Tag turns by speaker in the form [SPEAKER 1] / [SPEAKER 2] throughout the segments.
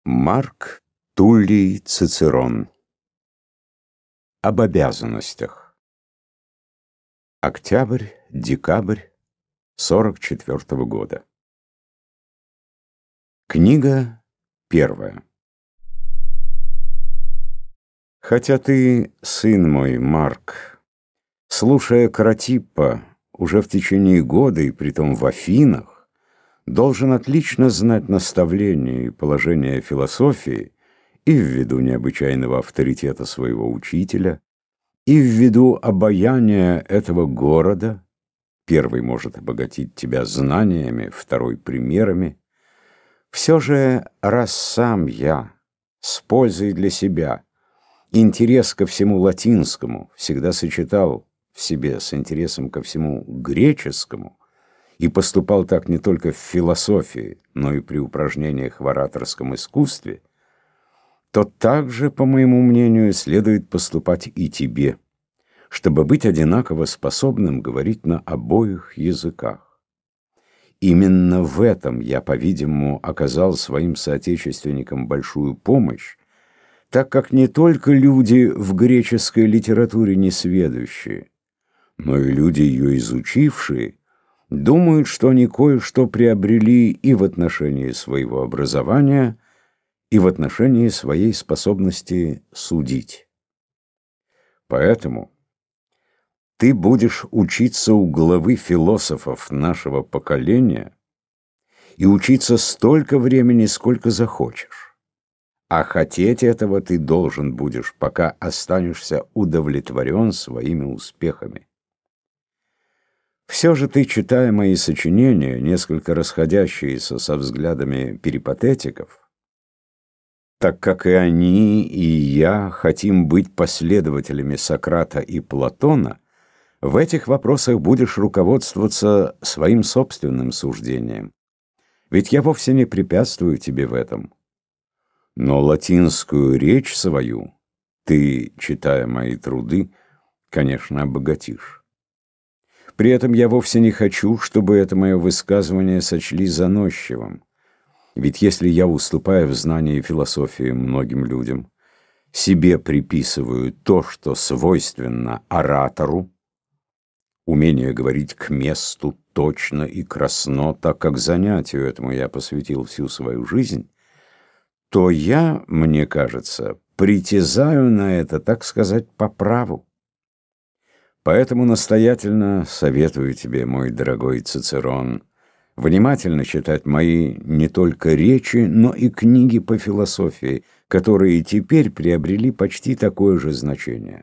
[SPEAKER 1] Марк Туллий Цицерон. Об обязанностях. Октябрь-декабрь 44 года. Книга первая. Хотя ты, сын мой, Марк, слушая Кратиппа уже в течение года, и притом в Афинах, должен отлично знать наставления и положения философии и ввиду необычайного авторитета своего учителя, и ввиду обаяния этого города. Первый может обогатить тебя знаниями, второй — примерами. Все же, раз сам я, с пользой для себя, интерес ко всему латинскому всегда сочетал в себе с интересом ко всему греческому, и поступал так не только в философии, но и при упражнениях в ораторском искусстве, то также, по моему мнению, следует поступать и тебе, чтобы быть одинаково способным говорить на обоих языках. Именно в этом я, по-видимому, оказал своим соотечественникам большую помощь, так как не только люди в греческой литературе несведущие, но и люди, ее изучившие, думают, что они кое-что приобрели и в отношении своего образования, и в отношении своей способности судить. Поэтому ты будешь учиться у главы философов нашего поколения и учиться столько времени, сколько захочешь. А хотеть этого ты должен будешь, пока останешься удовлетворен своими успехами. Все же ты, читая мои сочинения, несколько расходящиеся со взглядами перипатетиков, так как и они, и я хотим быть последователями Сократа и Платона, в этих вопросах будешь руководствоваться своим собственным суждением. Ведь я вовсе не препятствую тебе в этом. Но латинскую речь свою ты, читая мои труды, конечно, обогатишь. При этом я вовсе не хочу, чтобы это мое высказывание сочли заносчивым. Ведь если я уступаю в знании философии многим людям, себе приписываю то, что свойственно оратору, умение говорить к месту точно и красно, так как занятию этому я посвятил всю свою жизнь, то я, мне кажется, притязаю на это, так сказать, по праву. Поэтому настоятельно советую тебе, мой дорогой Цицерон, внимательно читать мои не только речи, но и книги по философии, которые теперь приобрели почти такое же значение.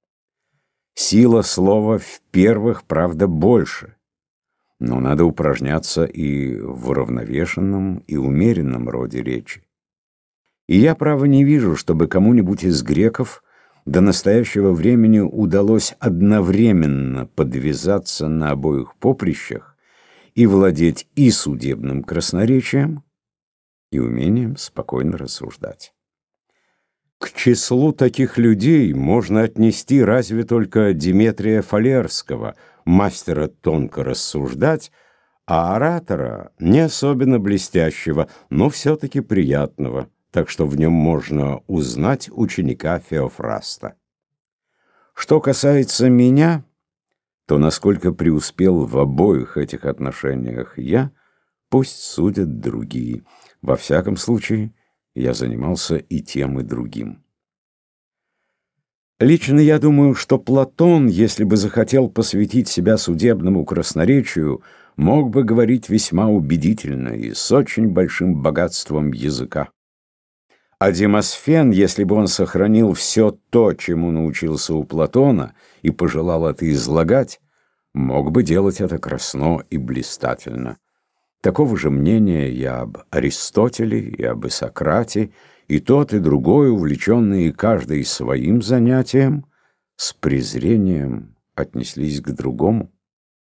[SPEAKER 1] Сила слова в первых, правда, больше, но надо упражняться и в уравновешенном и умеренном роде речи. И я, право, не вижу, чтобы кому-нибудь из греков до настоящего времени удалось одновременно подвязаться на обоих поприщах и владеть и судебным красноречием, и умением спокойно рассуждать. К числу таких людей можно отнести разве только Деметрия Фалерского, мастера тонко рассуждать, а оратора не особенно блестящего, но все-таки приятного, так что в нем можно узнать ученика Феофраста. Что касается меня, то насколько преуспел в обоих этих отношениях я, пусть судят другие. Во всяком случае, я занимался и тем, и другим. Лично я думаю, что Платон, если бы захотел посвятить себя судебному красноречию, мог бы говорить весьма убедительно и с очень большим богатством языка. А Демосфен, если бы он сохранил все то, чему научился у Платона, и пожелал это излагать, мог бы делать это красно и блистательно. Такого же мнения я об Аристотеле и об Сократе, и тот, и другой, увлеченные каждый своим занятием, с презрением отнеслись к другому.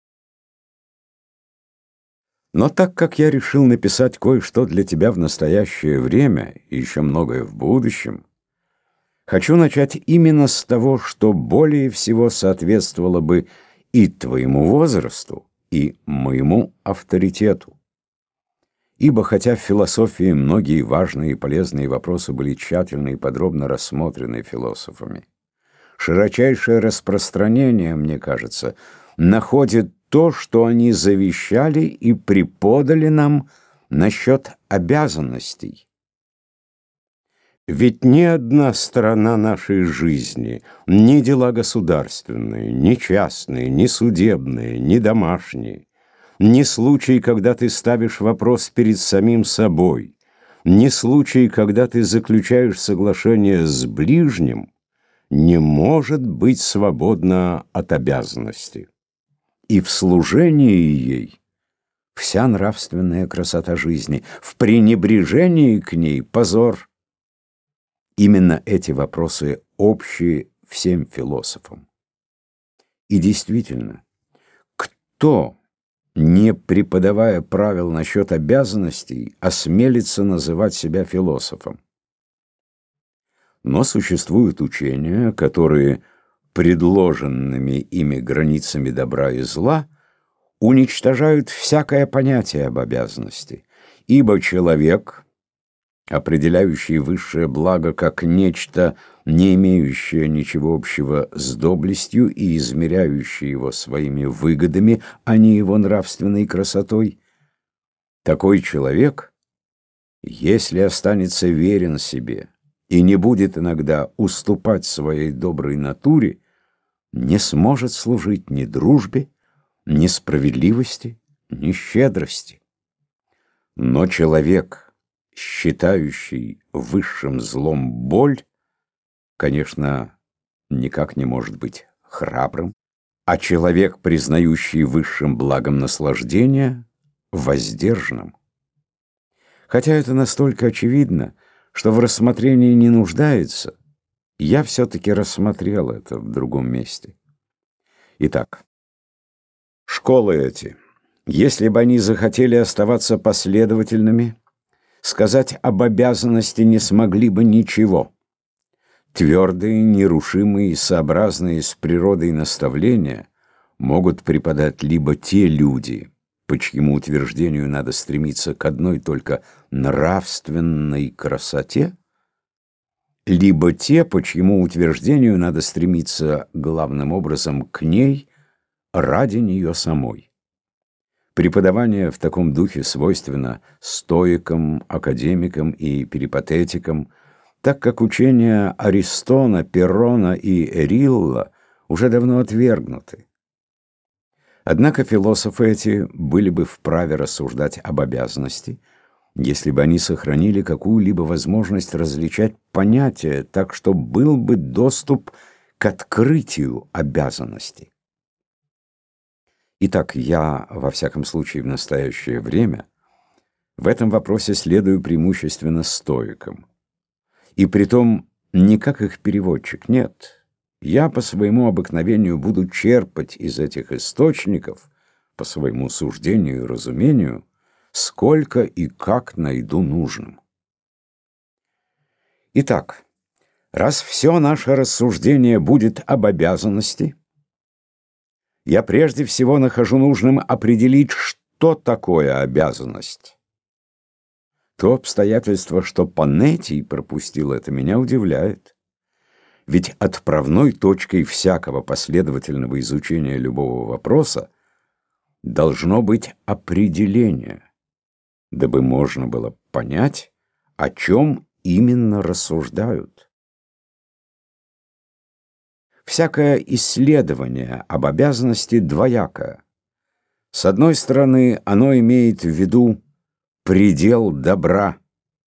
[SPEAKER 1] Но так как я решил написать кое-что для тебя в настоящее время и еще многое в будущем, хочу начать именно с того, что более всего соответствовало бы и твоему возрасту, и моему авторитету. Ибо хотя в философии многие важные и полезные вопросы были тщательно и подробно рассмотрены философами, широчайшее распространение, мне кажется, находит то, что они завещали и преподали нам насчет обязанностей. Ведь ни одна сторона нашей жизни, ни дела государственные, ни частные, ни судебные, ни домашние, ни случай, когда ты ставишь вопрос перед самим собой, ни случай, когда ты заключаешь соглашение с ближним, не может быть свободна от обязанности. И в служении ей вся нравственная красота жизни, в пренебрежении к ней позор. Именно эти вопросы общие всем философам. И действительно, кто, не преподавая правил насчет обязанностей, осмелится называть себя философом? Но существуют учения, которые предложенными ими границами добра и зла уничтожают всякое понятие об обязанности, ибо человек, определяющий высшее благо как нечто, не имеющее ничего общего с доблестью и измеряющий его своими выгодами, а не его нравственной красотой, такой человек, если останется верен себе и не будет иногда уступать своей доброй натуре, не сможет служить ни дружбе, ни справедливости, ни щедрости. Но человек, считающий высшим злом боль, конечно, никак не может быть храбрым, а человек, признающий высшим благом наслаждения, воздержанным. Хотя это настолько очевидно, что в рассмотрении не нуждается, я все-таки рассмотрел это в другом месте. Итак, школы эти, если бы они захотели оставаться последовательными, сказать об обязанности не смогли бы ничего. Твердые, нерушимые, сообразные с природой наставления могут преподать либо те люди, по чьему утверждению надо стремиться к одной только нравственной красоте, либо те, по чьему утверждению надо стремиться главным образом к ней ради нее самой. Преподавание в таком духе свойственно стоикам, академикам и перипатетикам, так как учения Аристона, Перрона и Рилла уже давно отвергнуты. Однако философы эти были бы вправе рассуждать об обязанности, если бы они сохранили какую-либо возможность различать понятия, так что был бы доступ к открытию обязанности. Итак, я, во всяком случае, в настоящее время в этом вопросе следую преимущественно стоикам. И притом не как их переводчик, нет. Я по своему обыкновению буду черпать из этих источников, по своему суждению и разумению, сколько и как найду нужным. Итак, раз все наше рассуждение будет об обязанности, я прежде всего нахожу нужным определить, что такое обязанность. То обстоятельство, что Панетий пропустил это, меня удивляет. Ведь отправной точкой всякого последовательного изучения любого вопроса должно быть определение, дабы можно было понять, о чем именно рассуждают. Всякое исследование об обязанности двоякое. С одной стороны, оно имеет в виду предел добра.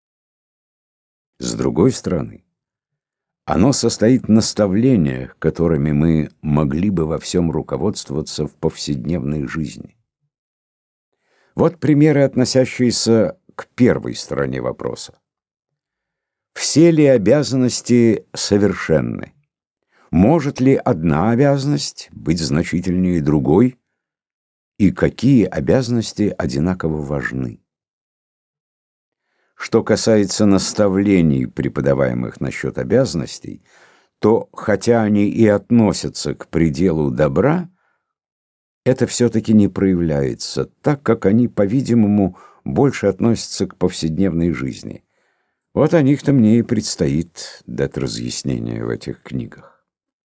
[SPEAKER 1] С другой стороны, оно состоит в наставлениях, которыми мы могли бы во всем руководствоваться в повседневной жизни. Вот примеры, относящиеся к первой стороне вопроса. Все ли обязанности совершенны? Может ли одна обязанность быть значительнее другой? И какие обязанности одинаково важны? Что касается наставлений, преподаваемых насчет обязанностей, то, хотя они и относятся к пределу добра, это все-таки не проявляется, так как они, по-видимому, больше относятся к повседневной жизни. Вот о них-то мне и предстоит дать разъяснение в этих книгах.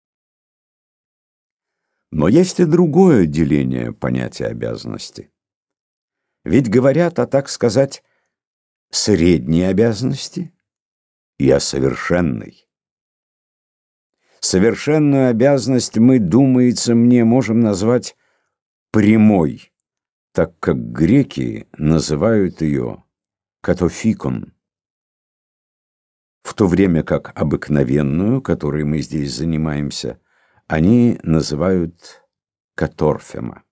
[SPEAKER 1] Но есть и другое деление понятия обязанности. Ведь говорят о, так сказать, средней обязанности и о совершенной. Совершенную обязанность мы, думается мне, можем назвать прямой, так как греки называют ее катофикон, в то время как обыкновенную, которой мы здесь занимаемся, они называют каторфема.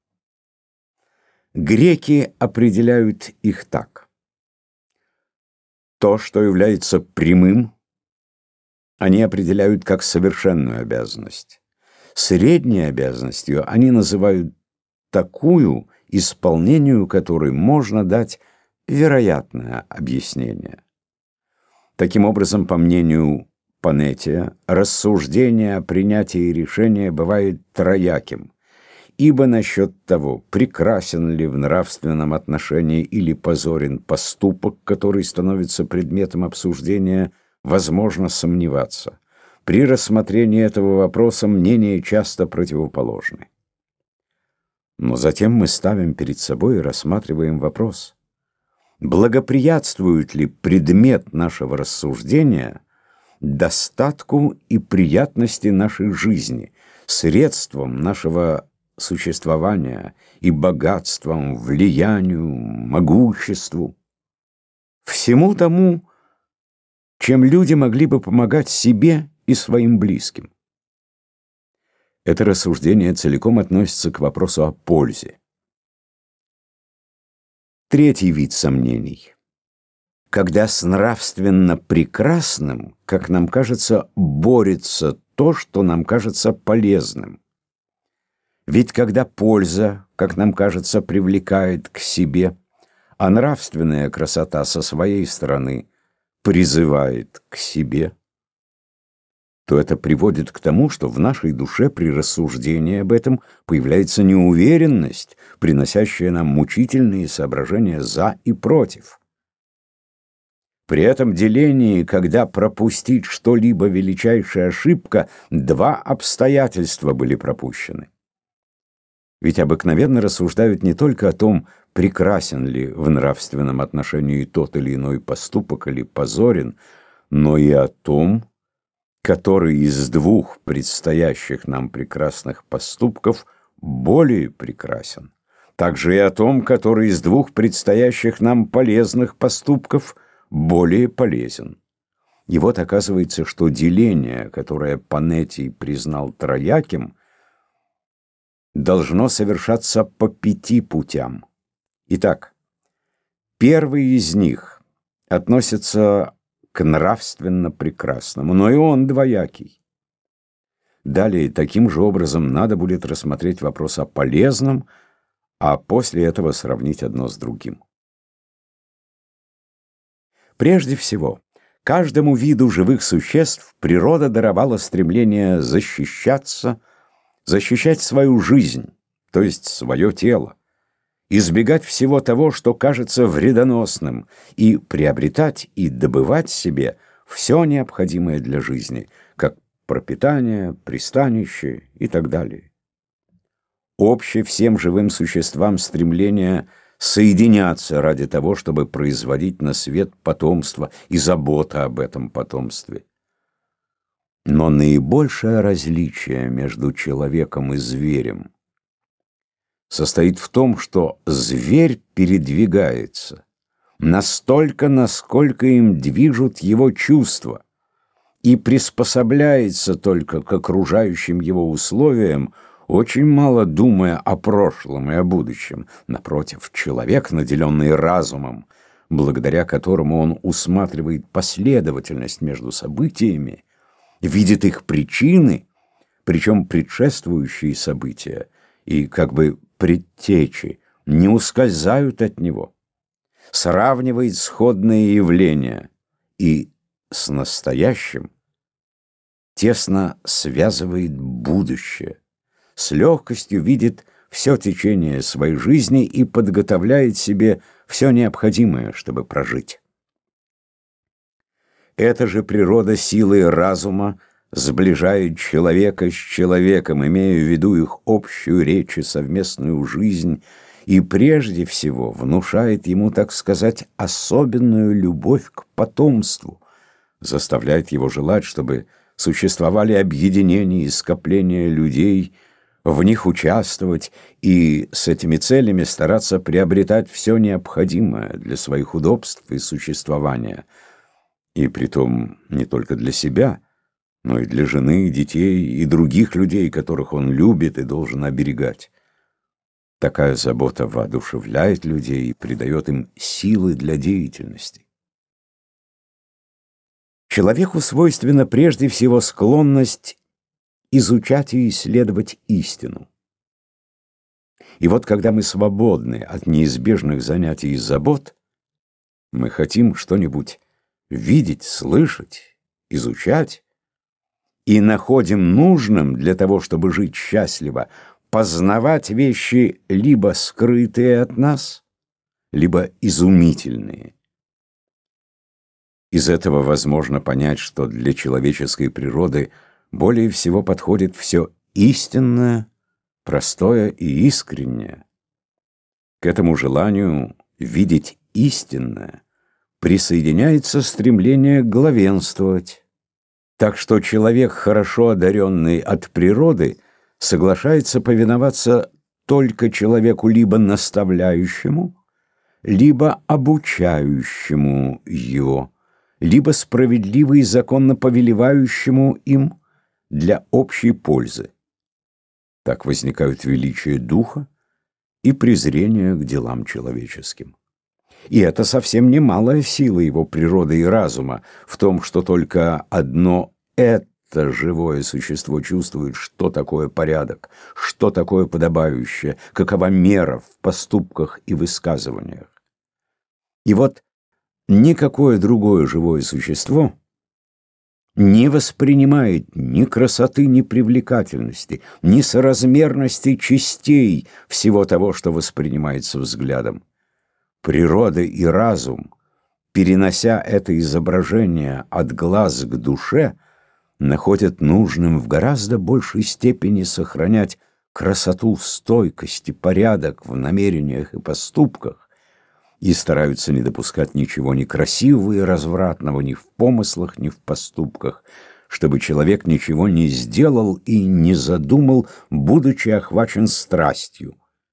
[SPEAKER 1] Греки определяют их так. То, что является прямым, они определяют как совершенную обязанность. Средней обязанностью они называют такую, исполнению которой можно дать вероятное объяснение. Таким образом, по мнению Панетия, рассуждение о принятии решения бывает трояким, ибо насчет того, прекрасен ли в нравственном отношении или позорен поступок, который становится предметом обсуждения, возможно сомневаться. При рассмотрении этого вопроса мнения часто противоположны. Но затем мы ставим перед собой и рассматриваем вопрос: благоприятствует ли предмет нашего рассуждения достатку и приятности нашей жизни, средством нашего существования и богатством, влиянию, могуществу, всему тому, чем люди могли бы помогать себе и своим близким. Это рассуждение целиком относится к вопросу о пользе. Третий вид сомнений. Когда с нравственно прекрасным, как нам кажется, борется то, что нам кажется полезным. Ведь когда польза, как нам кажется, привлекает к себе, а нравственная красота со своей стороны призывает к себе, то это приводит к тому, что в нашей душе при рассуждении об этом появляется неуверенность, приносящая нам мучительные соображения «за» и «против». При этом делении, когда пропустить что-либо величайшая ошибка, два обстоятельства были пропущены. Ведь обыкновенно рассуждают не только о том, прекрасен ли в нравственном отношении тот или иной поступок или позорен, но и о том, который из двух предстоящих нам прекрасных поступков более прекрасен. Также и о том, который из двух предстоящих нам полезных поступков более полезен. И вот оказывается, что деление, которое Панетий признал трояким, должно совершаться по 5 путям. Итак, первый из них относится к нравственно прекрасному, но и он двоякий. Далее, таким же образом, надо будет рассмотреть вопрос о полезном, а после этого сравнить одно с другим. Прежде всего, каждому виду живых существ природа даровала стремление защищаться, защищать свою жизнь, то есть свое тело, избегать всего того, что кажется вредоносным, и приобретать и добывать себе все необходимое для жизни, как пропитание, пристанище и так далее. Общее всем живым существам стремление соединяться ради того, чтобы производить на свет потомство и забота об этом потомстве. Но наибольшее различие между человеком и зверем состоит в том, что зверь передвигается настолько, насколько им движут его чувства, и приспособляется только к окружающим его условиям, очень мало думая о прошлом и о будущем. Напротив, человек, наделенный разумом, благодаря которому он усматривает последовательность между событиями, видит их причины, причем предшествующие события и как бы предтечи не ускользают от него, сравнивает сходные явления и с настоящим тесно связывает будущее, с легкостью видит все течение своей жизни и подготовляет себе все необходимое, чтобы прожить. Эта же природа силы разума сближает человека с человеком, имея в виду их общую речь и совместную жизнь, и прежде всего внушает ему, так сказать, особенную любовь к потомству, заставляет его желать, чтобы существовали объединения и скопления людей, в них участвовать и с этими целями стараться приобретать все необходимое для своих удобств и существования, и притом не только для себя, но и для жены, детей и других людей, которых он любит и должен оберегать. Такая забота воодушевляет людей и придает им силы для деятельности. Человеку свойственна прежде всего склонность изучать и исследовать истину. И вот когда мы свободны от неизбежных занятий и забот, мы хотим что-нибудь видеть, слышать, изучать, и находим нужным для того, чтобы жить счастливо, познавать вещи либо скрытые от нас, либо изумительные. Из этого возможно понять, что для человеческой природы более всего подходит все истинное, простое и искреннее. К этому желанию видеть истинное присоединяется стремление главенствовать. Так что человек, хорошо одаренный от природы, соглашается повиноваться только человеку либо наставляющему, либо обучающему его, либо справедливо и законно повелевающему им для общей пользы. Так возникают величие духа и презрение к делам человеческим. И это совсем не малая сила его природы и разума в том, что только одно это живое существо чувствует, что такое порядок, что такое подобающее, какова мера в поступках и высказываниях. И вот никакое другое живое существо не воспринимает ни красоты, ни привлекательности, ни соразмерности частей всего того, что воспринимается взглядом. Природа и разум, перенося это изображение от глаз к душе, находят нужным в гораздо большей степени сохранять красоту, стойкость и порядок в намерениях и поступках и стараются не допускать ничего некрасивого и развратного ни в помыслах, ни в поступках, чтобы человек ничего не сделал и не задумал, будучи охвачен страстью.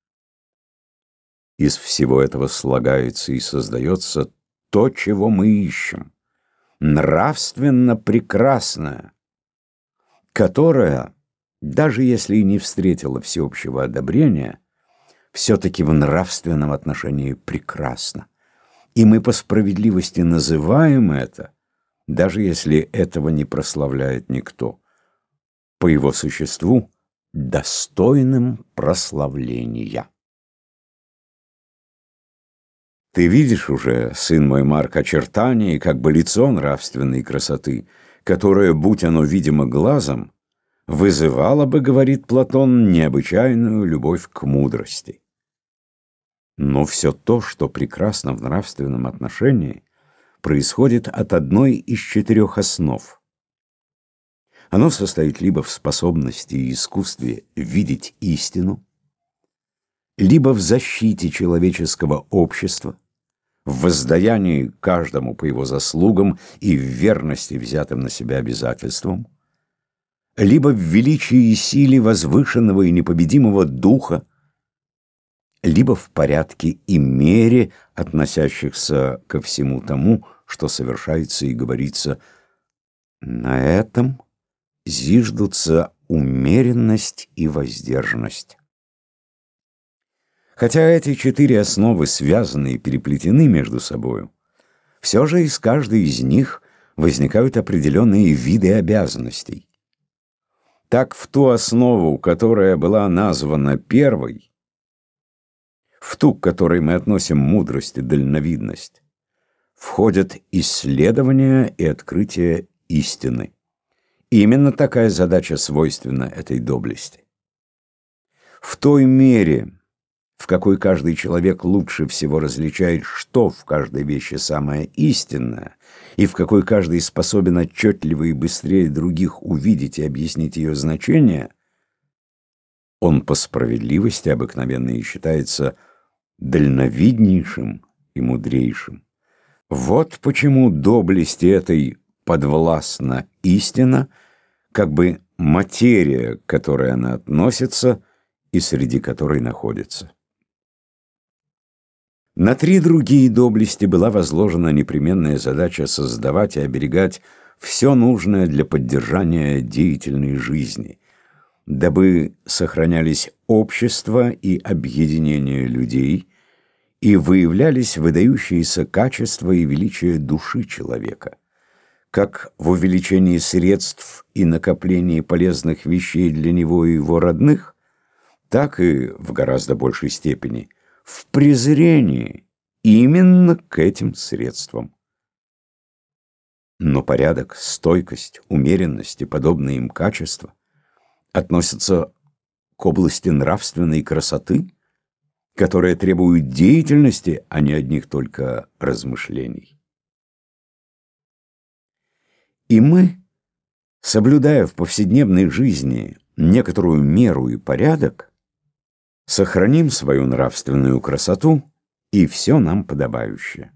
[SPEAKER 1] Из всего этого слагается и создается то, чего мы ищем, нравственно прекрасное, которое, даже если и не встретило всеобщего одобрения, все-таки в нравственном отношении прекрасно. И мы по справедливости называем это, даже если этого не прославляет никто, по его существу достойным прославления. Ты видишь уже, сын мой Марк, очертания и как бы лицо нравственной красоты, которое, будь оно видимо глазом, вызывало бы, говорит Платон, необычайную любовь к мудрости. Но все то, что прекрасно в нравственном отношении, происходит от одной из 4 основ. Оно состоит либо в способности и искусстве видеть истину, либо в защите человеческого общества, в воздаянии каждому по его заслугам и в верности взятым на себя обязательствам, либо в величии и силе возвышенного и непобедимого духа, либо в порядке и мере, относящихся ко всему тому, что совершается и говорится. На этом зиждутся умеренность и воздержанность. Хотя эти 4 основы связаны и переплетены между собою, все же из каждой из них возникают определенные виды обязанностей. Так в ту основу, которая была названа первой, в ту, к которой мы относим мудрость и дальновидность, входят исследование и открытие истины. И именно такая задача свойственна этой доблести. В той мере, в какой каждый человек лучше всего различает, что в каждой вещи самое истинное, и в какой каждый способен отчетливо и быстрее других увидеть и объяснить ее значение, он по справедливости обыкновенно и считается дальновиднейшим и мудрейшим. Вот почему доблести этой подвластна истина, как бы материя, к которой она относится и среди которой находится. На 3 другие доблести была возложена непременная задача создавать и оберегать все нужное для поддержания деятельной жизни, дабы сохранялись общество и объединение людей и выявлялись выдающиеся качества и величие души человека, как в увеличении средств и накоплении полезных вещей для него и его родных, так и в гораздо большей степени в презрении именно к этим средствам. Но порядок, стойкость, умеренность и подобные им качества относятся к области нравственной красоты, которая требует деятельности, а не одних только размышлений. И мы, соблюдая в повседневной жизни некоторую меру и порядок, сохраним свою нравственную красоту и все нам подобающее.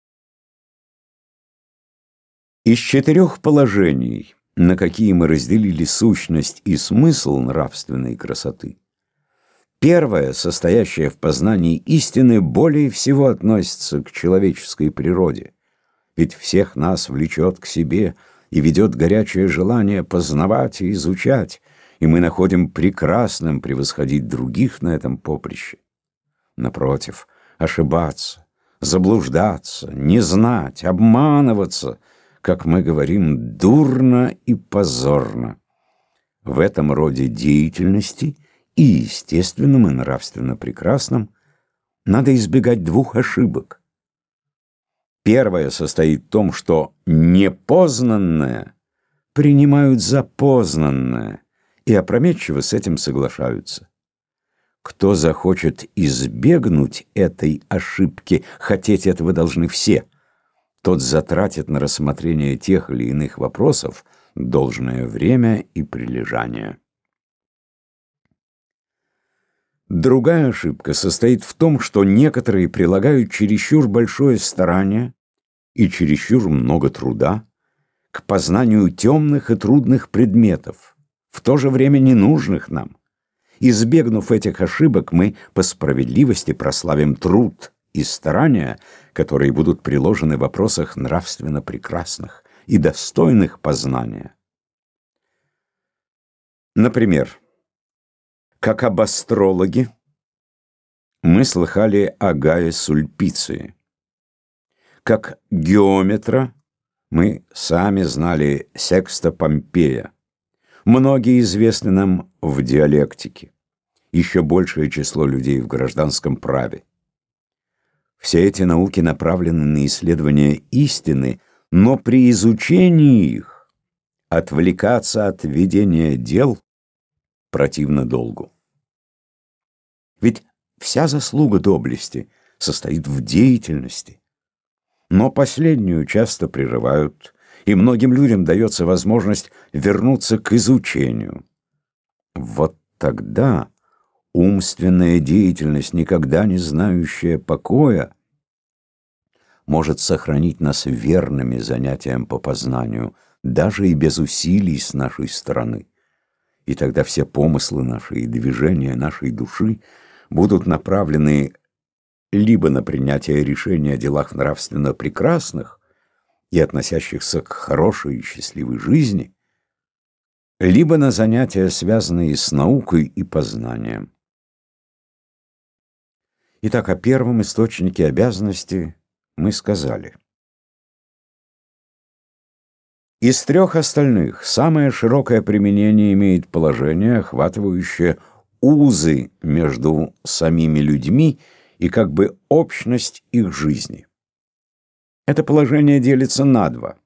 [SPEAKER 1] Из 4 положений, на какие мы разделили сущность и смысл нравственной красоты, первое, состоящее в познании истины, более всего относится к человеческой природе, ведь всех нас влечет к себе и ведет горячее желание познавать и изучать, и мы находим прекрасным превосходить других на этом поприще. Напротив, ошибаться, заблуждаться, не знать, обманываться, как мы говорим, дурно и позорно. В этом роде деятельности, и естественном, и нравственно прекрасном, надо избегать 2 ошибок. Первая состоит в том, что непознанное принимают за познанное, и опрометчиво с этим соглашаются. Кто захочет избегнуть этой ошибки, хотеть этого должны все, тот затратит на рассмотрение тех или иных вопросов должное время и прилежание. Другая ошибка состоит в том, что некоторые прилагают чересчур большое старание и чересчур много труда к познанию темных и трудных предметов, в то же время ненужных нам. Избегнув этих ошибок, мы по справедливости прославим труд и старания, которые будут приложены в вопросах нравственно прекрасных и достойных познания. Например, как об астрологе мы слыхали о Гае Сульпиции. Как геометра мы сами знали Секста Помпея. Многие известны нам в диалектике. Еще большее число людей в гражданском праве. Все эти науки направлены на исследование истины, но при изучении их отвлекаться от ведения дел противно долгу. Ведь вся заслуга доблести состоит в деятельности, но последнюю часто прерывают, и многим людям дается возможность вернуться к изучению. Вот тогда умственная деятельность, никогда не знающая покоя, может сохранить нас верными занятиям по познанию, даже и без усилий с нашей стороны. И тогда все помыслы наши и движения нашей души будут направлены либо на принятие решения о делах нравственно прекрасных и относящихся к хорошей и счастливой жизни, либо на занятия, связанные с наукой и познанием. Итак, о первом источнике обязанности мы сказали. Из 3 остальных самое широкое применение имеет положение, охватывающее узы между самими людьми и как бы общность их жизни. Это положение делится на 2.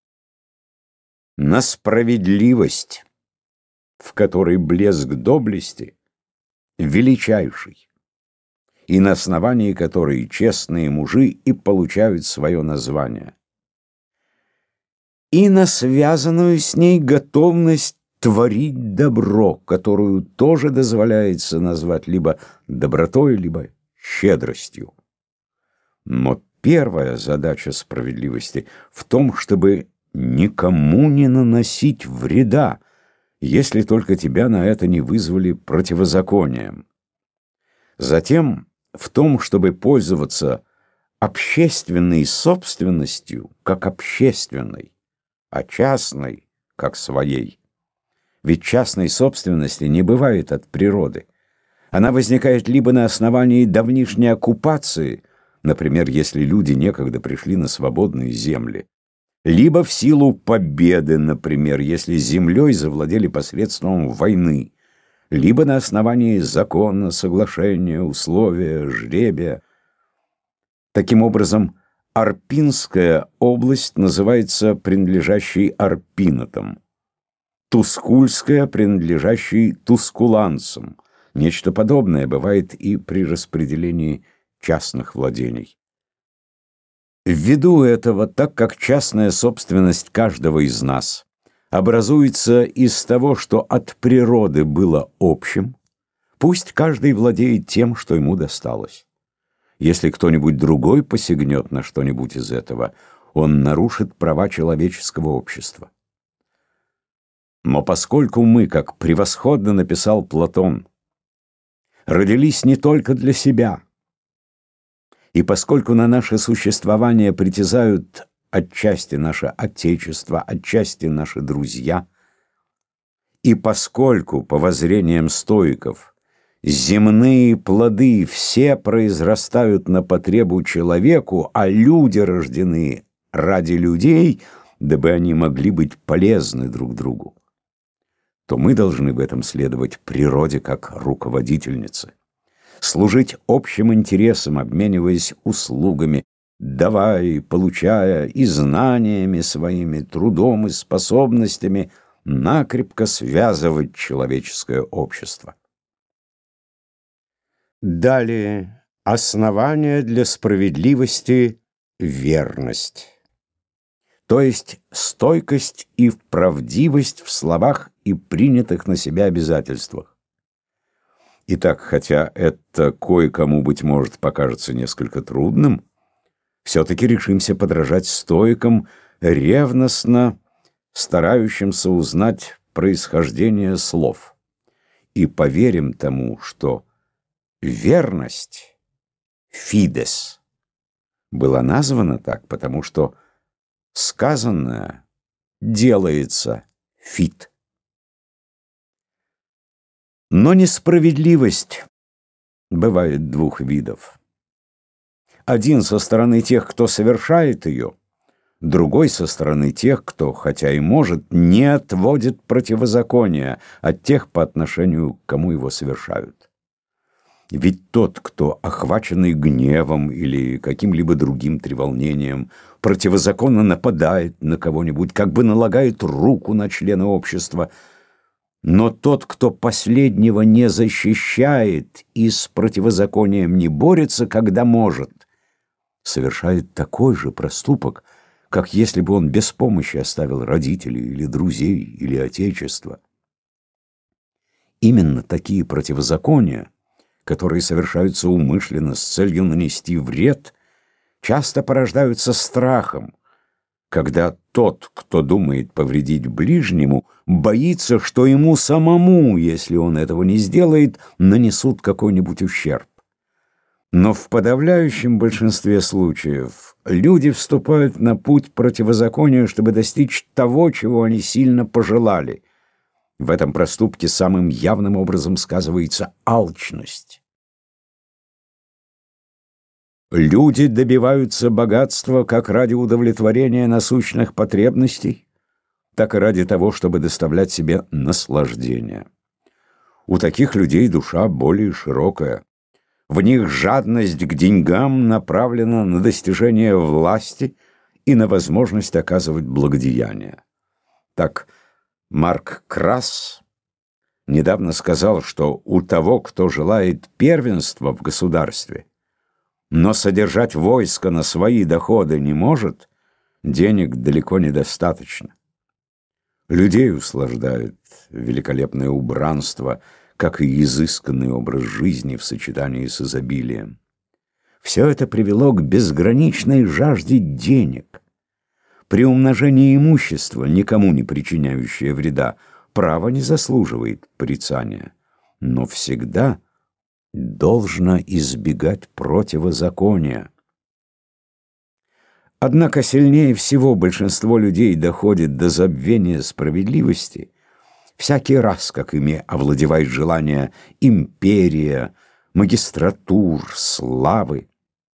[SPEAKER 1] На справедливость, в которой блеск доблести, величайший, и на основании которой честные мужи и получают свое название, и на связанную с ней готовность творить добро, которую тоже дозволяется назвать либо добротой, либо щедростью. Но первая задача справедливости в том, чтобы никому не наносить вреда, если только тебя на это не вызвали противозаконием. Затем в том, чтобы пользоваться общественной собственностью как общественной, а частной как своей. Ведь частной собственности не бывает от природы. Она возникает либо на основании давнишней оккупации, например, если люди некогда пришли на свободные земли, либо в силу победы, например, если землей завладели посредством войны, либо на основании закона, соглашения, условия, жребия. Таким образом, Арпинская область называется принадлежащей арпинатам, Тускульская принадлежащей тускуланцам. Нечто подобное бывает и при распределении частных владений. Ввиду этого, так как частная собственность каждого из нас образуется из того, что от природы было общим, пусть каждый владеет тем, что ему досталось. Если кто-нибудь другой посягнет на что-нибудь из этого, он нарушит права человеческого общества. Но поскольку мы, как превосходно написал Платон, родились не только для себя, и поскольку на наше существование притязают отчасти наше Отечество, отчасти наши друзья, и поскольку, по воззрениям стоиков, земные плоды все произрастают на потребу человеку, а люди рождены ради людей, дабы они могли быть полезны друг другу, то мы должны в этом следовать природе как руководительнице, служить общим интересам, обмениваясь услугами, давая и получая и знаниями своими, трудом и способностями накрепко связывать человеческое общество. Далее, основание для справедливости — верность, то есть стойкость и правдивость в словах и принятых на себя обязательствах. Итак, хотя это кое-кому, быть может, покажется несколько трудным, все-таки решимся подражать стоикам, ревностно старающимся узнать происхождение слов, и поверим тому, что верность, фидес, была названа так, потому что сказанное делается фит. Но несправедливость бывает двух видов. Один со стороны тех, кто совершает ее, другой со стороны тех, кто, хотя и может, не отводит противозакония от тех, по отношению к кому его совершают. Ведь тот, кто, охваченный гневом или каким-либо другим треволнением, противозаконно нападает на кого-нибудь, как бы налагает руку на члена общества, но тот, кто последнего не защищает и с противозаконием не борется, когда может, совершает такой же проступок, как если бы он без помощи оставил родителей или друзей или отечество. Именно такие противозакония, которые совершаются умышленно с целью нанести вред, часто порождаются страхом, когда тот, кто думает повредить ближнему, боится, что ему самому, если он этого не сделает, нанесут какой-нибудь ущерб. Но в подавляющем большинстве случаев люди вступают на путь противозаконию, чтобы достичь того, чего они сильно пожелали. В этом проступке самым явным образом сказывается алчность. Люди добиваются богатства как ради удовлетворения насущных потребностей, так и ради того, чтобы доставлять себе наслаждение. У таких людей душа более широкая. В них жадность к деньгам направлена на достижение власти и на возможность оказывать благодеяние. Так Марк Крас недавно сказал, что у того, кто желает первенства в государстве, но содержать войско на свои доходы не может, денег далеко недостаточно. Людей услаждает великолепное убранство, как и изысканный образ жизни в сочетании с изобилием. Все это привело к безграничной жажде денег. При умножении имущества, никому не причиняющее вреда, право не заслуживает порицания, но всегда должно избегать противозакония. Однако сильнее всего большинство людей доходит до забвения справедливости всякий раз, как ими овладевает желание империя, магистратур, славы.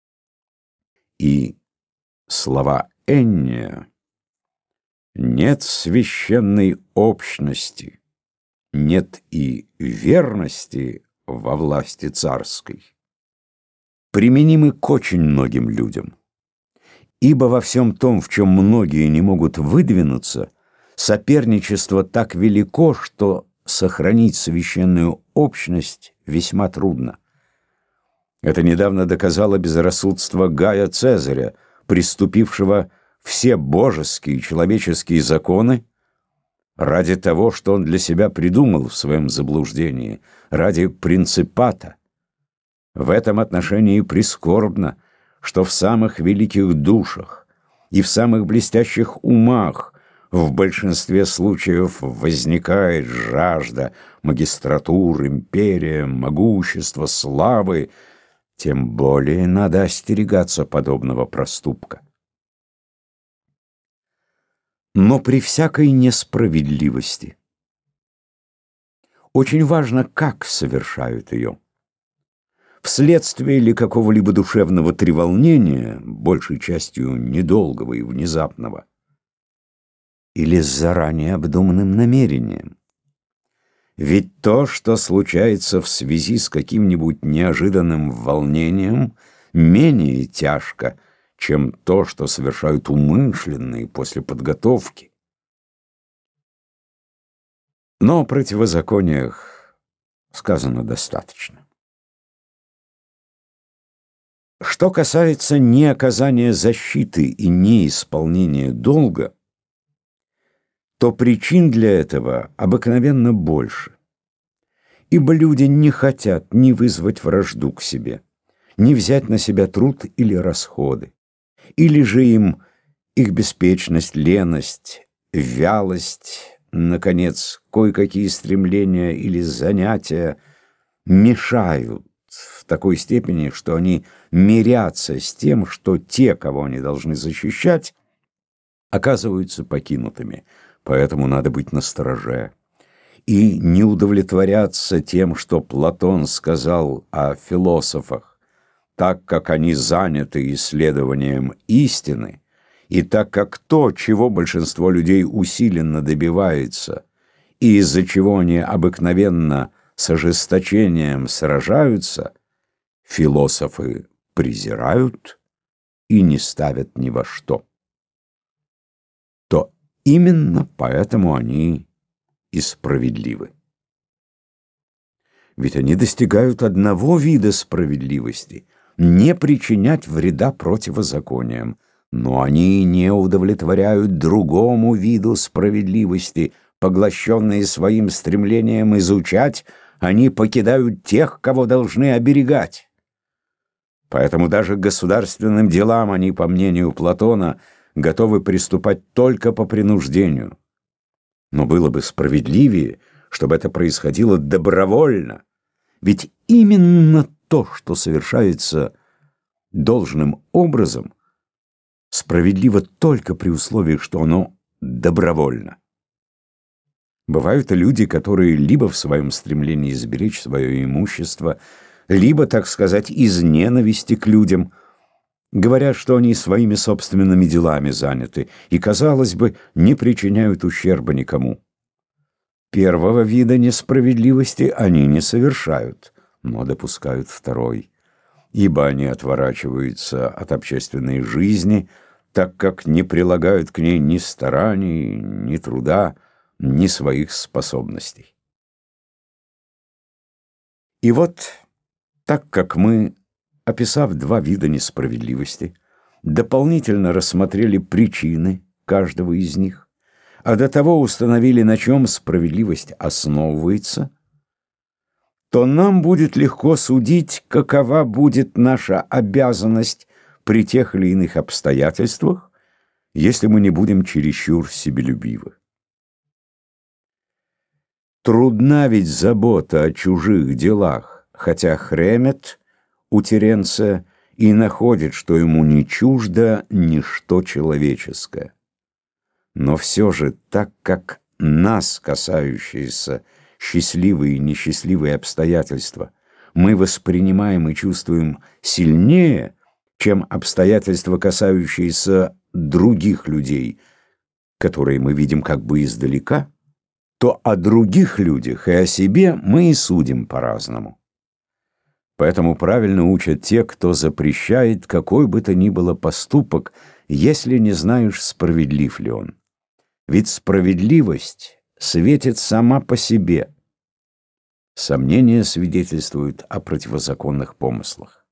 [SPEAKER 1] И слова Энния: «Нет священной общности, нет и верности во власти царской», применимы к очень многим людям. Ибо во всем том, в чем многие не могут выдвинуться, соперничество так велико, что сохранить священную общность весьма трудно. Это недавно доказало безрассудство Гая Цезаря, приступившего все божеские и человеческие законы ради того, что он для себя придумал в своем заблуждении, ради принципата. В этом отношении прискорбно, что в самых великих душах и в самых блестящих умах в большинстве случаев возникает жажда магистратур, империя, могущества, славы. Тем более надо остерегаться подобного проступка. Но при всякой несправедливости очень важно, как совершают ее. Вследствие ли какого-либо душевного треволнения, большей частью недолгого и внезапного, или с заранее обдуманным намерением? Ведь то, что случается в связи с каким-нибудь неожиданным волнением, менее тяжко, чем то, что совершают умышленные после подготовки. Но о противозакониях сказано достаточно. Что касается неоказания защиты и неисполнения долга, то причин для этого обыкновенно больше. Ибо люди не хотят ни вызвать вражду к себе, ни взять на себя труд или расходы, или же им их беспечность, леность, вялость, наконец, кое-какие стремления или занятия мешают в такой степени, что они мирятся с тем, что те, кого они должны защищать, оказываются покинутыми. Поэтому надо быть настороже и не удовлетворяться тем, что Платон сказал о философах, так как они заняты исследованием истины, и так как то, чего большинство людей усиленно добивается, и из-за чего они обыкновенно с ожесточением сражаются, философы презирают и не ставят ни во что, то именно поэтому они и справедливы. Ведь они достигают одного вида справедливости — не причинять вреда противозакониям, но они не удовлетворяют другому виду справедливости. Поглощенные своим стремлением изучать, они покидают тех, кого должны оберегать. Поэтому даже к государственным делам они, по мнению Платона, готовы приступать только по принуждению. Но было бы справедливее, чтобы это происходило добровольно, ведь именно то, что совершается должным образом, справедливо только при условии, что оно добровольно. Бывают и люди, которые либо в своем стремлении сберечь свое имущество, либо, так сказать, из ненависти к людям, говорят, что они своими собственными делами заняты и, казалось бы, не причиняют ущерба никому. Первого вида несправедливости они не совершают, но допускают второй, ибо они отворачиваются от общественной жизни, так как не прилагают к ней ни стараний, ни труда, ни своих способностей. И вот, так как мы, описав два вида несправедливости, дополнительно рассмотрели причины каждого из них, а до того установили, на чем справедливость основывается, то нам будет легко судить, какова будет наша обязанность при тех или иных обстоятельствах, если мы не будем чересчур себелюбивы. Трудна ведь забота о чужих делах, хотя Хремет у Теренция и находит, что ему не чуждо ничто человеческое. Но все же, так как нас касающиеся счастливые и несчастливые обстоятельства мы воспринимаем и чувствуем сильнее, чем обстоятельства, касающиеся других людей, которые мы видим как бы издалека, то о других людях и о себе мы и судим по-разному. Поэтому правильно учат те, кто запрещает какой бы то ни было поступок, если не знаешь, справедлив ли он. Ведь справедливость светит сама по себе. Сомнения свидетельствуют о противозаконных помыслах.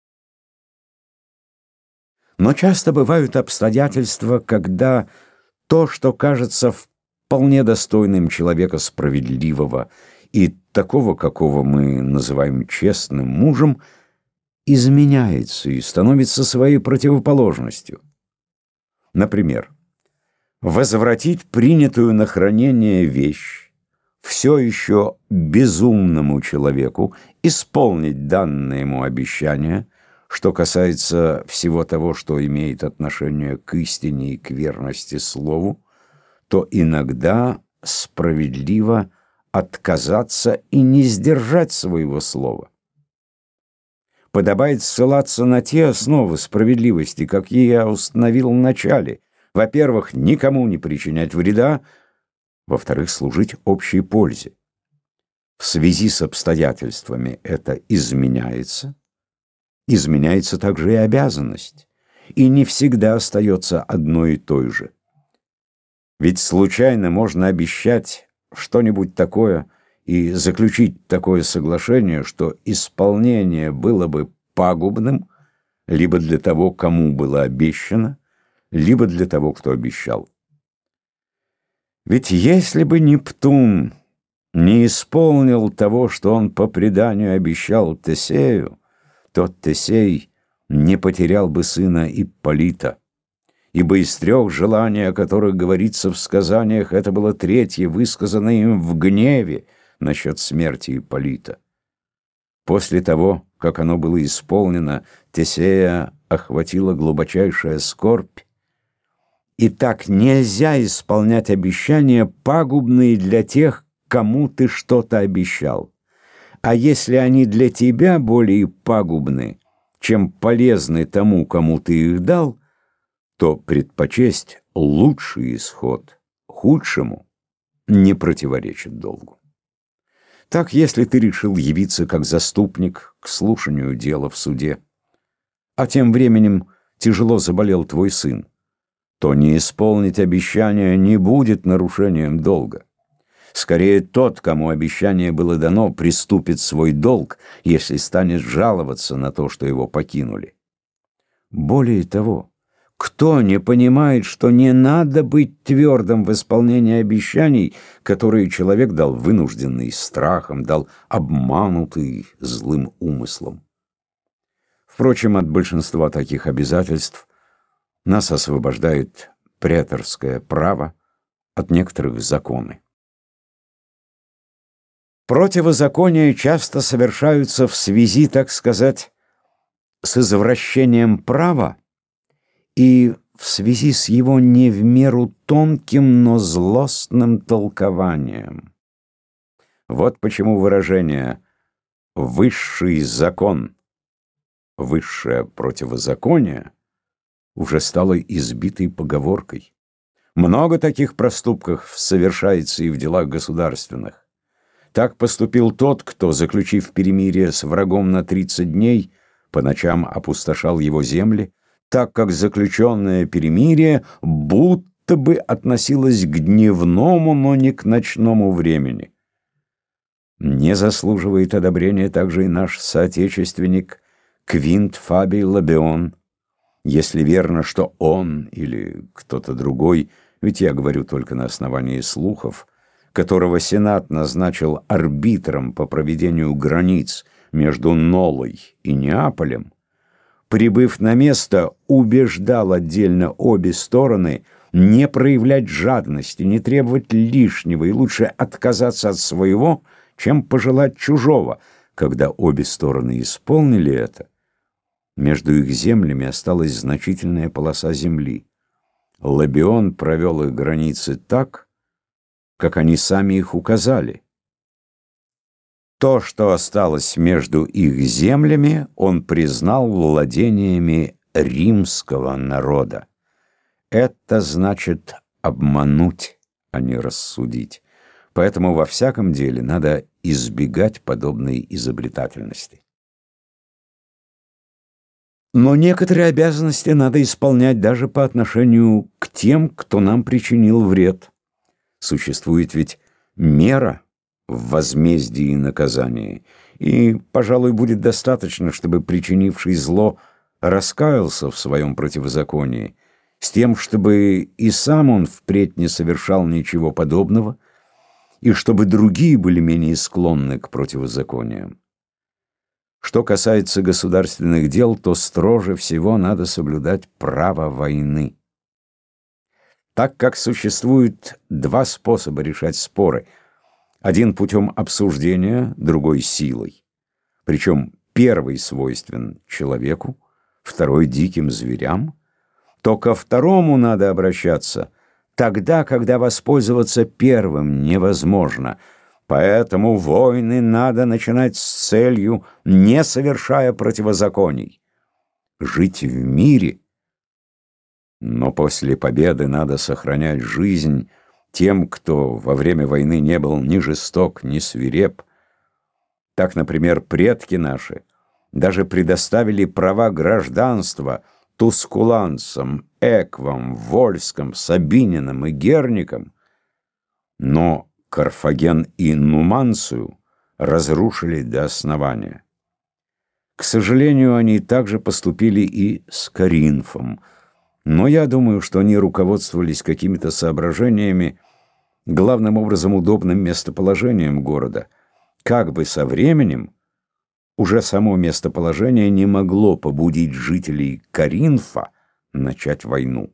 [SPEAKER 1] Но часто бывают обстоятельства, когда то, что кажется вполне достойным человека справедливого и такого, какого мы называем честным мужем, изменяется и становится своей противоположностью. Например, возвратить принятую на хранение вещь все еще безумному человеку, исполнить данное ему обещание, что касается всего того, что имеет отношение к истине и к верности слову, то иногда справедливо отказаться и не сдержать своего слова. Подобает ссылаться на те основы справедливости, какие я установил в начале. Во-первых, никому не причинять вреда, во-вторых, служить общей пользе. В связи с обстоятельствами это изменяется также и обязанность, и не всегда остается одной и той же. Ведь случайно можно обещать что-нибудь такое и заключить такое соглашение, что исполнение было бы пагубным либо для того, кому было обещано, либо для того, кто обещал. Ведь если бы Нептун не исполнил того, что он по преданию обещал Тесею, то Тесей не потерял бы сына Ипполита, ибо из трех желаний, о которых говорится в сказаниях, это было третье, высказанное им в гневе насчет смерти Ипполита. После того, как оно было исполнено, Тесея охватила глубочайшая скорбь. И так нельзя исполнять обещания, пагубные для тех, кому ты что-то обещал. А если они для тебя более пагубны, чем полезны тому, кому ты их дал, то предпочесть лучший исход худшему не противоречит долгу. Так, если ты решил явиться как заступник к слушанию дела в суде, а тем временем тяжело заболел твой сын, то не исполнить обещание не будет нарушением долга. Скорее, тот, кому обещание было дано, приступит свой долг, если станет жаловаться на то, что его покинули. Более того, кто не понимает, что не надо быть твердым в исполнении обещаний, которые человек дал вынужденный страхом, дал обманутый злым умыслом? Впрочем, от большинства таких обязательств нас освобождает преторское право, от некоторых законы. Противозакония часто совершаются в связи, так сказать, с извращением права и в связи с его не в меру тонким, но злостным толкованием. Вот почему выражение «высший закон», «высшее противозаконие» уже стало избитой поговоркой. Много таких проступков совершается и в делах государственных. Так поступил тот, кто, заключив перемирие с врагом на 30 дней, по ночам опустошал его земли, так как заключенное перемирие будто бы относилось к дневному, но не к ночному времени. Не заслуживает одобрения также и наш соотечественник Квинт Фабий Лабеон, если верно, что он или кто-то другой, ведь я говорю только на основании слухов, которого Сенат назначил арбитром по проведению границ между Нолой и Неаполем, прибыв на место, убеждал отдельно обе стороны не проявлять жадности, не требовать лишнего и лучше отказаться от своего, чем пожелать чужого. Когда обе стороны исполнили это, между их землями осталась значительная полоса земли. Лабеон провел их границы так, как они сами их указали. То, что осталось между их землями, он признал владениями римского народа. Это значит обмануть, а не рассудить. Поэтому во всяком деле надо избегать подобной изобретательности. Но некоторые обязанности надо исполнять даже по отношению к тем, кто нам причинил вред. Существует ведь мера в возмездии и наказании, и, пожалуй, будет достаточно, чтобы причинивший зло раскаялся в своем противозаконии, с тем, чтобы и сам он впредь не совершал ничего подобного, и чтобы другие были менее склонны к противозакониям. Что касается государственных дел, то строже всего надо соблюдать право войны. Так как существует два способа решать споры, один путем обсуждения, другой силой, причем первый свойствен человеку, второй диким зверям, то ко второму надо обращаться тогда, когда воспользоваться первым невозможно. Поэтому войны надо начинать с целью, не совершая противозаконий. Жить в мире, но после победы надо сохранять жизнь тем, кто во время войны не был ни жесток, ни свиреп. Так, например, предки наши даже предоставили права гражданства тускуланцам, эквам, вольским, сабининам и герникам, но Карфаген и Нуманцию разрушили до основания. К сожалению, они также поступили и с Коринфом, но я думаю, что они руководствовались какими-то соображениями, главным образом удобным местоположением города. Как бы со временем уже само местоположение не могло побудить жителей Коринфа начать войну.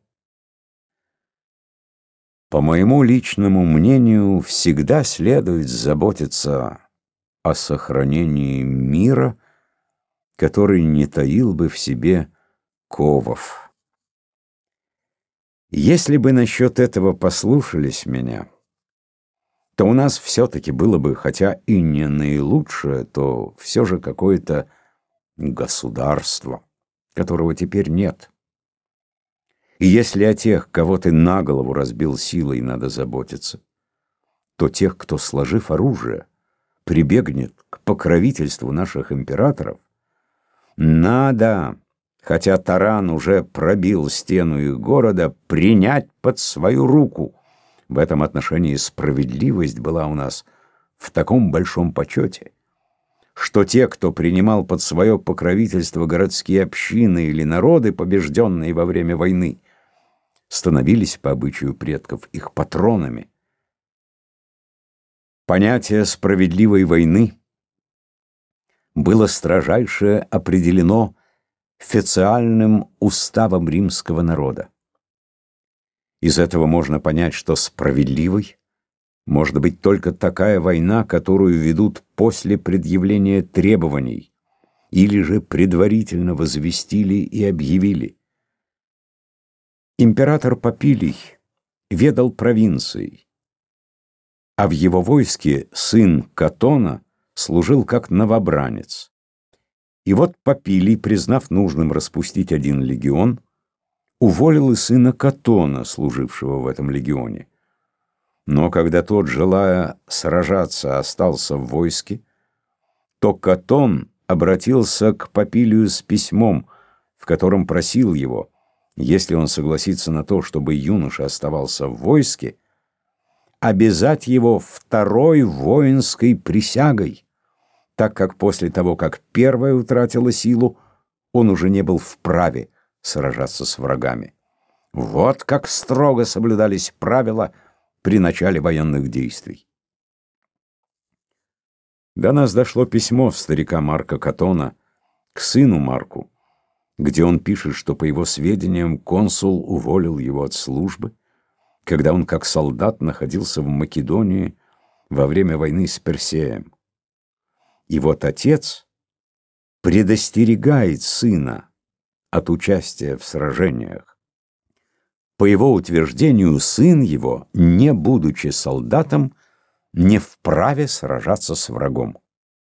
[SPEAKER 1] По моему личному мнению, всегда следует заботиться о сохранении мира, который не таил бы в себе ковов. Если бы насчет этого послушались меня, то у нас все-таки было бы, хотя и не наилучшее, то все же какое-то государство, которого теперь нет. И если о тех, кого ты на голову разбил силой, надо заботиться, то тех, кто, сложив оружие, прибегнет к покровительству наших императоров, надо, хотя таран уже пробил стену их города, принять под свою руку. В этом отношении справедливость была у нас в таком большом почете, что те, кто принимал под свое покровительство городские общины или народы, побежденные во время войны, становились по обычаю предков их патронами. Понятие справедливой войны было строжайше определено официальным уставом римского народа. Из этого можно понять, что справедливой может быть только такая война, которую ведут после предъявления требований, или же предварительно возвестили и объявили. Император Попилий ведал провинцией, а в его войске сын Катона служил как новобранец. И вот Попилий, признав нужным распустить один легион, уволил и сына Катона, служившего в этом легионе. Но когда тот, желая сражаться, остался в войске, то Катон обратился к Попилию с письмом, в котором просил его, если он согласится на то, чтобы юноша оставался в войске, обязать его второй воинской присягой, так как после того, как первая утратила силу, он уже не был вправе сражаться с врагами. Вот как строго соблюдались правила при начале военных действий. До нас дошло письмо старика Марка Катона к сыну Марку, где он пишет, что, по его сведениям, консул уволил его от службы, когда он как солдат находился в Македонии во время войны с Персеем. И вот отец предостерегает сына от участия в сражениях. По его утверждению, сын его, не будучи солдатом, не вправе сражаться с врагом.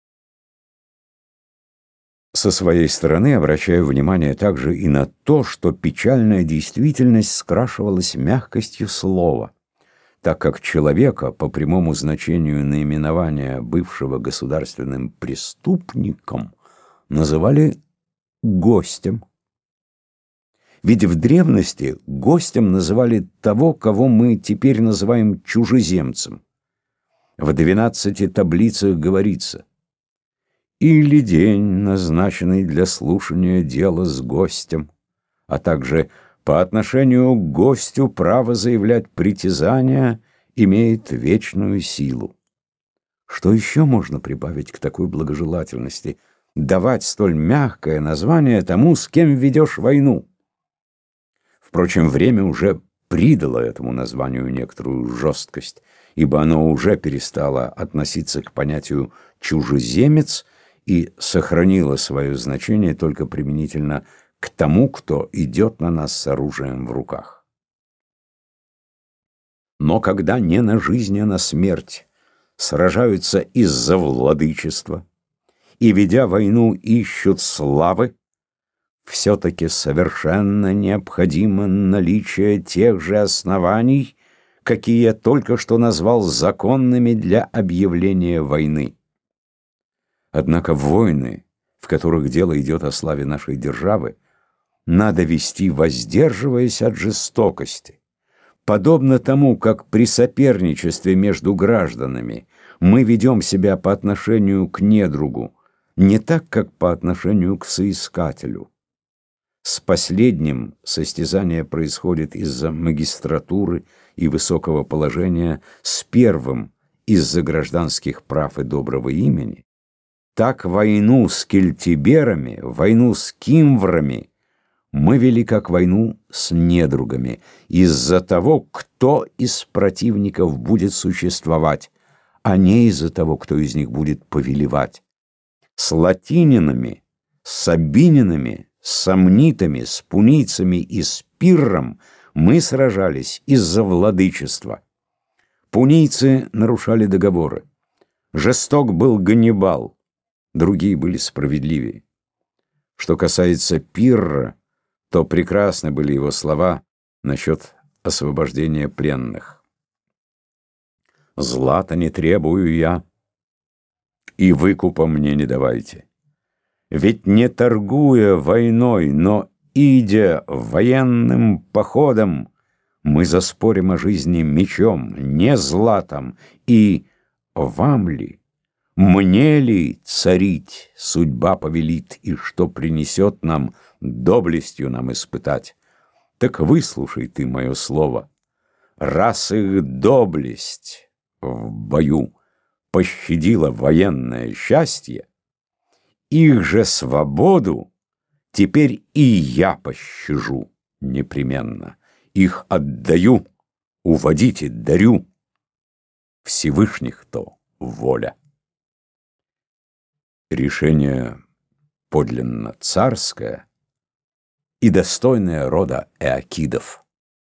[SPEAKER 1] Со своей стороны обращаю внимание также и на то, что печальная действительность скрашивалась мягкостью слова, так как человека, по прямому значению наименования бывшего государственным преступником, называли гостем. Ведь в древности гостем называли того, кого мы теперь называем чужеземцем. В 12 таблицах говорится: «Или день, назначенный для слушания дела с гостем», а также «по отношению к гостю право заявлять притязания имеет вечную силу». Что еще можно прибавить к такой благожелательности? Давать столь мягкое название тому, с кем ведешь войну. Впрочем, время уже придало этому названию некоторую жесткость, ибо оно уже перестало относиться к понятию «чужеземец» и сохранило свое значение только применительно к тому, кто идет на нас с оружием в руках. Но когда не на жизнь, а на смерть сражаются из-за владычества и, ведя войну, ищут славы, все-таки совершенно необходимо наличие тех же оснований, какие я только что назвал законными для объявления войны. Однако войны, в которых дело идет о славе нашей державы, надо вести, воздерживаясь от жестокости. Подобно тому, как при соперничестве между гражданами мы ведем себя по отношению к недругу, не так, как по отношению к соискателю. С последним состязание происходит из-за магистратуры и высокого положения, с первым из-за гражданских прав и доброго имени. Так войну с кельтиберами, войну с кимврами мы вели как войну с недругами, из-за того, кто из противников будет существовать, а не из-за того, кто из них будет повелевать. С латининами, с сабининами, с сомнитами, с пунийцами и с пирром мы сражались из-за владычества. Пунийцы нарушали договоры. Жесток был Ганнибал, другие были справедливее. Что касается Пирра, то прекрасны были его слова насчет освобождения пленных. «Злата не требую я, и выкупа мне не давайте. Ведь не торгуя войной, но идя военным походом, мы заспорим о жизни мечом, не златом, и вам ли, мне ли царить судьба повелит, и что принесет нам, доблестью нам испытать? Так выслушай ты мое слово. Раз их доблесть в бою пощадила военное счастье, их же свободу теперь и я пощажу непременно. Их отдаю, уводите, дарю. Всевышних то воля. Решение подлинно царское и достойное рода Эакидов.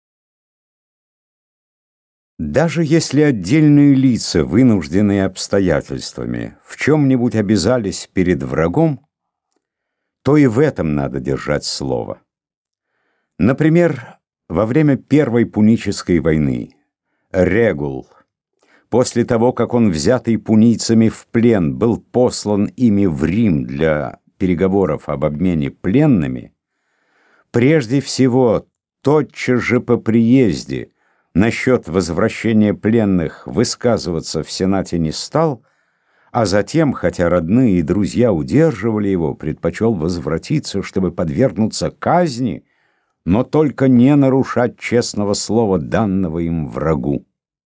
[SPEAKER 1] Даже если отдельные лица, вынужденные обстоятельствами, в чем-нибудь обязались перед врагом, то и в этом надо держать слово. Например, во время Первой Пунической войны Регул, после того, как он, взятый пунийцами в плен, был послан ими в Рим для переговоров об обмене пленными, прежде всего, тотчас же по приезде, насчет возвращения пленных высказываться в Сенате не стал, а затем, хотя родные и друзья удерживали его, предпочел возвратиться, чтобы подвергнуться казни, но только не нарушать честного слова, данного им врагу.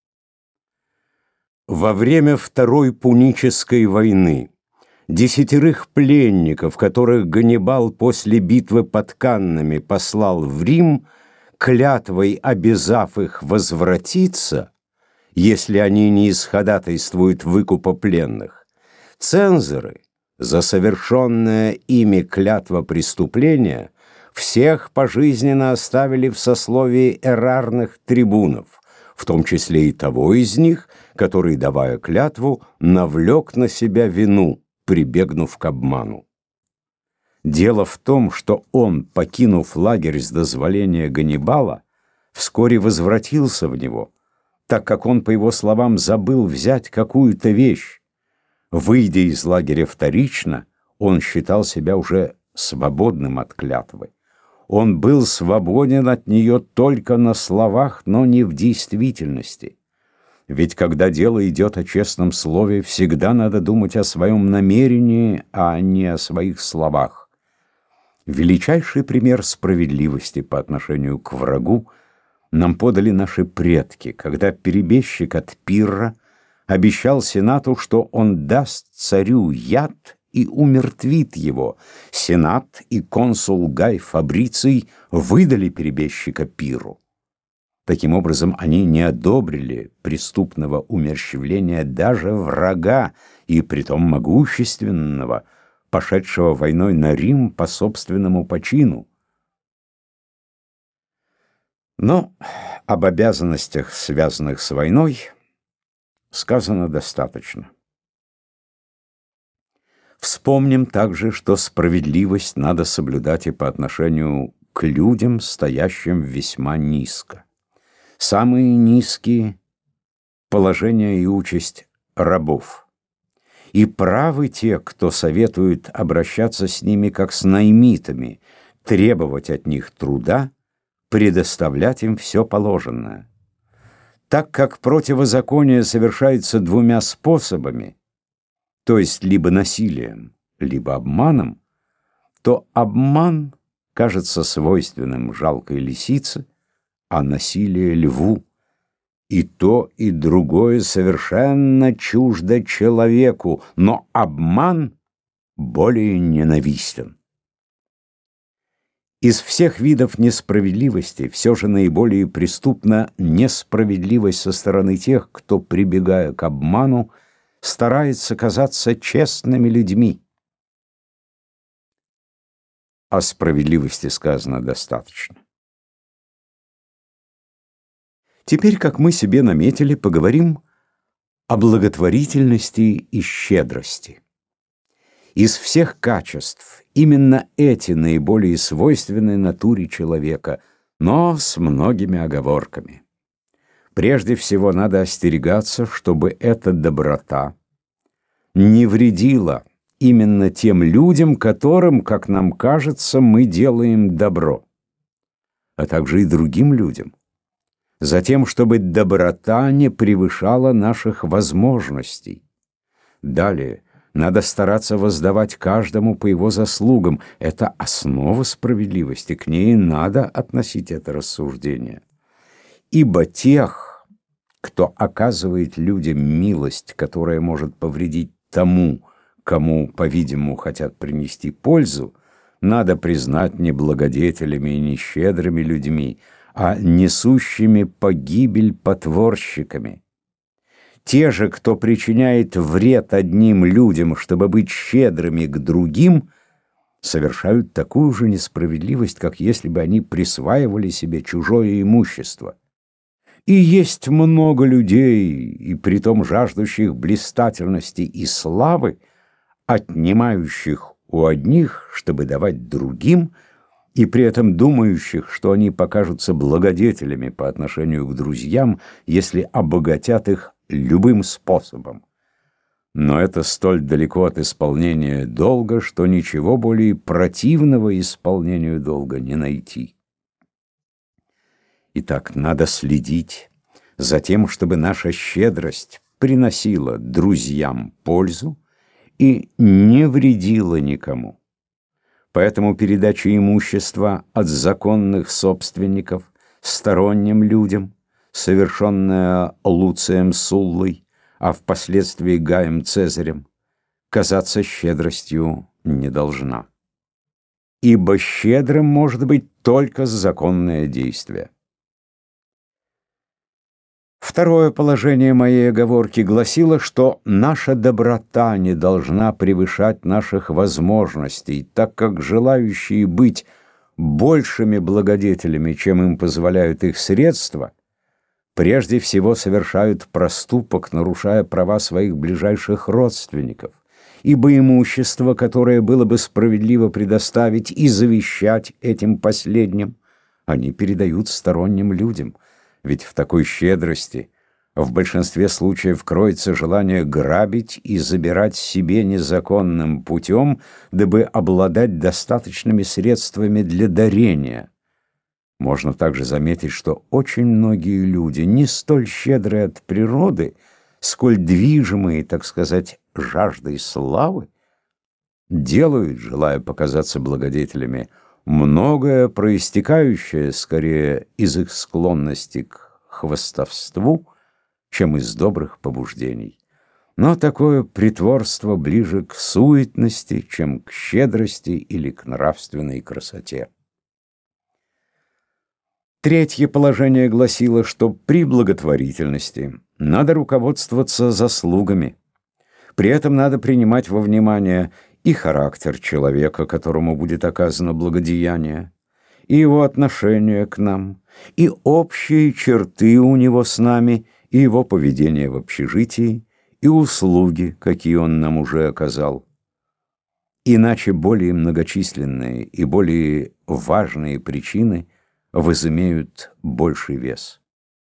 [SPEAKER 1] Во время Второй Пунической войны 10 пленников, которых Ганнибал после битвы под Каннами послал в Рим, клятвой обязав их возвратиться, если они не исходатайствуют выкупа пленных, цензоры за совершенное ими клятва преступления всех пожизненно оставили в сословии эрарных трибунов, в том числе и того из них, который, давая клятву, навлек на себя вину, прибегнув к обману. Дело в том, что он, покинув лагерь с дозволения Ганнибала, вскоре возвратился в него, так как он, по его словам, забыл взять какую-то вещь. Выйдя из лагеря вторично, он считал себя уже свободным от клятвы. Он был свободен от нее только на словах, но не в действительности. Ведь когда дело идет о честном слове, всегда надо думать о своем намерении, а не о своих словах. Величайший пример справедливости по отношению к врагу нам подали наши предки, когда перебежчик от Пирра обещал Сенату, что он даст царю яд и умертвит его. Сенат и консул Гай Фабриций выдали перебежчика Пирру. Таким образом, они не одобрили преступного умерщвления даже врага, и притом могущественного, пошедшего войной на Рим по собственному почину. Но об обязанностях, связанных с войной, сказано достаточно. Вспомним также, что справедливость надо соблюдать и по отношению к людям, стоящим весьма низко. Самые низкие — положение и участь рабов. И правы те, кто советует обращаться с ними как с наймитами, требовать от них труда, предоставлять им все положенное. Так как противозаконие совершается 2 способами, то есть либо насилием, либо обманом, то обман кажется свойственным жалкой лисице, а насилие — льву. И то, и другое совершенно чуждо человеку, но обман более ненавистен. Из всех видов несправедливости все же наиболее преступна несправедливость со стороны тех, кто, прибегая к обману, старается казаться честными людьми. О справедливости сказано достаточно. Теперь, как мы себе наметили, поговорим о благотворительности и щедрости. Из всех качеств именно эти наиболее свойственны натуре человека, но с многими оговорками. Прежде всего надо остерегаться, чтобы эта доброта не вредила именно тем людям, которым, как нам кажется, мы делаем добро, а также и другим людям. Затем, чтобы доброта не превышала наших возможностей. Далее, надо стараться воздавать каждому по его заслугам. Это основа справедливости, к ней надо относить это рассуждение. Ибо тех, кто оказывает людям милость, которая может повредить тому, кому, по-видимому, хотят принести пользу, надо признать не благодетелями и не щедрыми людьми, а несущими погибель потворщиками. Те же, кто причиняет вред одним людям, чтобы быть щедрыми к другим, совершают такую же несправедливость, как если бы они присваивали себе чужое имущество. И есть много людей, и притом жаждущих блистательности и славы, отнимающих у одних, чтобы давать другим, и при этом думающих, что они покажутся благодетелями по отношению к друзьям, если обогатят их любым способом. Но это столь далеко от исполнения долга, что ничего более противного исполнению долга не найти. Итак, надо следить затем, чтобы наша щедрость приносила друзьям пользу и не вредила никому. Поэтому передача имущества от законных собственников сторонним людям, совершенная Луцием Суллой, а впоследствии Гаем Цезарем, казаться щедростью не должна. Ибо щедрым может быть только законное действие. Второе положение моей оговорки гласило, что наша доброта не должна превышать наших возможностей, так как желающие быть большими благодетелями, чем им позволяют их средства, прежде всего совершают проступок, нарушая права своих ближайших родственников, ибо имущество, которое было бы справедливо предоставить и завещать этим последним, они передают сторонним людям. Ведь в такой щедрости в большинстве случаев кроется желание грабить и забирать себе незаконным путем, дабы обладать достаточными средствами для дарения. Можно также заметить, что очень многие люди, не столь щедрые от природы, сколь движимые, так сказать, жаждой славы, делают, желая показаться благодетелями, многое проистекающее скорее из их склонности к хвастовству, чем из добрых побуждений. Но такое притворство ближе к суетности, чем к щедрости или к нравственной красоте. Третье положение гласило, что при благотворительности надо руководствоваться заслугами. При этом надо принимать во внимание и характер человека, которому будет оказано благодеяние, и его отношение к нам, и общие черты у него с нами, и его поведение в общежитии, и услуги, какие он нам уже оказал. Иначе более многочисленные и более важные причины возымеют больший вес.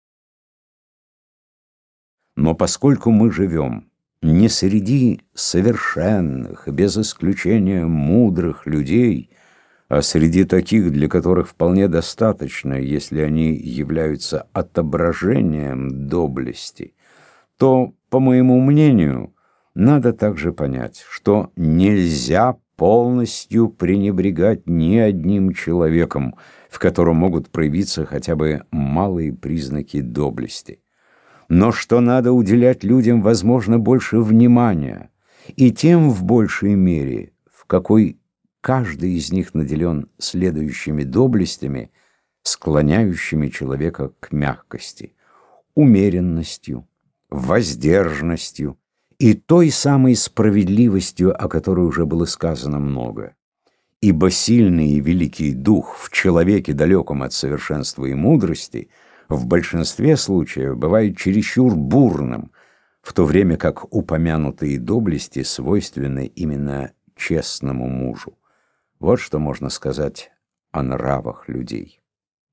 [SPEAKER 1] Но поскольку мы живем не среди совершенных, без исключения мудрых людей, а среди таких, для которых вполне достаточно, если они являются отображением доблести, то, по моему мнению, надо также понять, что нельзя полностью пренебрегать ни одним человеком, в котором могут проявиться хотя бы малые признаки доблести. Но что надо уделять людям, возможно, больше внимания, и тем в большей мере, в какой каждый из них наделен следующими доблестями, склоняющими человека к мягкости, умеренностью, воздержанностью и той самой справедливостью, о которой уже было сказано много. Ибо сильный и великий дух в человеке, далеком от совершенства и мудрости, в большинстве случаев бывает чересчур бурным, в то время как упомянутые доблести свойственны именно честному мужу. Вот что можно сказать о нравах людей.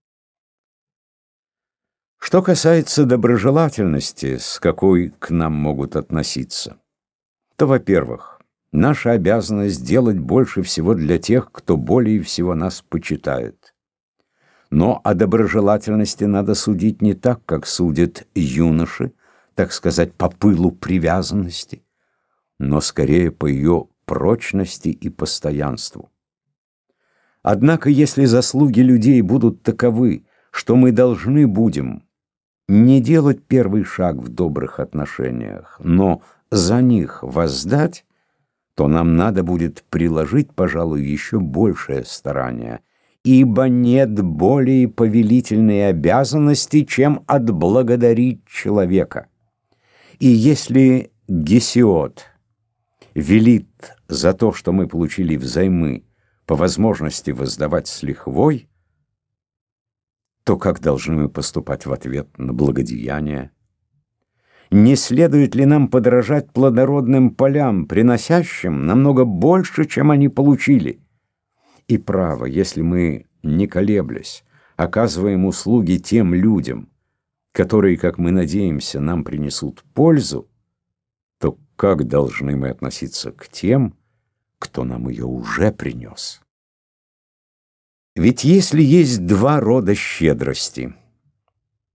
[SPEAKER 1] Что касается доброжелательности, с какой к нам могут относиться, то, во-первых, наша обязанность делать больше всего для тех, кто более всего нас почитает. Но о доброжелательности надо судить не так, как судят юноши, так сказать, по пылу привязанности, но скорее по ее прочности и постоянству. Однако, если заслуги людей будут таковы, что мы должны будем не делать первый шаг в добрых отношениях, но за них воздать, то нам надо будет приложить, пожалуй, еще большее старание, ибо нет более повелительной обязанности, чем отблагодарить человека. И если Гесиод велит за то, что мы получили взаймы, по возможности воздавать с лихвой, то как должны мы поступать в ответ на благодеяние? Не следует ли нам подражать плодородным полям, приносящим намного больше, чем они получили? И право, если мы, не колеблясь, оказываем услуги тем людям, которые, как мы надеемся, нам принесут пользу, то как должны мы относиться к тем, кто нам ее уже принес? Ведь если есть два рода щедрости,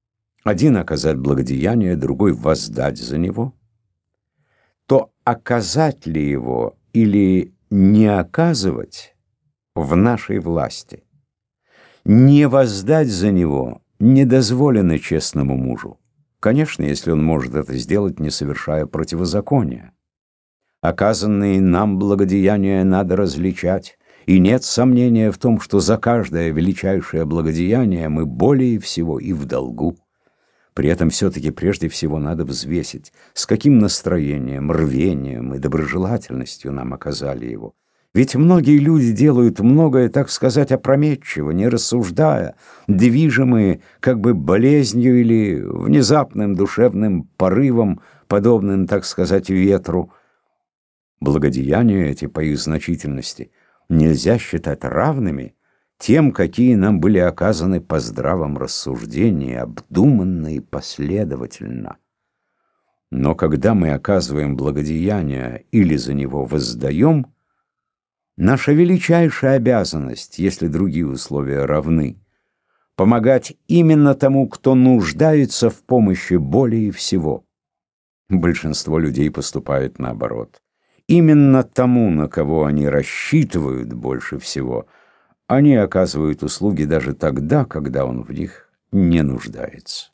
[SPEAKER 1] один оказать благодеяние, другой воздать за него, то оказать ли его или не оказывать в нашей власти. Не воздать за него не дозволено честному мужу. Конечно, если он может это сделать, не совершая противозакония. Оказанные нам благодеяния надо различать, и нет сомнения в том, что за каждое величайшее благодеяние мы более всего и в долгу. При этом все-таки прежде всего надо взвесить, с каким настроением, рвением и доброжелательностью нам оказали его. Ведь многие люди делают многое, так сказать, опрометчиво, не рассуждая, движимые как бы болезнью или внезапным душевным порывом, подобным, так сказать, ветру. Благодеяния эти по их значительности нельзя считать равными тем, какие нам были оказаны по здравом рассуждении, обдуманно и последовательно. Но когда мы оказываем благодеяние или за него воздаем, наша величайшая обязанность, если другие условия равны, помогать именно тому, кто нуждается в помощи более всего. Большинство людей поступает наоборот. Именно тому, на кого они рассчитывают больше всего, они оказывают услуги даже тогда, когда он в них не нуждается.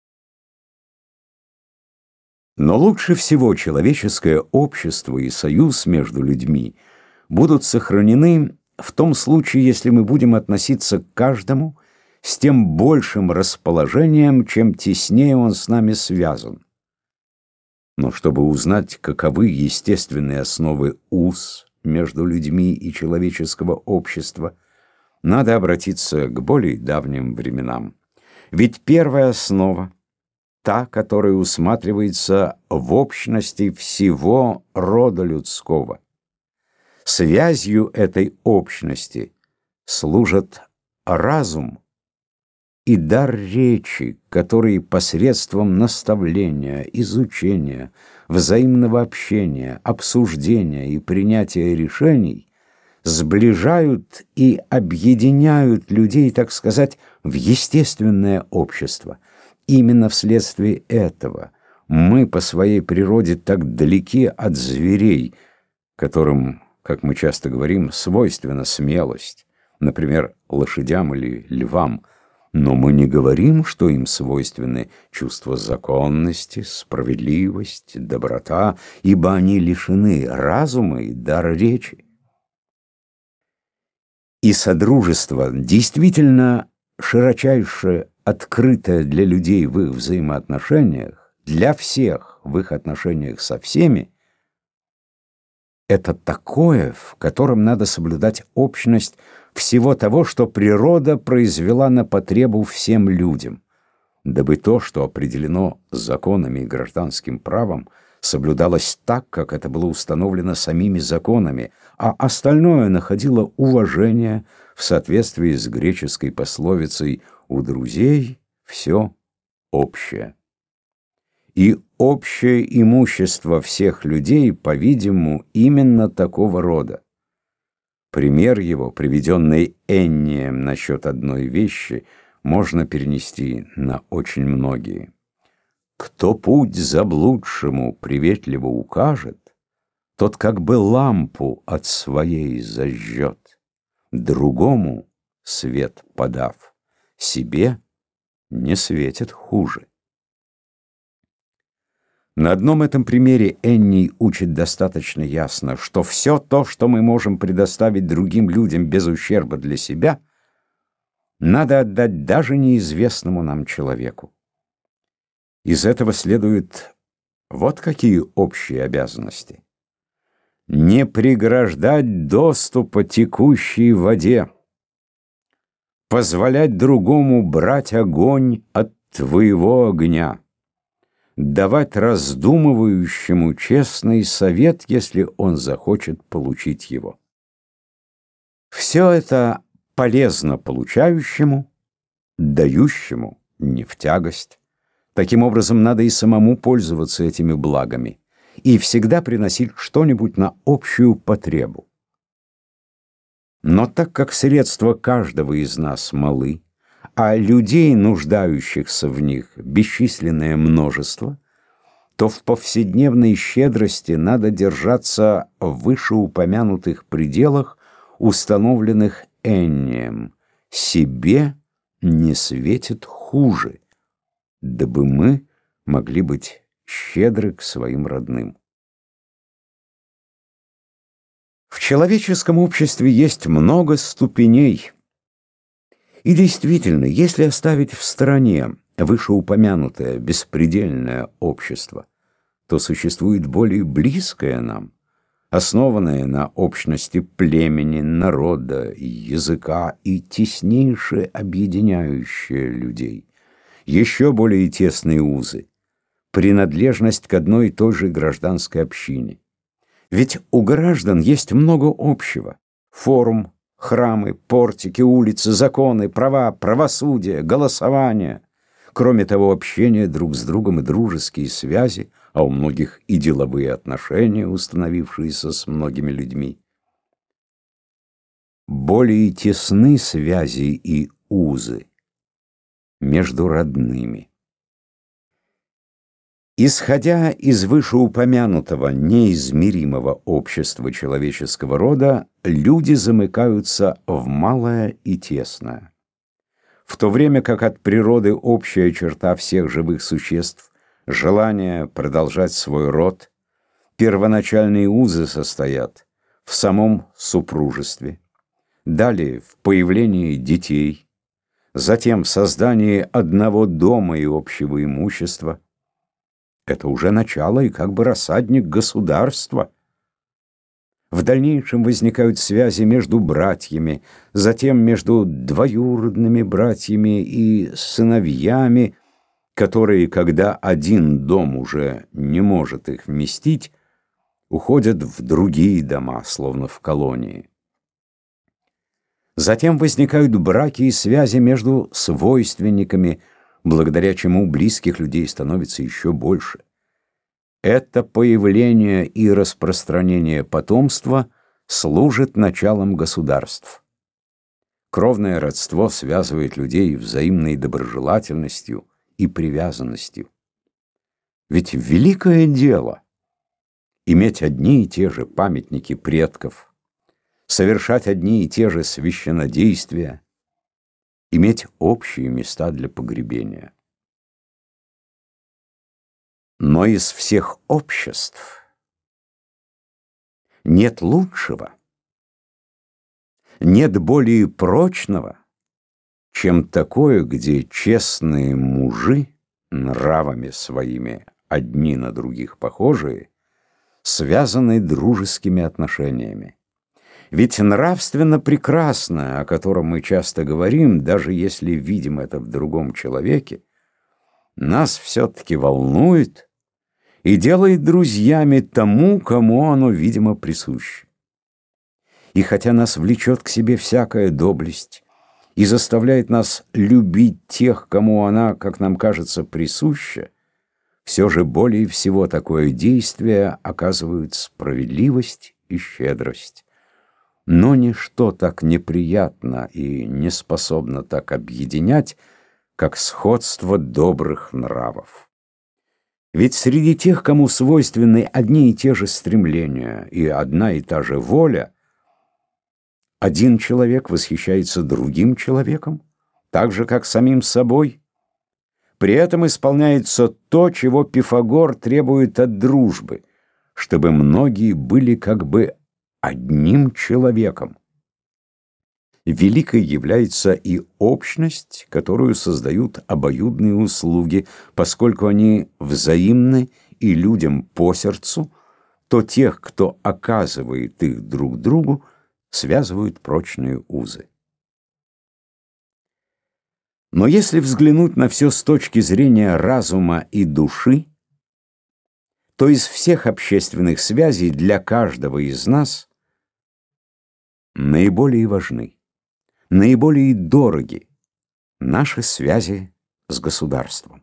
[SPEAKER 1] Но лучше всего человеческое общество и союз между людьми будут сохранены в том случае, если мы будем относиться к каждому с тем большим расположением, чем теснее он с нами связан. Но чтобы узнать, каковы естественные основы уз между людьми и человеческого общества, надо обратиться к более давним временам. Ведь первая основа, та, которая усматривается в общности всего рода людского. Связью этой общности служат разум и дар речи, которые посредством наставления, изучения, взаимного общения, обсуждения и принятия решений сближают и объединяют людей, так сказать, в естественное общество. Именно вследствие этого мы по своей природе так далеки от зверей, которым, как мы часто говорим, свойственна смелость, например, лошадям или львам. Но мы не говорим, что им свойственны чувство законности, справедливость, доброта, ибо они лишены разума и дара речи. И содружество действительно широчайше открытое для людей в их взаимоотношениях, для всех в их отношениях со всеми, это такое, в котором надо соблюдать общность всего того, что природа произвела на потребу всем людям, дабы то, что определено законами и гражданским правом, соблюдалось так, как это было установлено самими законами, а остальное находило уважение в соответствии с греческой пословицей «у друзей все общее». И общее имущество всех людей, по-видимому, именно такого рода. Пример его, приведенный Эннием насчет одной вещи, можно перенести на очень многие. Кто путь заблудшему приветливо укажет, тот как бы лампу от своей зажжет, другому свет подав, себе не светит хуже. На одном этом примере Энний учит достаточно ясно, что все то, что мы можем предоставить другим людям без ущерба для себя, надо отдать даже неизвестному нам человеку. Из этого следует вот какие общие обязанности. Не преграждать доступа текущей воде, позволять другому брать огонь от твоего огня, давать раздумывающему честный совет, если он захочет получить его. Все это полезно получающему, дающему не в тягость. Таким образом, надо и самому пользоваться этими благами и всегда приносить что-нибудь на общую потребу. Но так как средства каждого из нас малы, а людей, нуждающихся в них, бесчисленное множество, то в повседневной щедрости надо держаться в вышеупомянутых пределах, установленных Эннием. Себе не светит хуже, дабы мы могли быть щедры к своим родным. В человеческом обществе есть много ступеней. И действительно, если оставить в стороне вышеупомянутое беспредельное общество, то существует более близкое нам, основанное на общности племени, народа, языка и теснейше объединяющее людей, еще более тесные узы, принадлежность к одной и той же гражданской общине. Ведь у граждан есть много общего: форум, храмы, портики, улицы, законы, права, правосудие, голосование. Кроме того, общение друг с другом и дружеские связи, а у многих и деловые отношения, установившиеся с многими людьми. Более тесны связи и узы между родными. Исходя из вышеупомянутого неизмеримого общества человеческого рода, люди замыкаются в малое и тесное. В то время как от природы общая черта всех живых существ — желание продолжать свой род, первоначальные узы состоят в самом супружестве, далее в появлении детей, затем в создании одного дома и общего имущества. Это уже начало и как бы рассадник государства. В дальнейшем возникают связи между братьями, затем между двоюродными братьями и сыновьями, которые, когда один дом уже не может их вместить, уходят в другие дома, словно в колонии. Затем возникают браки и связи между свойственниками, благодаря чему близких людей становится еще больше. Это появление и распространение потомства служит началом государств. Кровное родство связывает людей взаимной доброжелательностью и привязанностью. Ведь великое дело — иметь одни и те же памятники предков, совершать одни и те же священнодействия, иметь общие места для погребения. Но из всех обществ нет лучшего, нет более прочного, чем такое, где честные мужи, нравами своими одни на других похожие, связаны дружескими отношениями. Ведь нравственно прекрасное, о котором мы часто говорим, даже если видим это в другом человеке, нас все-таки волнует и делает друзьями тому, кому оно, видимо, присуще. И хотя нас влечет к себе всякая доблесть и заставляет нас любить тех, кому она, как нам кажется, присуща, все же более всего такое действие оказывают справедливость и щедрость. Но ничто так неприятно и не способно так объединять, как сходство добрых нравов. Ведь среди тех, кому свойственны одни и те же стремления и одна и та же воля, один человек восхищается другим человеком, так же, как самим собой. При этом исполняется то, чего Пифагор требует от дружбы, чтобы многие были как бы одним человеком. Великой является и общность, которую создают обоюдные услуги, поскольку они взаимны и людям по сердцу, то тех, кто оказывает их друг другу, связывают прочные узы. Но если взглянуть на все с точки зрения разума и души, то из всех общественных связей для каждого из нас наиболее важны, наиболее дороги наши связи с государством.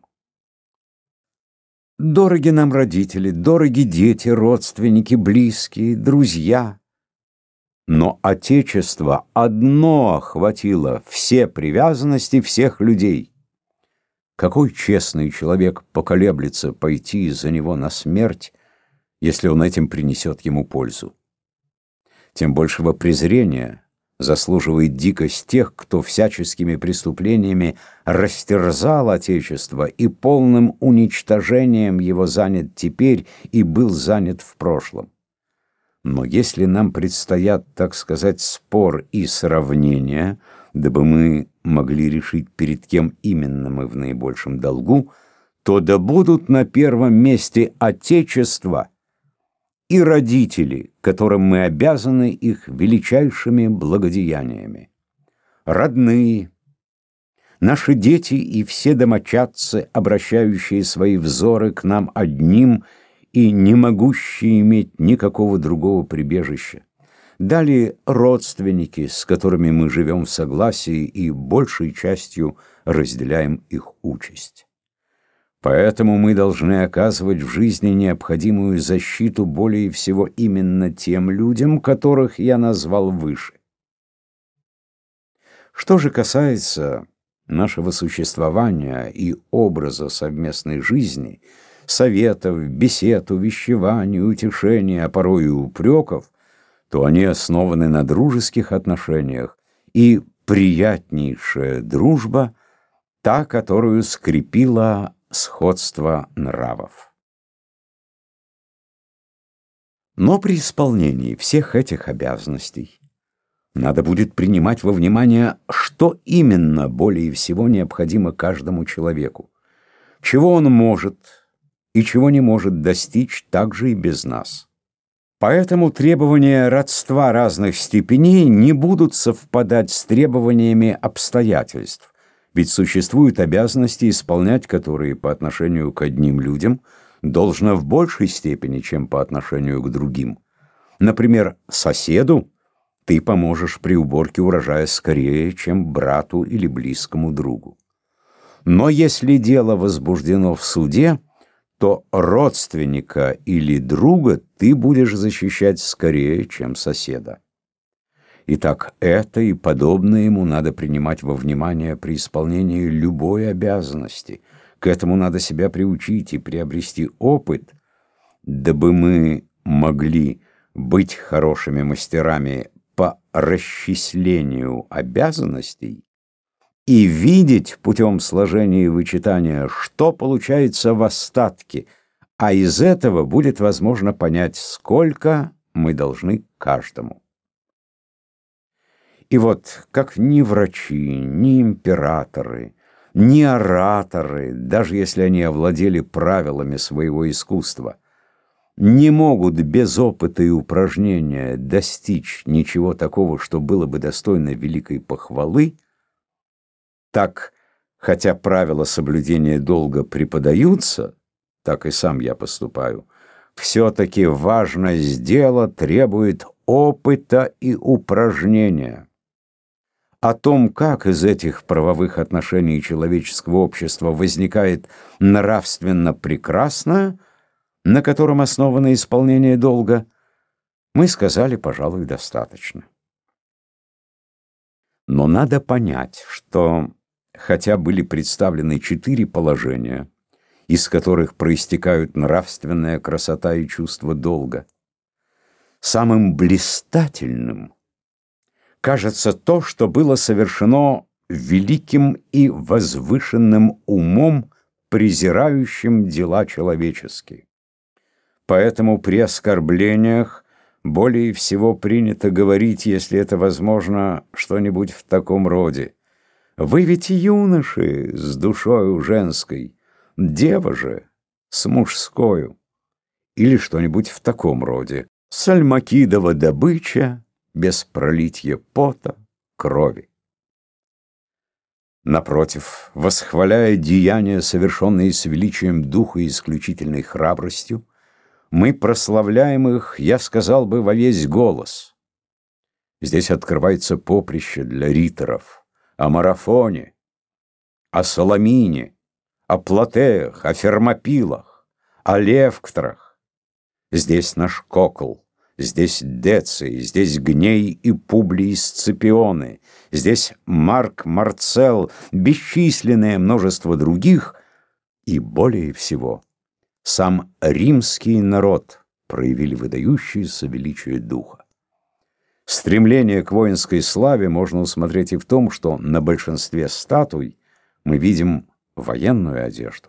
[SPEAKER 1] Дороги нам родители, дороги дети, родственники, близкие, друзья. Но Отечество одно охватило все привязанности всех людей. Какой честный человек поколеблется пойти за него на смерть, если он этим принесет ему пользу? Тем большего презрения заслуживает дикость тех, кто всяческими преступлениями растерзал Отечество и полным уничтожением его занят теперь и был занят в прошлом. Но если нам предстоят, так сказать, спор и сравнение, дабы мы могли решить, перед кем именно мы в наибольшем долгу, то да будут на первом месте Отечество и родители, которым мы обязаны их величайшими благодеяниями. Родные, наши дети и все домочадцы, обращающие свои взоры к нам одним и не могущие иметь никакого другого прибежища. Далее родственники, с которыми мы живем в согласии и большей частью разделяем их участь. Поэтому мы должны оказывать в жизни необходимую защиту более всего именно тем людям, которых я назвал выше. Что же касается нашего существования и образа совместной жизни, советов, бесед, увещеваний, утешений, а порой и упреков, то они основаны на дружеских отношениях, и приятнейшая дружба — та, которую скрепила сходство нравов. Но при исполнении всех этих обязанностей надо будет принимать во внимание, что именно более всего необходимо каждому человеку, чего он может и чего не может достичь также и без нас. Поэтому требования родства разных степеней не будут совпадать с требованиями обстоятельств, ведь существуют обязанности, исполнять которые по отношению к одним людям должно в большей степени, чем по отношению к другим. Например, соседу ты поможешь при уборке урожая скорее, чем брату или близкому другу. Но если дело возбуждено в суде, то родственника или друга ты будешь защищать скорее, чем соседа. Итак, это и подобное ему надо принимать во внимание при исполнении любой обязанности. К этому надо себя приучить и приобрести опыт, дабы мы могли быть хорошими мастерами по расчислению обязанностей и видеть путем сложения и вычитания, что получается в остатке, а из этого будет возможно понять, сколько мы должны каждому. И вот, как ни врачи, ни императоры, ни ораторы, даже если они овладели правилами своего искусства, не могут без опыта и упражнения достичь ничего такого, что было бы достойно великой похвалы, так, хотя правила соблюдения долга преподаются, так и сам я поступаю, все-таки важность дела требует опыта и упражнения. О том, как из этих правовых отношений человеческого общества возникает нравственно прекрасное, на котором основано исполнение долга, мы сказали, пожалуй, достаточно. Но надо понять, что хотя были представлены 4 положения, из которых проистекают нравственная красота и чувство долга, самым блистательным кажется то, что было совершено великим и возвышенным умом, презирающим дела человеческие. Поэтому при оскорблениях более всего принято говорить, если это возможно, что-нибудь в таком роде: «Вы ведь юноши с душою женской, дева же с мужскою», или что-нибудь в таком роде: «Сальмакидова добыча без пролитья пота, крови». Напротив, восхваляя деяния, совершенные с величием духа и исключительной храбростью, мы прославляем их, я сказал бы, во весь голос. Здесь открывается поприще для риторов о Марафоне, о Саламине, о Платеях, о Фермопилах, о Левктрах. Здесь наш Кокл, здесь Деций, здесь Гней и Публий Сципионы, здесь Марк Марцел, бесчисленное множество других, и более всего сам римский народ проявили выдающееся величие духа. Стремление к воинской славе можно усмотреть и в том, что на большинстве статуй мы видим военную одежду.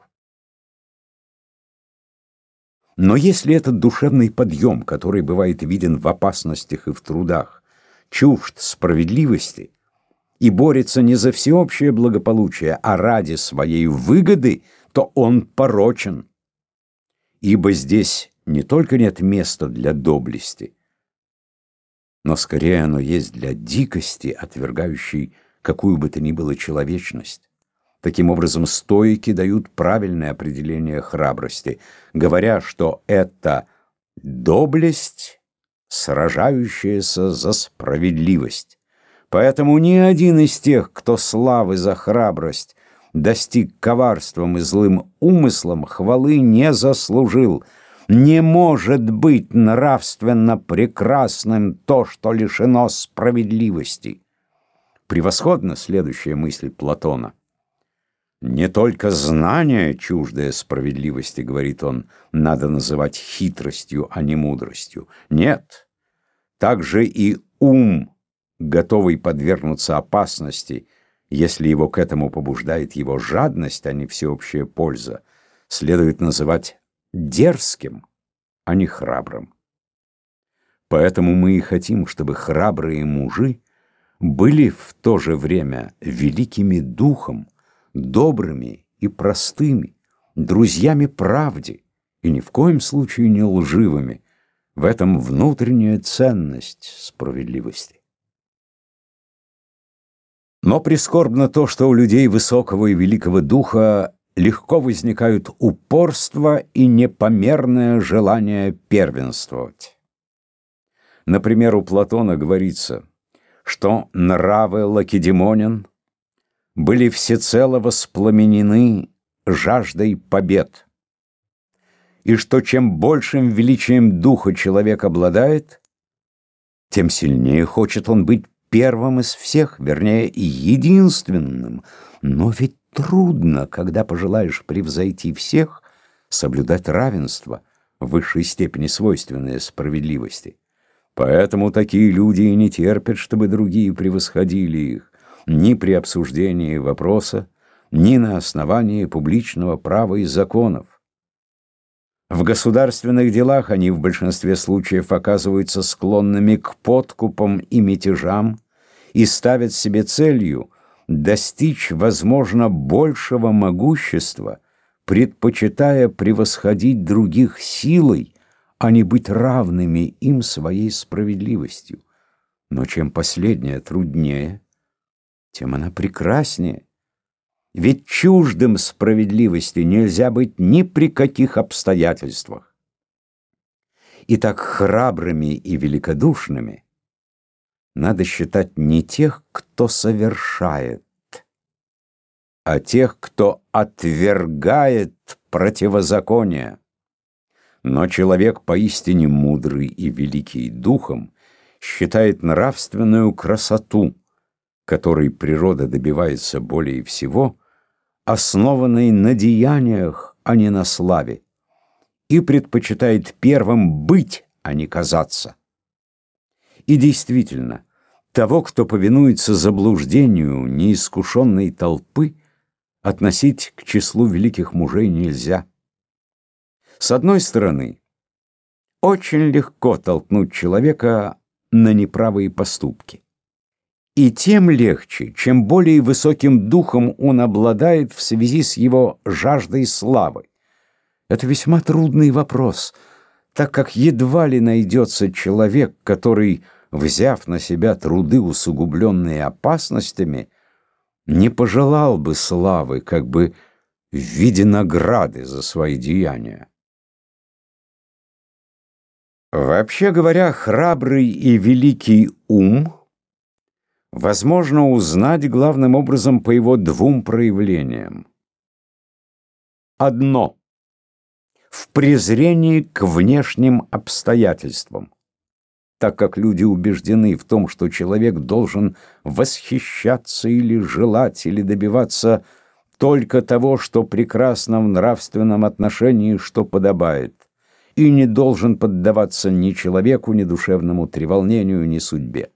[SPEAKER 1] Но если этот душевный подъем, который бывает виден в опасностях и в трудах, чужд справедливости и борется не за всеобщее благополучие, а ради своей выгоды, то он порочен. Ибо здесь не только нет места для доблести, но скорее оно есть для дикости, отвергающей какую бы то ни было человечность. Таким образом, стоики дают правильное определение храбрости, говоря, что это доблесть, сражающаяся за справедливость. Поэтому ни один из тех, кто славы за храбрость достиг коварством и злым умыслом, хвалы не заслужил. Не может быть нравственно прекрасным то, что лишено справедливости. Превосходна следующая мысль Платона. Не только знание, чуждое справедливости, говорит он, надо называть хитростью, а не мудростью. Нет, также и ум, готовый подвергнуться опасности, если его к этому побуждает его жадность, а не всеобщая польза, следует называть дерзким, а не храбрым. Поэтому мы и хотим, чтобы храбрые мужи были в то же время великими духом, добрыми и простыми, друзьями правде и ни в коем случае не лживыми. В этом внутренняя ценность справедливости. Но прискорбно то, что у людей высокого и великого духа легко возникают упорство и непомерное желание первенствовать. Например, у Платона говорится, что нравы лакедемонян были всецело воспламенены жаждой побед, и что чем большим величием духа человек обладает, тем сильнее хочет он быть первым из всех, вернее, единственным. Но ведь трудно, когда пожелаешь превзойти всех, соблюдать равенство, в высшей степени свойственное справедливости. Поэтому такие люди и не терпят, чтобы другие превосходили их, ни при обсуждении вопроса, ни на основании публичного права и законов. В государственных делах они в большинстве случаев оказываются склонными к подкупам и мятежам и ставят себе целью достичь, возможно, большего могущества, предпочитая превосходить других силой, а не быть равными им своей справедливостью. Но чем последняя труднее, тем она прекраснее. Ведь чуждым справедливости нельзя быть ни при каких обстоятельствах. Итак, храбрыми и великодушными надо считать не тех, кто совершает, а тех, кто отвергает противозаконие. Но человек поистине мудрый и великий духом считает нравственную красоту, которой природа добивается более всего, основанной на деяниях, а не на славе, и предпочитает первым быть, а не казаться. И действительно, того, кто повинуется заблуждению неискушенной толпы, относить к числу великих мужей нельзя. С одной стороны, очень легко толкнуть человека на неправые поступки. И тем легче, чем более высоким духом он обладает в связи с его жаждой славы. Это весьма трудный вопрос, так как едва ли найдется человек, который, взяв на себя труды, усугубленные опасностями, не пожелал бы славы, как бы в виде награды за свои деяния. Вообще говоря, храбрый и великий ум возможно узнать главным образом по его двум проявлениям. Одно — в презрении к внешним обстоятельствам. так как люди убеждены в том, что человек должен восхищаться или желать, или добиваться только того, что прекрасно в нравственном отношении, что подобает, и не должен поддаваться ни человеку, ни душевному треволнению, ни судьбе.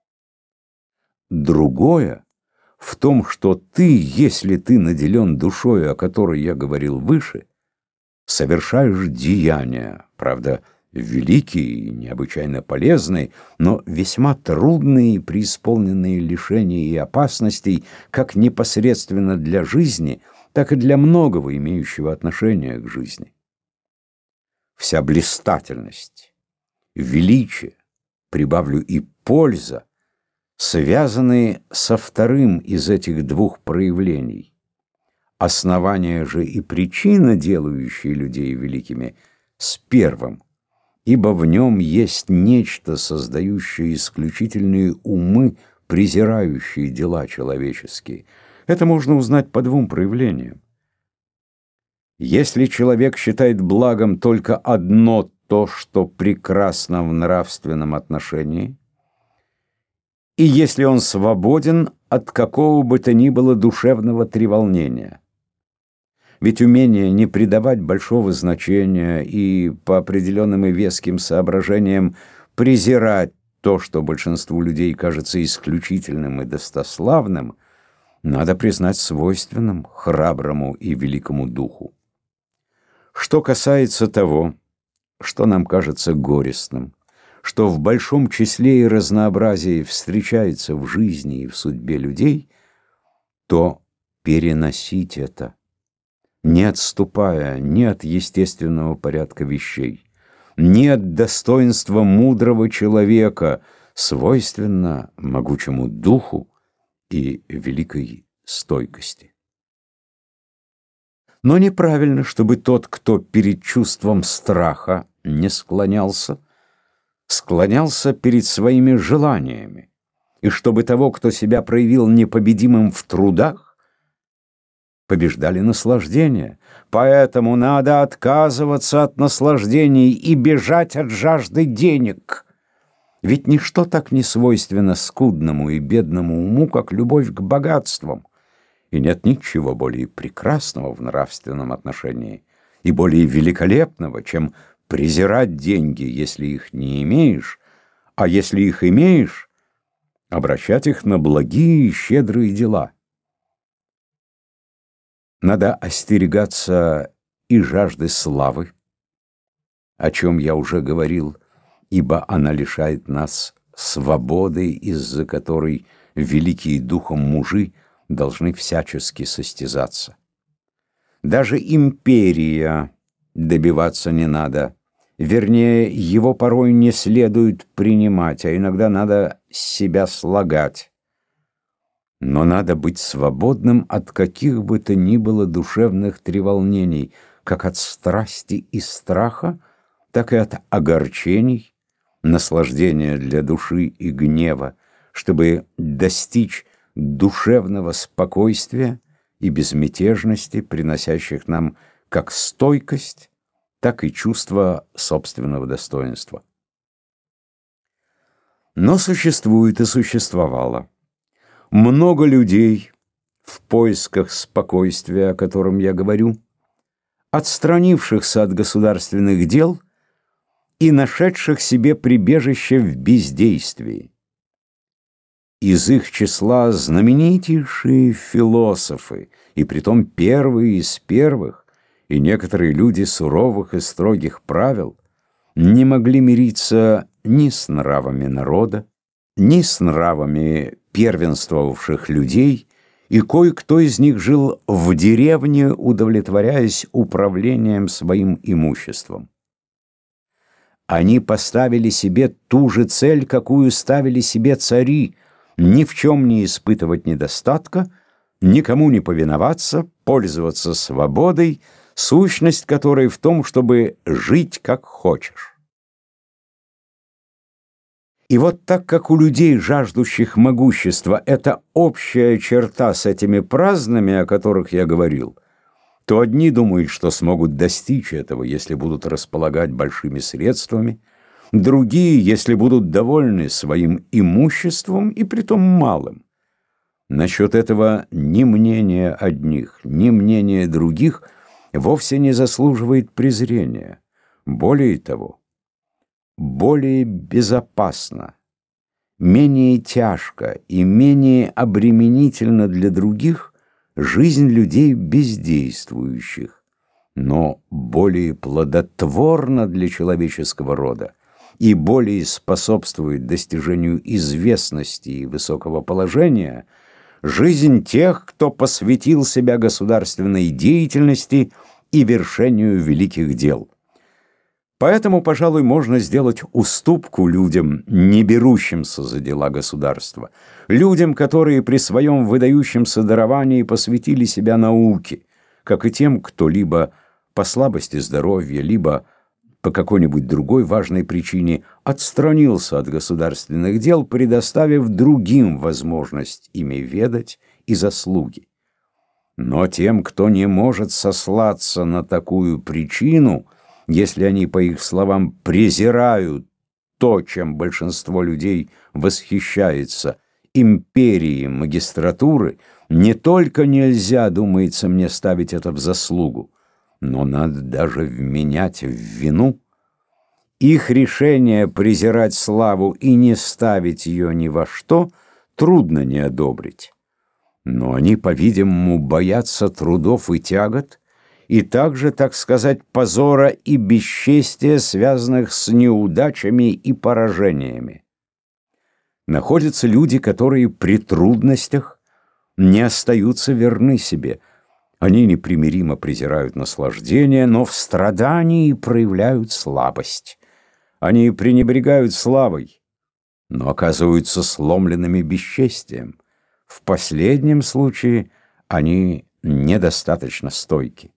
[SPEAKER 1] Другое в том, что ты, если ты наделен душою, о которой я говорил выше, совершаешь деяния, правда, великие и необычайно полезные, но весьма трудные и преисполненные лишений и опасностей, как непосредственно для жизни, так и для многого имеющего отношение к жизни. Вся блистательность, величие, прибавлю и польза, связаны со вторым из этих двух проявлений. Основание же и причина, делающие людей великими, с первым, ибо в нем есть нечто, создающее исключительные умы, презирающие дела человеческие. Это можно узнать по двум проявлениям. Если человек считает благом только одно то, что прекрасно в нравственном отношении, и если он свободен от какого бы то ни было душевного треволнения. Ведь умение не придавать большого значения и по определенным и веским соображениям презирать то, что большинству людей кажется исключительным и достославным, надо признать свойственным храброму и великому духу. Что касается того, что нам кажется горестным, что в большом числе и разнообразии встречается в жизни и в судьбе людей, то переносить это, не отступая ни от естественного порядка вещей, ни от достоинства мудрого человека, свойственно могучему духу и великой стойкости. Но неправильно, чтобы тот, кто перед чувством страха не склонялся перед своими желаниями, и чтобы того, кто себя проявил непобедимым в трудах, побеждали наслаждения. Поэтому надо отказываться от наслаждений и бежать от жажды денег. Ведь ничто так не свойственно скудному и бедному уму, как любовь к богатствам. И нет ничего более прекрасного в нравственном отношении и более великолепного, чем презирать деньги, если их не имеешь, а если их имеешь, обращать их на благие и щедрые дела. Надо остерегаться и жажды славы, о чем я уже говорил, ибо она лишает нас свободы, из-за которой великие духом мужи должны всячески состязаться. Даже империя добиваться не надо. Вернее, его порой не следует принимать, а иногда надо себя слагать. Но надо быть свободным от каких бы то ни было душевных треволнений, как от страсти и страха, так и от огорчений, наслаждения для души и гнева, чтобы достичь душевного спокойствия и безмятежности, приносящих нам как стойкость, так и чувство собственного достоинства. Но существует и существовало много людей в поисках спокойствия, о котором я говорю, отстранившихся от государственных дел и нашедших себе прибежище в бездействии. Из их числа знаменитейшие философы, и притом первые из первых, и некоторые люди суровых и строгих правил, не могли мириться ни с нравами народа, ни с нравами первенствовавших людей, и кое-кто из них жил в деревне, удовлетворяясь управлением своим имуществом. Они поставили себе ту же цель, какую ставили себе цари, ни в чем не испытывать недостатка, никому не повиноваться, пользоваться свободой, сущность которой в том, чтобы жить как хочешь. И вот так как у людей, жаждущих могущества, это общая черта с этими праздными, о которых я говорил, то одни думают, что смогут достичь этого, если будут располагать большими средствами, другие, если будут довольны своим имуществом, и притом малым. Насчет этого ни мнение одних, ни мнение других вовсе не заслуживает презрения. Более того, более безопасно, менее тяжко и менее обременительно для других жизнь людей бездействующих, но более плодотворна для человеческого рода и более способствует достижению известности и высокого положения жизнь тех, кто посвятил себя государственной деятельности и вершению великих дел. Поэтому, пожалуй, можно сделать уступку людям, не берущимся за дела государства, людям, которые при своем выдающемся даровании посвятили себя науке, как и тем, кто либо по слабости здоровья, либо по какой-нибудь другой важной причине отстранился от государственных дел, предоставив другим возможность ими ведать и заслуги. Но тем, кто не может сослаться на такую причину, если они, по их словам, презирают то, чем большинство людей восхищается, империи магистратуры, не только нельзя, думается мне, ставить это в заслугу, но надо даже вменять в вину. Их решение презирать славу и не ставить ее ни во что трудно не одобрить. Но они, по-видимому, боятся трудов и тягот, и также, так сказать, позора и бесчестия, связанных с неудачами и поражениями. Находятся люди, которые при трудностях не остаются верны себе. Они непримиримо презирают наслаждение, но в страдании проявляют слабость. Они пренебрегают славой, но оказываются сломленными бесчестием. В последнем случае они недостаточно стойки.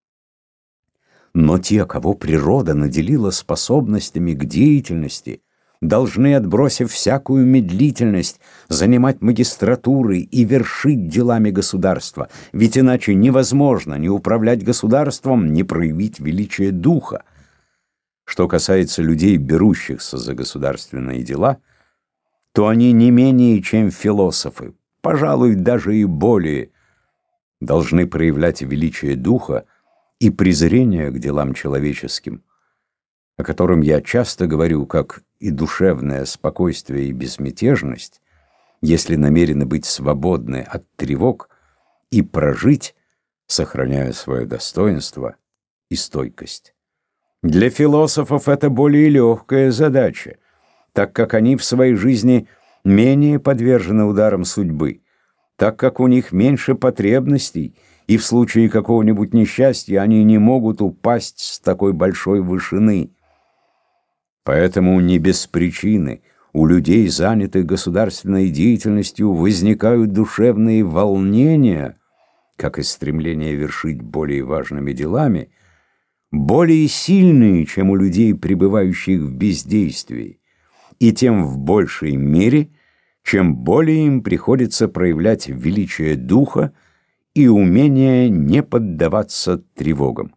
[SPEAKER 1] Но те, кого природа наделила способностями к деятельности, должны, отбросив всякую медлительность, занимать магистратуры и вершить делами государства, ведь иначе невозможно ни управлять государством, ни проявить величие духа. Что касается людей, берущихся за государственные дела, то они не менее, чем философы, пожалуй, даже и более, должны проявлять величие духа и презрение к делам человеческим, о котором я часто говорю, как и душевное спокойствие и безмятежность, если намерены быть свободны от тревог и прожить, сохраняя свое достоинство и стойкость. Для философов это более легкая задача, так как они в своей жизни менее подвержены ударам судьбы, так как у них меньше потребностей, и в случае какого-нибудь несчастья они не могут упасть с такой большой вышины. Поэтому не без причины у людей, занятых государственной деятельностью, возникают душевные волнения, как и стремление вершить более важными делами, более сильные, чем у людей, пребывающих в бездействии, и тем в большей мере, чем более им приходится проявлять величие духа и умение не поддаваться тревогам.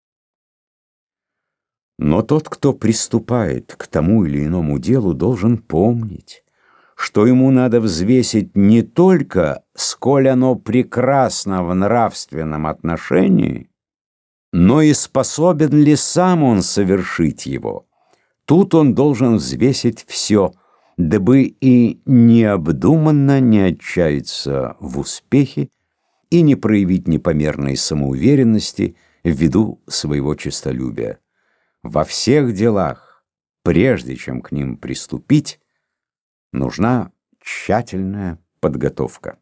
[SPEAKER 1] Но тот, кто приступает к тому или иному делу, должен помнить, что ему надо взвесить не только, сколь оно прекрасно в нравственном отношении, но и способен ли сам он совершить его. Тут он должен взвесить все, дабы и необдуманно не отчаяться в успехе и не проявить непомерной самоуверенности ввиду своего честолюбия. Во всех делах, прежде чем к ним приступить, нужна тщательная подготовка.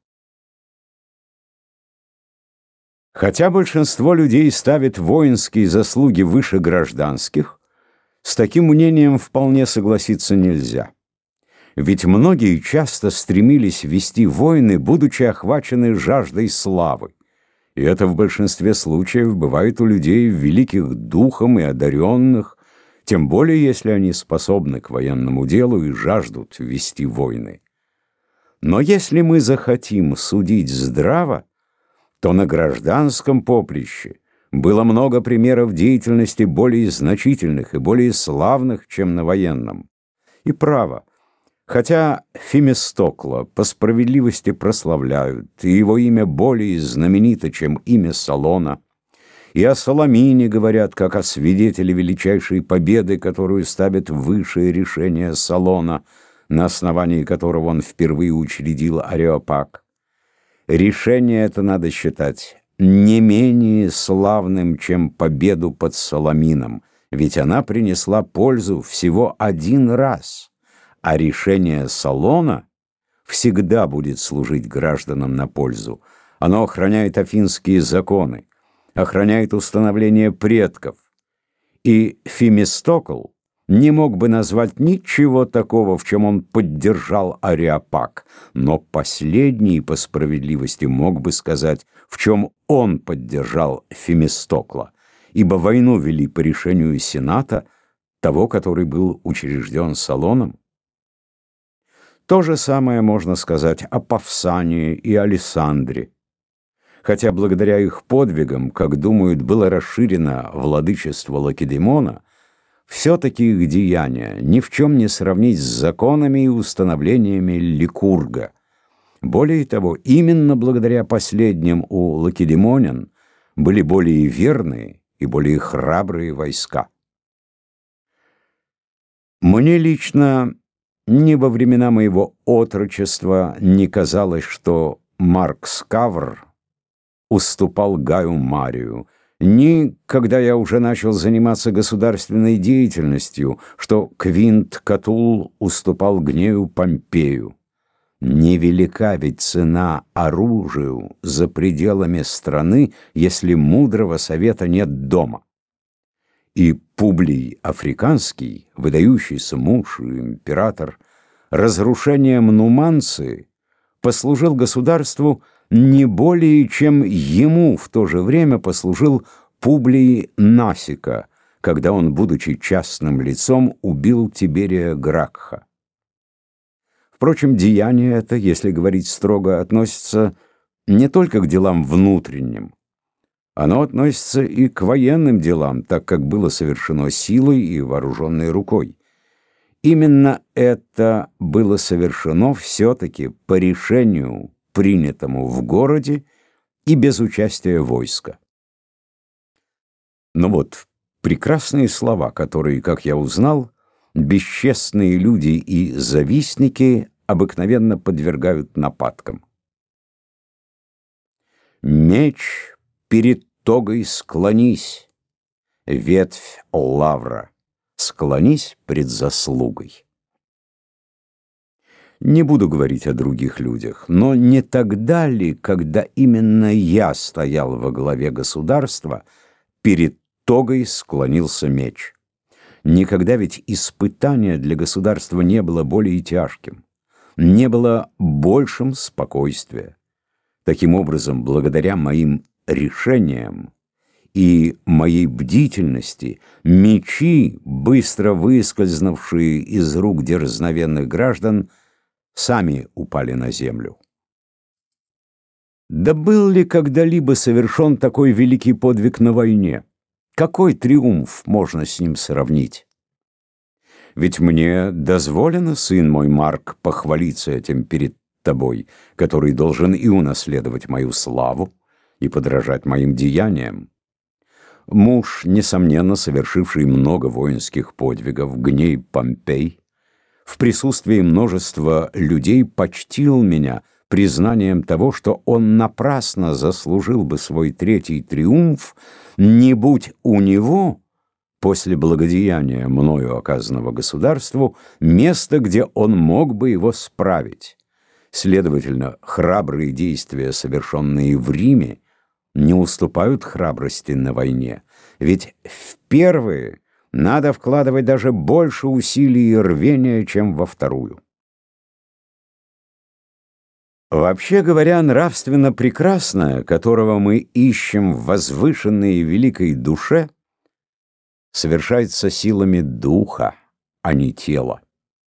[SPEAKER 1] Хотя большинство людей ставит воинские заслуги выше гражданских, с таким мнением вполне согласиться нельзя. Ведь многие часто стремились вести войны, будучи охвачены жаждой славы. И это в большинстве случаев бывает у людей великих духом и одаренных, тем более если они способны к военному делу и жаждут вести войны. Но если мы захотим судить здраво, то на гражданском поприще Было много примеров деятельности более значительных и более славных, чем на военном. И право, хотя Фемистокла по справедливости прославляют, и его имя более знаменито, чем имя Салона, и о Саламине говорят, как о свидетеле величайшей победы, которую ставят выше решения Салона, на основании которого он впервые учредил Ареопаг. Решение это надо считать не менее славным, чем победу под Саламином, ведь она принесла пользу всего один раз, а решение Салона всегда будет служить гражданам на пользу. Оно охраняет афинские законы, охраняет установление предков, и Фемистокл не мог бы назвать ничего такого, в чем он поддержал Ареопаг, но последний по справедливости мог бы сказать, в чем он поддержал Фемистокла, ибо войну вели по решению Сената, того, который был учрежден Салоном. То же самое можно сказать о Павсании и Александре. Хотя благодаря их подвигам, как думают, было расширено владычество Лакедемона, все-таки их деяния ни в чем не сравнить с законами и установлениями Ликурга. Более того, именно благодаря последним у лакедемонян были более верные и более храбрые войска. Мне лично ни во времена моего отрочества не казалось, что Марк Скавр уступал Гаю Марию, ни когда я уже начал заниматься государственной деятельностью, что Квинт Катул уступал Гнею Помпею. Невелика ведь цена оружию за пределами страны, если мудрого совета нет дома. И Публий Африканский, выдающийся муж и император, разрушением Нуманции послужил государству не более, чем ему в то же время послужил Публий Насика, когда он, будучи частным лицом, убил Тиберия Гракха. Впрочем, деяние это, если говорить строго, относится не только к делам внутренним. Оно относится и к военным делам, так как было совершено силой и вооруженной рукой. Именно это было совершено все-таки по решению, принятому в городе и без участия войска. Но вот прекрасные слова, которые, как я узнал, бесчестные люди и завистники обыкновенно подвергают нападкам. Меч перед тогой склонись, ветвь лавра, склонись пред заслугой. Не буду говорить о других людях, но не тогда ли, когда именно я стоял во главе государства, перед тогой склонился меч? Никогда ведь испытание для государства не было более тяжким, не было большим спокойствия. Таким образом, благодаря моим решениям и моей бдительности, мечи, быстро выскользнувшие из рук дерзновенных граждан, сами упали на землю. Да был ли когда-либо совершен такой великий подвиг на войне? Какой триумф можно с ним сравнить? Ведь мне дозволено, сын мой Марк, похвалиться этим перед тобой, который должен и унаследовать мою славу, и подражать моим деяниям. Муж, несомненно, совершивший много воинских подвигов, Гней Помпей, в присутствии множества людей почтил меня признанием того, что он напрасно заслужил бы свой третий триумф, не будь у него, после благодеяния мною оказанного государству, место, где он мог бы его справить. Следовательно, храбрые действия, совершенные в Риме, не уступают храбрости на войне, ведь в первые надо вкладывать даже больше усилий и рвения, чем во вторую. Вообще говоря, нравственно прекрасное, которого мы ищем в возвышенной и великой душе, совершается силами духа, а не тела.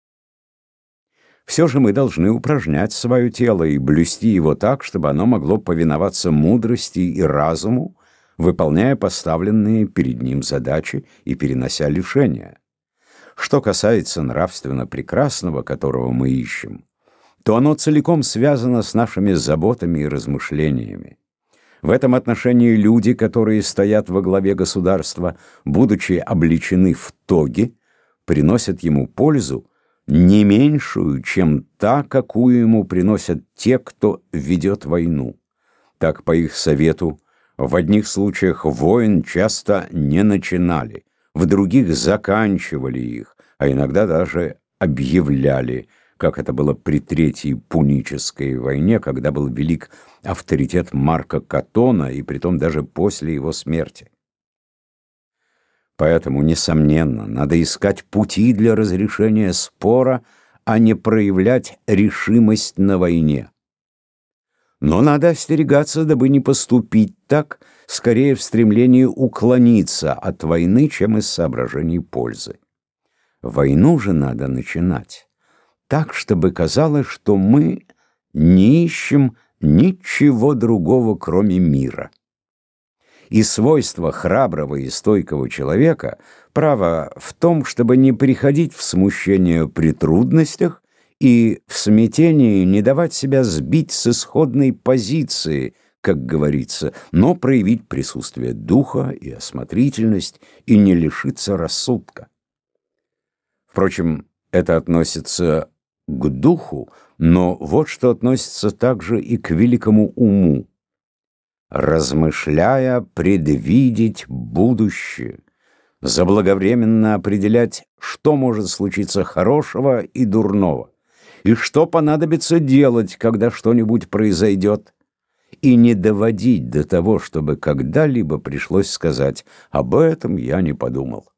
[SPEAKER 1] Все же мы должны упражнять свое тело и блюсти его так, чтобы оно могло повиноваться мудрости и разуму, выполняя поставленные перед ним задачи и перенося лишения. Что касается нравственно прекрасного, которого мы ищем, то оно целиком связано с нашими заботами и размышлениями. В этом отношении люди, которые стоят во главе государства, будучи облечены в тоги, приносят ему пользу не меньшую, чем та, какую ему приносят те, кто ведет войну. Так, по их совету, в одних случаях войн часто не начинали, в других заканчивали их, а иногда даже объявляли, как это было при Третьей Пунической войне, когда был велик авторитет Марка Катона, и притом даже после его смерти. Поэтому, несомненно, надо искать пути для разрешения спора, а не проявлять решимость на войне. Но надо остерегаться, дабы не поступить так, скорее в стремлении уклониться от войны, чем из соображений пользы. Войну же надо начинать так, чтобы казалось, что мы не ищем ничего другого, кроме мира. И свойство храброго и стойкого человека, право в том, чтобы не приходить в смущение при трудностях и в смятении не давать себя сбить с исходной позиции, как говорится, но проявить присутствие духа и осмотрительность и не лишиться рассудка. Впрочем, это относится к духу, но вот что относится также и к великому уму. Размышляя, предвидеть будущее, заблаговременно определять, что может случиться хорошего и дурного, и что понадобится делать, когда что-нибудь произойдет, и не доводить до того, чтобы когда-либо пришлось сказать «об этом я не подумал».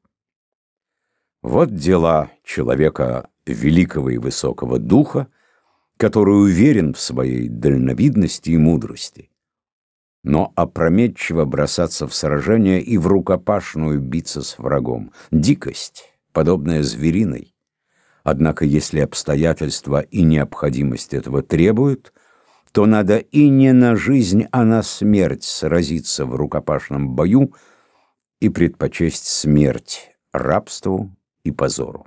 [SPEAKER 1] Вот дела человека великого и высокого духа, который уверен в своей дальновидности и мудрости. Но опрометчиво бросаться в сражение и в рукопашную биться с врагом — дикость, подобная звериной. Однако, если обстоятельства и необходимость этого требуют, то надо и не на жизнь, а на смерть сразиться в рукопашном бою и предпочесть смерть рабству и позору.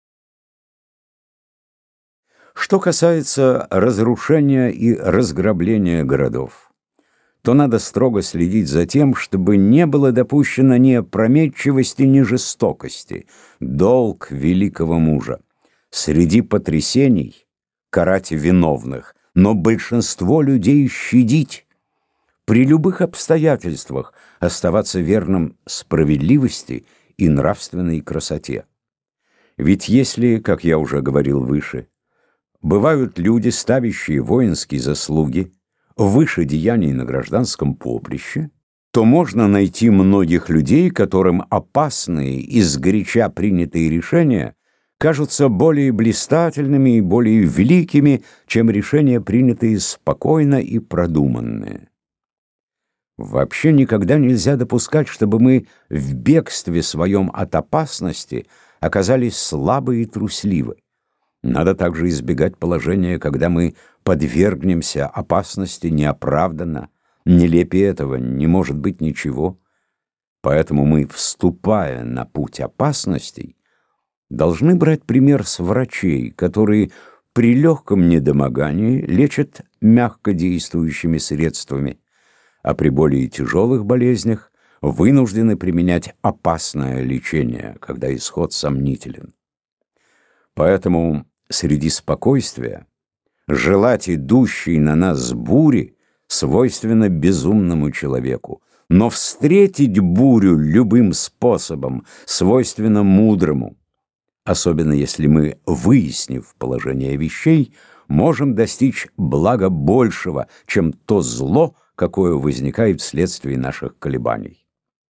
[SPEAKER 1] Что касается разрушения и разграбления городов, то надо строго следить за тем, чтобы не было допущено ни опрометчивости, ни жестокости. Долг великого мужа — среди потрясений карать виновных, но большинство людей щадить, при любых обстоятельствах оставаться верным справедливости и нравственной красоте. Ведь если, как я уже говорил выше, бывают люди, ставящие воинские заслуги выше деяний на гражданском поприще, то можно найти многих людей, которым опасные и сгоряча принятые решения кажутся более блистательными и более великими, чем решения, принятые спокойно и продуманные. Вообще никогда нельзя допускать, чтобы мы в бегстве своем от опасности оказались слабы и трусливы. Надо также избегать положения, когда мы подвергнемся опасности неоправданно. Нелепее этого не может быть ничего. Поэтому мы, вступая на путь опасностей, должны брать пример с врачей, которые при легком недомогании лечат мягко действующими средствами, а при более тяжелых болезнях вынуждены применять опасное лечение, когда исход сомнителен. Поэтому среди спокойствия желать идущей на нас бури свойственно безумному человеку, но встретить бурю любым способом свойственно мудрому, особенно если мы, выяснив положение вещей, можем достичь блага большего, чем то зло, какое возникает вследствие наших колебаний.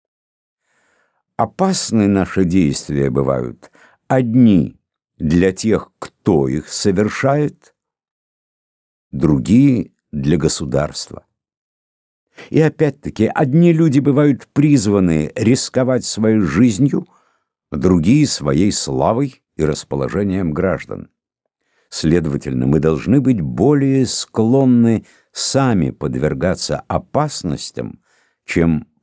[SPEAKER 1] Опасны наши действия бывают одни для тех, кто их совершает, другие для государства. И опять-таки, одни люди бывают призваны рисковать своей жизнью, другие — своей славой и расположением граждан. Следовательно, мы должны быть более склонны сами подвергаться опасностям, чем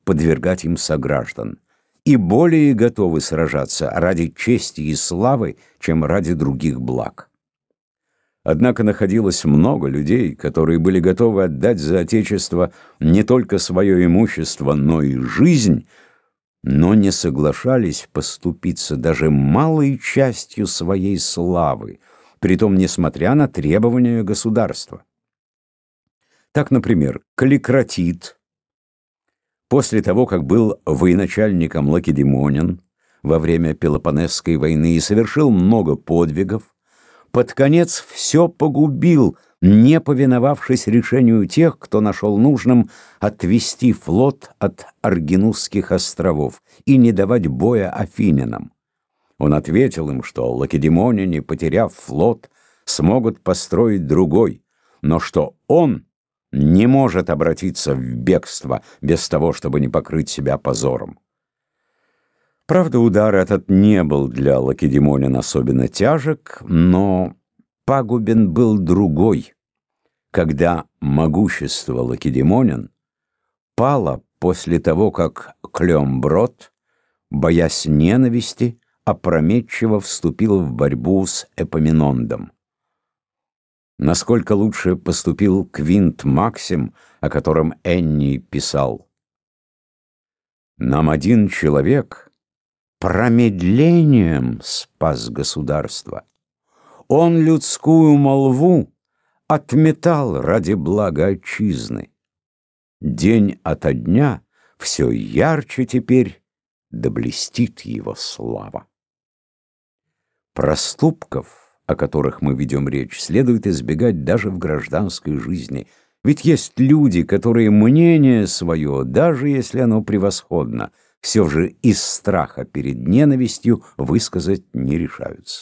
[SPEAKER 1] подвергать им сограждан, и более готовы сражаться ради чести и славы, чем ради других благ. Однако находилось много людей, которые были готовы отдать за Отечество не только свое имущество, но и жизнь, но не соглашались поступиться даже малой частью своей славы, притом несмотря на требования государства. Так, например, Калликратит, после того, как был военачальником Лакедемонин во время Пелопоннесской войны и совершил много подвигов, под конец все погубил, не повиновавшись решению тех, кто нашел нужным отвести флот от Аргинусских островов и не давать боя афинянам. Он ответил им, что лакедемоняне, потеряв флот, смогут построить другой, но что он не может обратиться в бегство без того, чтобы не покрыть себя позором. Правда, удар этот не был для лакедемонян особенно тяжек, но пагубен был другой, когда могущество лакедемонян пало после того, как Клеомброт, боясь ненависти, опрометчиво вступил в борьбу с Эпоминондом. Насколько лучше поступил Квинт Максим, о котором Энний писал: «Нам один человек промедлением спас государство. Он людскую молву отметал ради блага отчизны. День ото дня все ярче теперь, да блестит его слава». Проступков, о которых мы ведем речь, следует избегать даже в гражданской жизни. Ведь есть люди, которые мнение свое, даже если оно превосходно, все же из страха перед ненавистью высказать не решаются.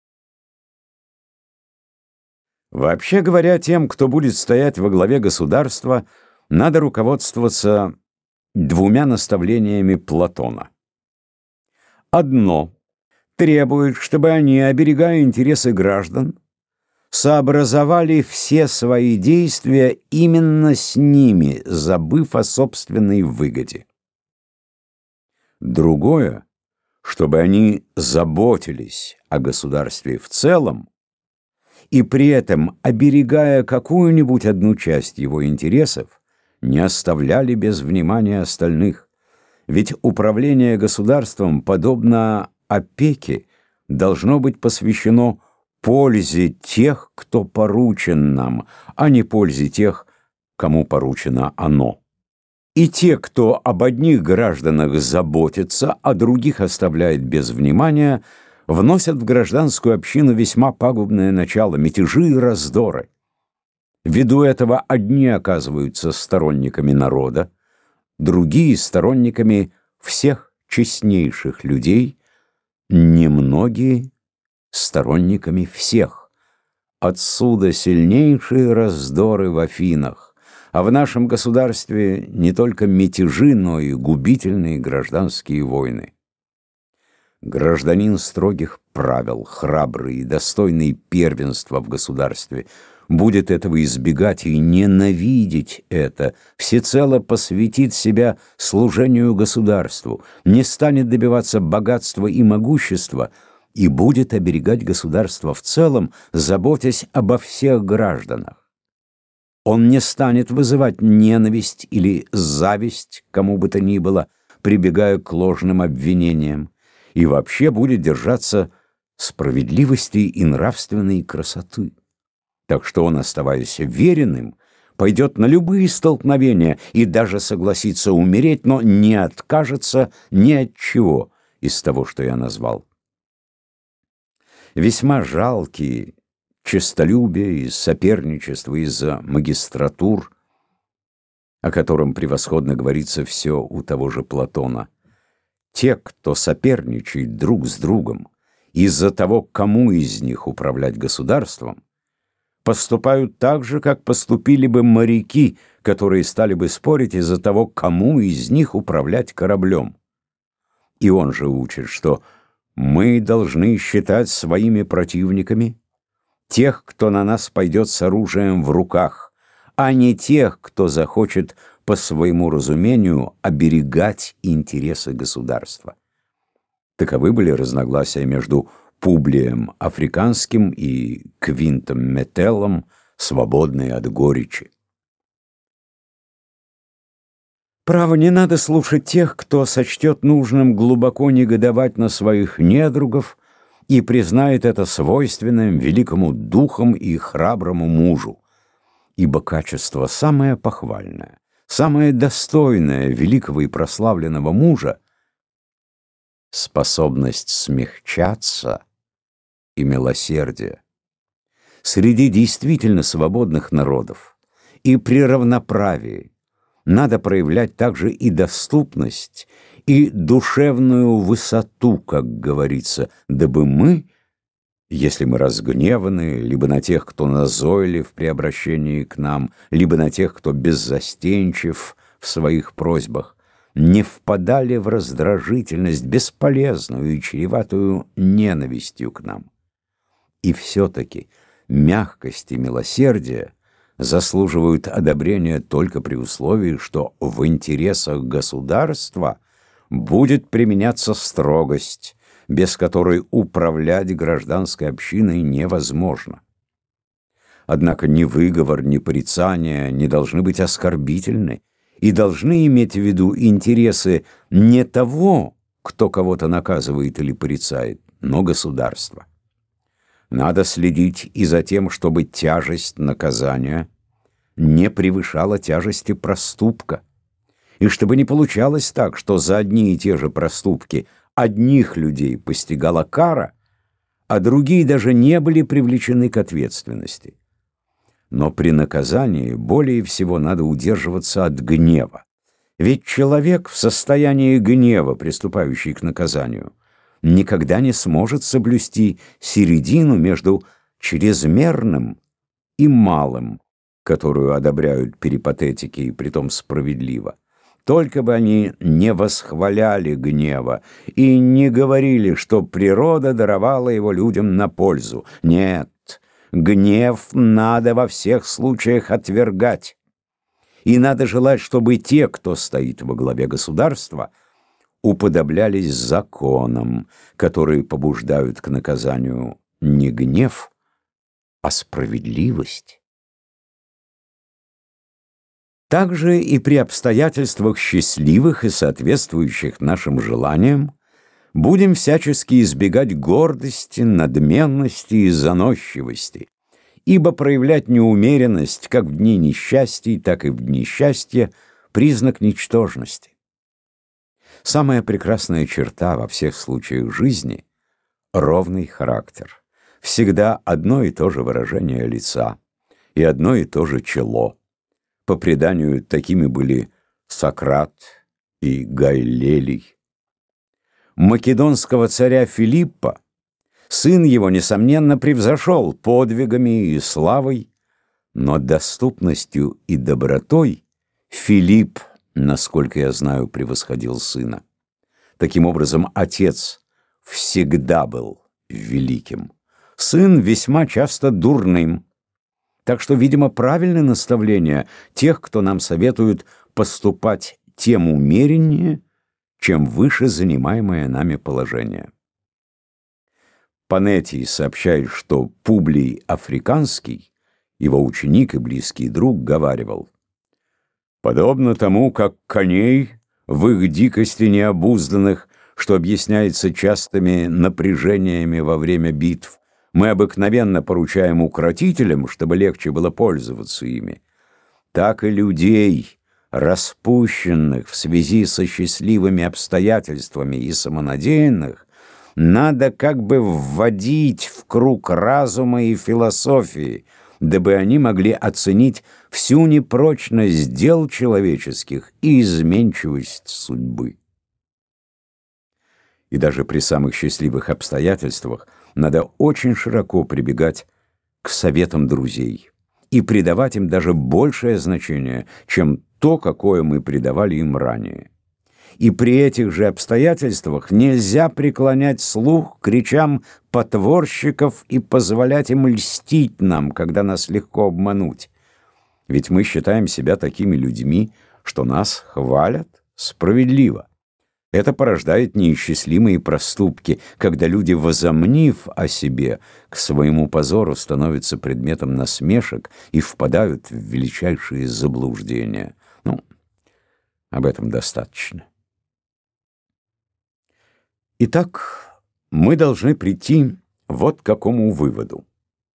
[SPEAKER 1] Вообще говоря, тем, кто будет стоять во главе государства, надо руководствоваться двумя наставлениями Платона. Одно требует, чтобы они, оберегая интересы граждан, сообразовали все свои действия именно с ними, забыв о собственной выгоде. Другое, чтобы они заботились о государстве в целом и при этом, оберегая какую-нибудь одну часть его интересов, не оставляли без внимания остальных. Ведь управление государством, подобно опеке, должно быть посвящено пользе тех, кто поручен нам, а не пользе тех, кому поручено оно. И те, кто об одних гражданах заботится, а других оставляет без внимания, вносят в гражданскую общину весьма пагубное начало, мятежи и раздоры. Ввиду этого одни оказываются сторонниками народа, другие — сторонниками всех честнейших людей, немногие — сторонниками всех. Отсюда сильнейшие раздоры в Афинах. А в нашем государстве не только мятежи, но и губительные гражданские войны. Гражданин строгих правил, храбрый и достойный первенства в государстве, будет этого избегать и ненавидеть это, всецело посвятит себя служению государству, не станет добиваться богатства и могущества и будет оберегать государство в целом, заботясь обо всех гражданах. Он не станет вызывать ненависть или зависть кому бы то ни было, прибегая к ложным обвинениям, и вообще будет держаться справедливости и нравственной красоты. Так что он, оставаясь веренным, пойдет на любые столкновения и даже согласится умереть, но не откажется ни от чего из того, что я назвал. Весьма жалкие честолюбие и соперничество из-за магистратур, о котором превосходно говорится все у того же Платона. Те, кто соперничает друг с другом из-за того, кому из них управлять государством, поступают так же, как поступили бы моряки, которые стали бы спорить из-за того, кому из них управлять кораблем. И он же учит, что мы должны считать своими противниками тех, кто на нас пойдет с оружием в руках, а не тех, кто захочет по своему разумению оберегать интересы государства. Таковы были разногласия между Публием Африканским и Квинтом Метеллом, свободные от горечи. Право, не надо слушать тех, кто сочтет нужным глубоко негодовать на своих недругов и признает это свойственным великому духом и храброму мужу, ибо качество самое похвальное, самое достойное великого и прославленного мужа — способность смягчаться и милосердие. Среди действительно свободных народов и при равноправии надо проявлять также и доступность, и душевную высоту, как говорится, дабы мы, если мы разгневаны, либо на тех, кто назойлив при обращении к нам, либо на тех, кто беззастенчив в своих просьбах, не впадали в раздражительность, бесполезную и чреватую ненавистью к нам. И все-таки мягкость и милосердие заслуживают одобрения только при условии, что в интересах государства будет применяться строгость, без которой управлять гражданской общиной невозможно. Однако ни выговор, ни порицания не должны быть оскорбительны и должны иметь в виду интересы не того, кто кого-то наказывает или порицает, но государства. Надо следить и за тем, чтобы тяжесть наказания не превышала тяжести проступка, и чтобы не получалось так, что за одни и те же проступки одних людей постигала кара, а другие даже не были привлечены к ответственности. Но при наказании более всего надо удерживаться от гнева, ведь человек в состоянии гнева, приступающий к наказанию, никогда не сможет соблюсти середину между чрезмерным и малым, которую одобряют перипатетики, и притом справедливо. Только бы они не восхваляли гнева и не говорили, что природа даровала его людям на пользу. Нет, гнев надо во всех случаях отвергать. И надо желать, чтобы те, кто стоит во главе государства, уподоблялись законам, которые побуждают к наказанию не гнев, а справедливость. Также и при обстоятельствах счастливых и соответствующих нашим желаниям будем всячески избегать гордости, надменности и заносчивости, ибо проявлять неумеренность как в дни несчастий, так и в дни счастья — признак ничтожности. Самая прекрасная черта во всех случаях жизни — ровный характер. Всегда одно и то же выражение лица и одно и то же чело. По преданию, такими были Сократ и Гай Лелий. Македонского царя Филиппа сын его, несомненно, превзошел подвигами и славой, но доступностью и добротой Филипп, насколько я знаю, превосходил сына. Таким образом, отец всегда был великим, сын весьма часто дурным. Так что, видимо, правильное наставление тех, кто нам советует поступать тем умереннее, чем выше занимаемое нами положение. Панетий сообщает, что Публий Африканский, его ученик и близкий друг, говаривал: «Подобно тому, как коней в их дикости необузданных, что объясняется частыми напряжениями во время битв, мы обыкновенно поручаем укротителям, чтобы легче было пользоваться ими, так и людей, распущенных в связи со счастливыми обстоятельствами и самонадеянных, надо как бы вводить в круг разума и философии, дабы они могли оценить всю непрочность дел человеческих и изменчивость судьбы. И даже при самых счастливых обстоятельствах надо очень широко прибегать к советам друзей и придавать им даже большее значение, чем то, какое мы придавали им ранее. И при этих же обстоятельствах нельзя преклонять слух к речам потворщиков и позволять им льстить нам, когда нас легко обмануть. Ведь мы считаем себя такими людьми, что нас хвалят справедливо. Это порождает неисчислимые проступки, когда люди, возомнив о себе, к своему позору становятся предметом насмешек и впадают в величайшие заблуждения. Об этом достаточно. Итак, мы должны прийти вот к какому выводу.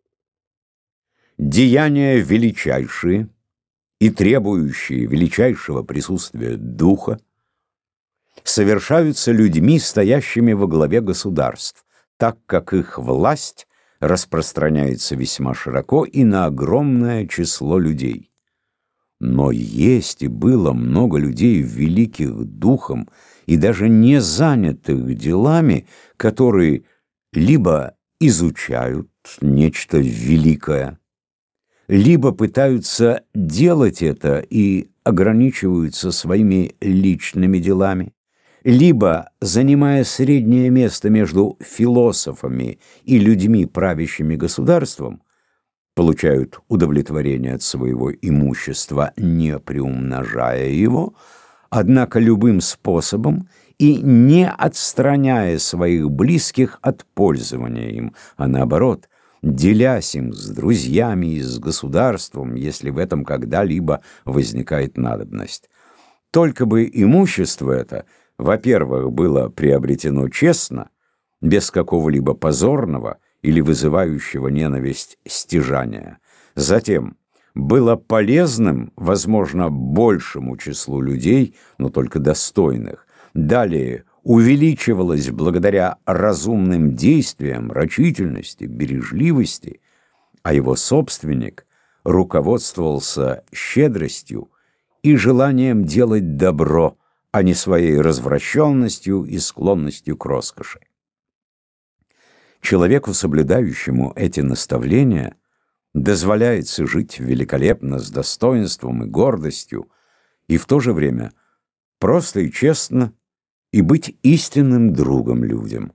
[SPEAKER 1] Деяния величайшие и требующие величайшего присутствия духа совершаются людьми, стоящими во главе государств, так как их власть распространяется весьма широко и на огромное число людей. Но есть и было много людей великих духом и даже не занятых делами, которые либо изучают нечто великое, либо пытаются делать это и ограничиваются своими личными делами, либо, занимая среднее место между философами и людьми, правящими государством, получают удовлетворение от своего имущества, не приумножая его, однако любым способом и не отстраняя своих близких от пользования им, а наоборот, делясь им с друзьями и с государством, если в этом когда-либо возникает надобность. Только бы имущество это, во-первых, было приобретено честно, без какого-либо позорного или вызывающего ненависть стяжания. Затем было полезным, возможно, большему числу людей, но только достойных. Далее увеличивалось благодаря разумным действиям, рачительности, бережливости, а его собственник руководствовался щедростью и желанием делать добро, а не своей развращенностью и склонностью к роскоши. Человеку, соблюдающему эти наставления, дозволяется жить великолепно, с достоинством и гордостью, и в то же время просто и честно, и быть истинным другом людям.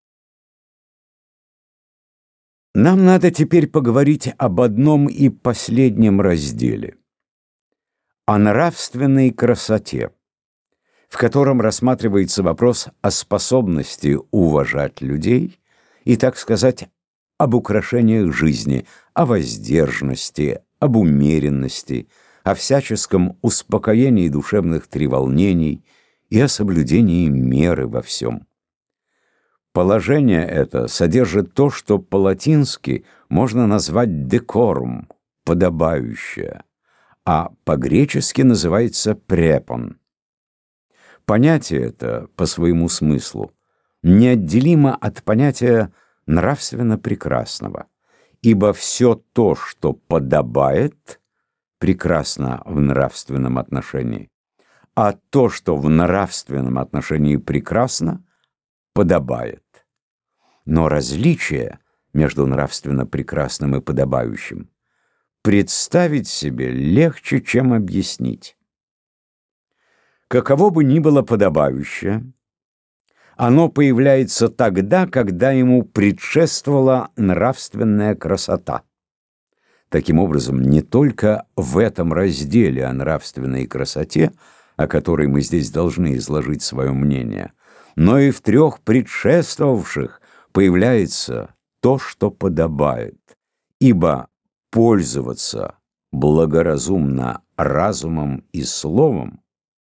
[SPEAKER 1] Нам надо теперь поговорить об одном и последнем разделе — о нравственной красоте, в котором рассматривается вопрос о способности уважать людей и, так сказать, об украшениях жизни, о воздержанности, об умеренности, о всяческом успокоении душевных треволнений и о соблюдении меры во всем. Положение это содержит то, что по-латински можно назвать декорум, подобающее, а по-гречески называется препон. Понятие это, по своему смыслу, неотделимо от понятия нравственно прекрасного, ибо все то, что подобает, прекрасно в нравственном отношении, а то, что в нравственном отношении прекрасно, подобает. Но различие между нравственно прекрасным и подобающим представить себе легче, чем объяснить. Каково бы ни было подобающее, оно появляется тогда, когда ему предшествовала нравственная красота. Таким образом, не только в этом разделе о нравственной красоте, о которой мы здесь должны изложить свое мнение, но и в трех предшествовавших появляется то, что подобает, ибо пользоваться благоразумно разумом и словом,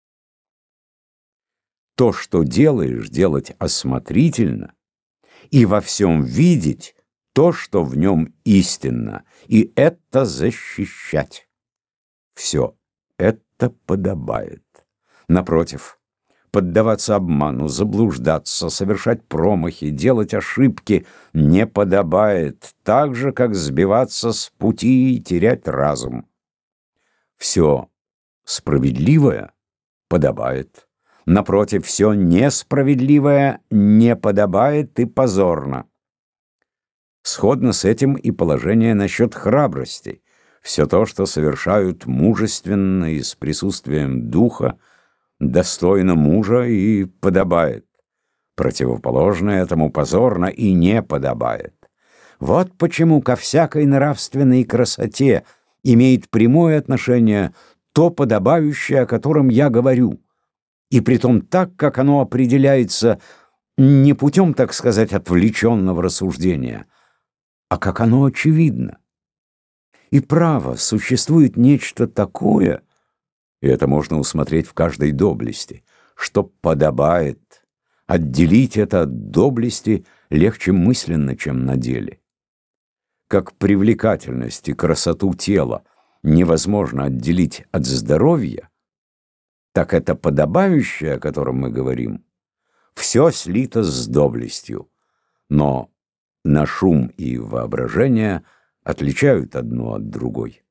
[SPEAKER 1] то, что делаешь, делать осмотрительно, и во всем видеть то, что в нем истинно, и это защищать. Все это подобает. Напротив, поддаваться обману, заблуждаться, совершать промахи, делать ошибки не подобает, так же, как сбиваться с пути и терять разум. Все справедливое подобает. Напротив, все несправедливое не подобает и позорно. Сходно с этим и положение насчет храбрости. Все то, что совершают мужественно и с присутствием духа, достойно мужа и подобает. Противоположное этому позорно и не подобает. Вот почему ко всякой нравственной красоте имеет прямое отношение то подобающее, о котором я говорю, и притом так, как оно определяется не путем, так сказать, отвлеченного рассуждения, а как оно очевидно. И право, существует нечто такое, и это можно усмотреть в каждой доблести, что подобает. Отделить это от доблести легче мысленно, чем на деле. Как привлекательность и красоту тела невозможно отделить от здоровья, так это подобающее, о котором мы говорим, все слито с доблестью, но на шум и воображение отличают одно от другой.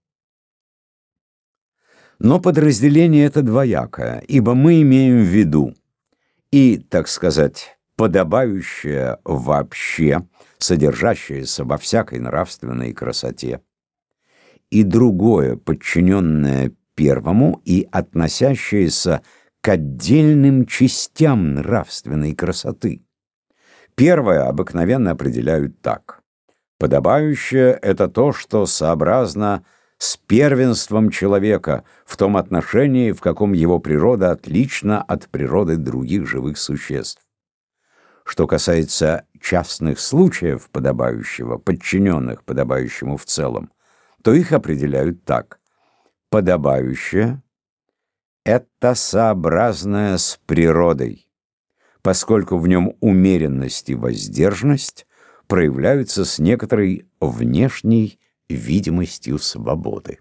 [SPEAKER 1] Но подразделение это двоякое, ибо мы имеем в виду и, так сказать, подобающее вообще, содержащееся во всякой нравственной красоте, и другое, подчиненное первому и относящееся к отдельным частям нравственной красоты. Первое обыкновенно определяют так: подобающее — это то, что сообразно с первенством человека в том отношении, в каком его природа отлична от природы других живых существ. Что касается частных случаев подобающего, подчиненных подобающему в целом, то их определяют так: подобающее — это сообразное с природой, поскольку в нем умеренность и воздержанность проявляются с некоторой внешней видимостью свободы.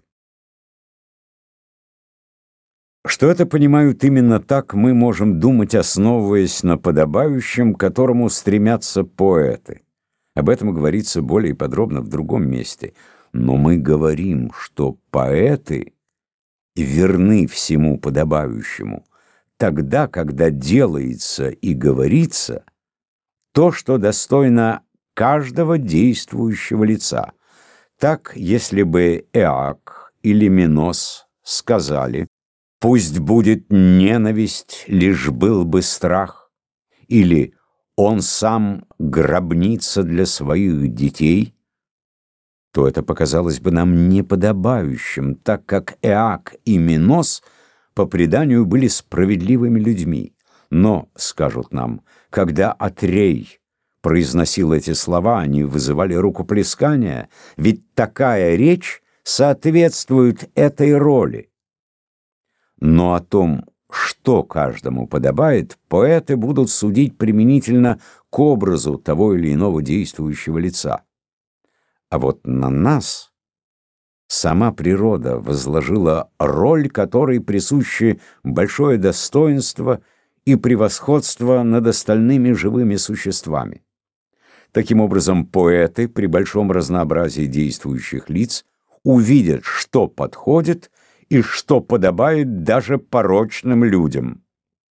[SPEAKER 1] Что это понимают именно так, мы можем думать, основываясь на подобающем, к которому стремятся поэты. Об этом говорится более подробно в другом месте. Но мы говорим, что поэты верны всему подобающему тогда, когда делается и говорится то, что достойно каждого действующего лица. Так, если бы Эак или Минос сказали: «Пусть будет ненависть, лишь был бы страх», или «Он сам гробница для своих детей», то это показалось бы нам неподобающим, так как Эак и Минос по преданию были справедливыми людьми. Но, скажут нам, когда Атрей произносил эти слова, они вызывали рукоплескания, ведь такая речь соответствует этой роли. Но о том, что каждому подобает, поэты будут судить применительно к образу того или иного действующего лица. А вот на нас сама природа возложила роль, которой присуще большое достоинство и превосходство над остальными живыми существами. Таким образом, поэты при большом разнообразии действующих лиц увидят, что подходит и что подобает даже порочным людям.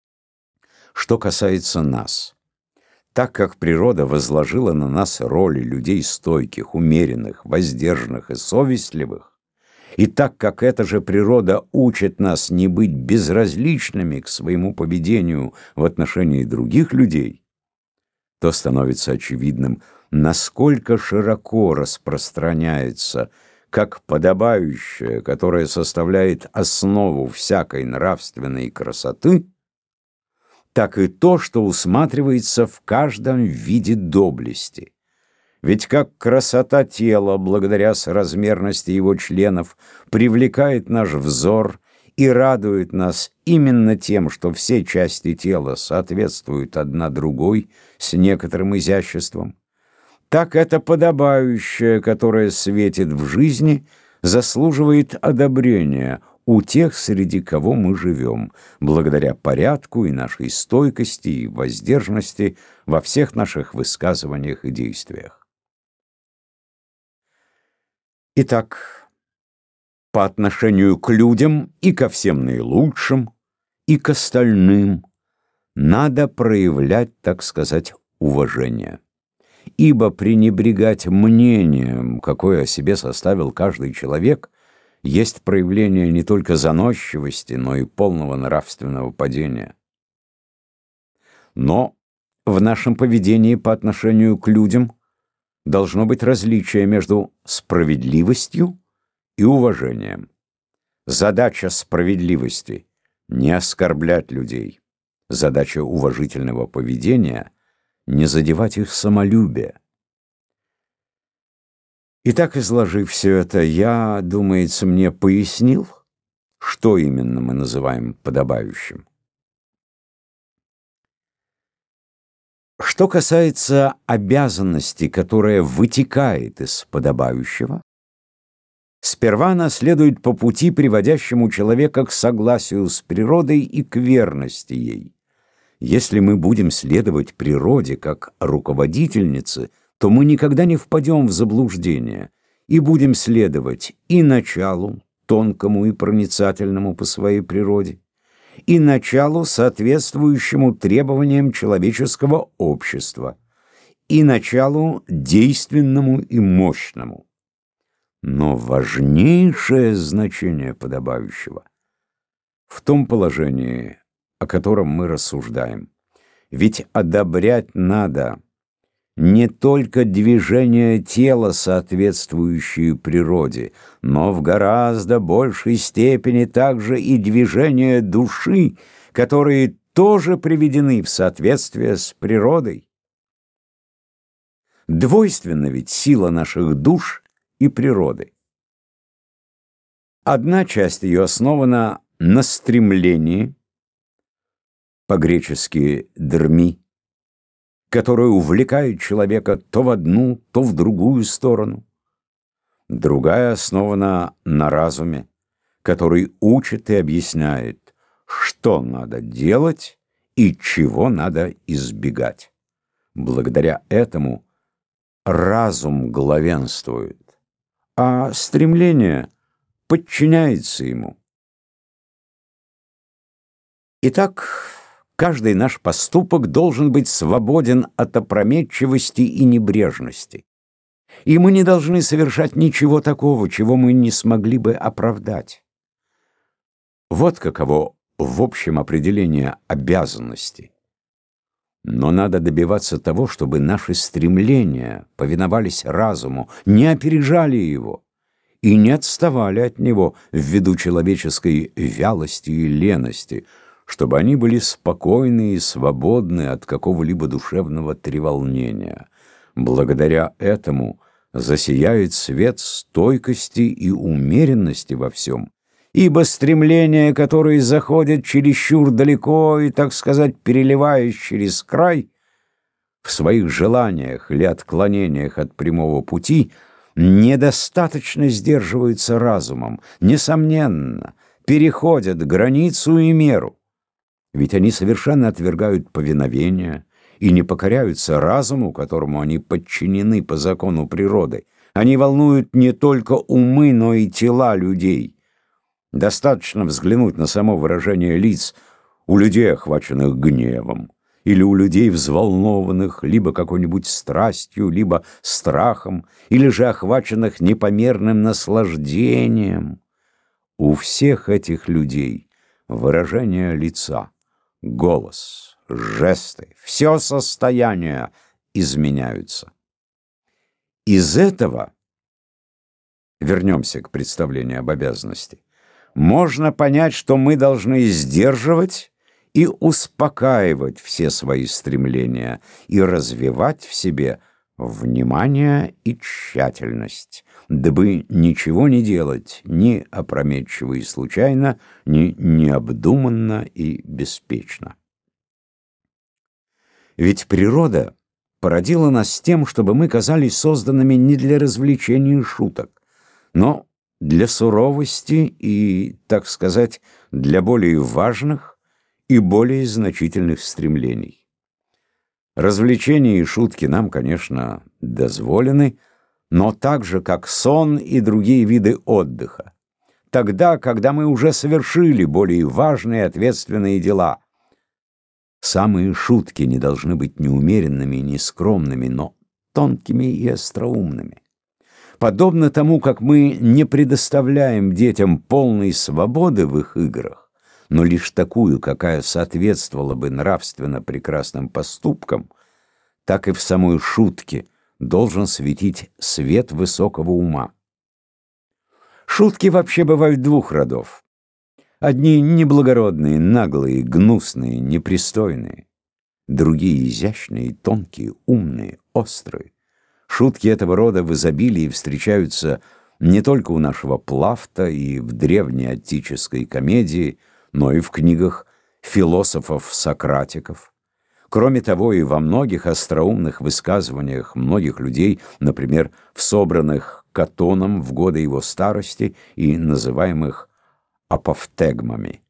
[SPEAKER 1] Что касается нас, так как природа возложила на нас роли людей стойких, умеренных, воздержанных и совестливых, и так как эта же природа учит нас не быть безразличными к своему поведению в отношении других людей, то становится очевидным, насколько широко распространяется как подобающее, которое составляет основу всякой нравственной красоты, так и то, что усматривается в каждом виде доблести. Ведь как красота тела, благодаря соразмерности его членов, привлекает наш взор и радует нас именно тем, что все части тела соответствуют одна другой с некоторым изяществом, так это подобающее, которое светит в жизни, заслуживает одобрения у тех, среди кого мы живем, благодаря порядку и нашей стойкости и воздержанности во всех наших высказываниях и действиях. Итак, по отношению к людям и ко всем наилучшим, и к остальным надо проявлять, так сказать, уважение. Ибо пренебрегать мнением, какое о себе составил каждый человек, есть проявление не только заносчивости, но и полного нравственного падения. Но в нашем поведении по отношению к людям должно быть различие между справедливостью и уважением. Задача справедливости — не оскорблять людей. Задача уважительного поведения — не задевать их самолюбие. Итак, изложив все это, я, думается, мне пояснил, что именно мы называем подобающим. Что касается обязанности, которая вытекает из подобающего, сперва она следует по пути, приводящему человека к согласию с природой и к верности ей. Если мы будем следовать природе как руководительнице, то мы никогда не впадем в заблуждение и будем следовать и началу, тонкому и проницательному по своей природе, и началу, соответствующему требованиям человеческого общества, и началу действенному и мощному. Но важнейшее значение подобающего в том положении, о котором мы рассуждаем. Ведь одобрять надо не только движение тела, соответствующее природе, но в гораздо большей степени также и движение души, которые тоже приведены в соответствие с природой. Двойственна ведь сила наших душ и природы. Одна часть ее основана на стремлении, по-гречески «дерми», которое увлекает человека то в одну, то в другую сторону. Другая основана на разуме, который учит и объясняет, что надо делать и чего надо избегать. Благодаря этому разум главенствует, а стремление подчиняется ему. Итак, каждый наш поступок должен быть свободен от опрометчивости и небрежности. И мы не должны совершать ничего такого, чего мы не смогли бы оправдать. Вот каково в общем определение обязанности. Но надо добиваться того, чтобы наши стремления повиновались разуму, не опережали его и не отставали от него ввиду человеческой вялости и лености, чтобы они были спокойны и свободны от какого-либо душевного треволнения. Благодаря этому засияет свет стойкости и умеренности во всем, ибо стремления, которые заходят чересчур далеко и, так сказать, переливаясь через край, в своих желаниях или отклонениях от прямого пути, недостаточно сдерживаются разумом, несомненно, переходят границу и меру. Ведь они совершенно отвергают повиновение и не покоряются разуму, которому они подчинены по закону природы. Они волнуют не только умы, но и тела людей. Достаточно взглянуть на само выражение лиц у людей, охваченных гневом, или у людей, взволнованных либо какой-нибудь страстью, либо страхом, или же охваченных непомерным наслаждением. У всех этих людей выражение лица, голос, жесты, все состояние изменяются. Из этого, вернемся к представлению об обязанности, можно понять, что мы должны сдерживать и успокаивать все свои стремления и развивать в себе внимание и тщательность, дабы ничего не делать ни опрометчиво и случайно, ни необдуманно и беспечно. Ведь природа породила нас с тем, чтобы мы казались созданными не для развлечений и шуток, но для суровости и, так сказать, для более важных и более значительных стремлений. Развлечения и шутки нам, конечно, дозволены, но так же, как сон и другие виды отдыха. Тогда, когда мы уже совершили более важные и ответственные дела. Самые шутки не должны быть неумеренными и нескромными, но тонкими и остроумными. Подобно тому, как мы не предоставляем детям полной свободы в их играх, но лишь такую, какая соответствовала бы нравственно прекрасным поступкам, так и в самой шутке должен светить свет высокого ума. Шутки вообще бывают двух родов. Одни неблагородные, наглые, гнусные, непристойные. Другие изящные, тонкие, умные, острые. Шутки этого рода в изобилии встречаются не только у нашего Плафта и в древней аттической комедии, но и в книгах философов-сократиков. Кроме того, и во многих остроумных высказываниях многих людей, например, в собранных Катоном в годы его старости и называемых апофтегмами.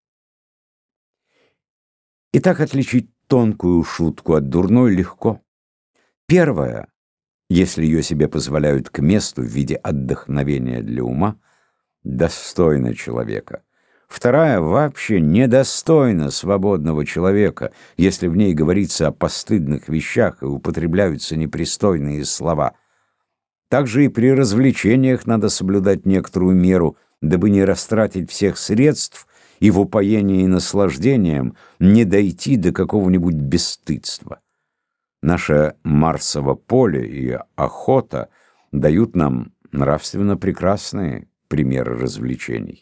[SPEAKER 1] Итак, отличить тонкую шутку от дурной легко. Первая, если ее себе позволяют к месту в виде отдохновения для ума, достойна человека. Вторая вообще недостойна свободного человека, если в ней говорится о постыдных вещах и употребляются непристойные слова. Также и при развлечениях надо соблюдать некоторую меру, дабы не растратить всех средств и в упоении наслаждением не дойти до какого-нибудь бесстыдства. Наше Марсово поле и охота дают нам нравственно прекрасные примеры развлечений.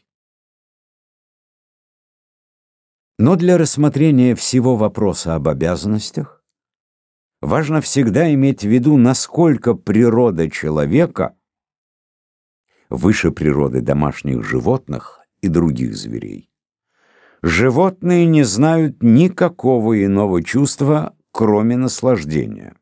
[SPEAKER 1] Но для рассмотрения всего вопроса об обязанностях важно всегда иметь в виду, насколько природа человека выше природы домашних животных и других зверей. Животные не знают никакого иного чувства, кроме наслаждения,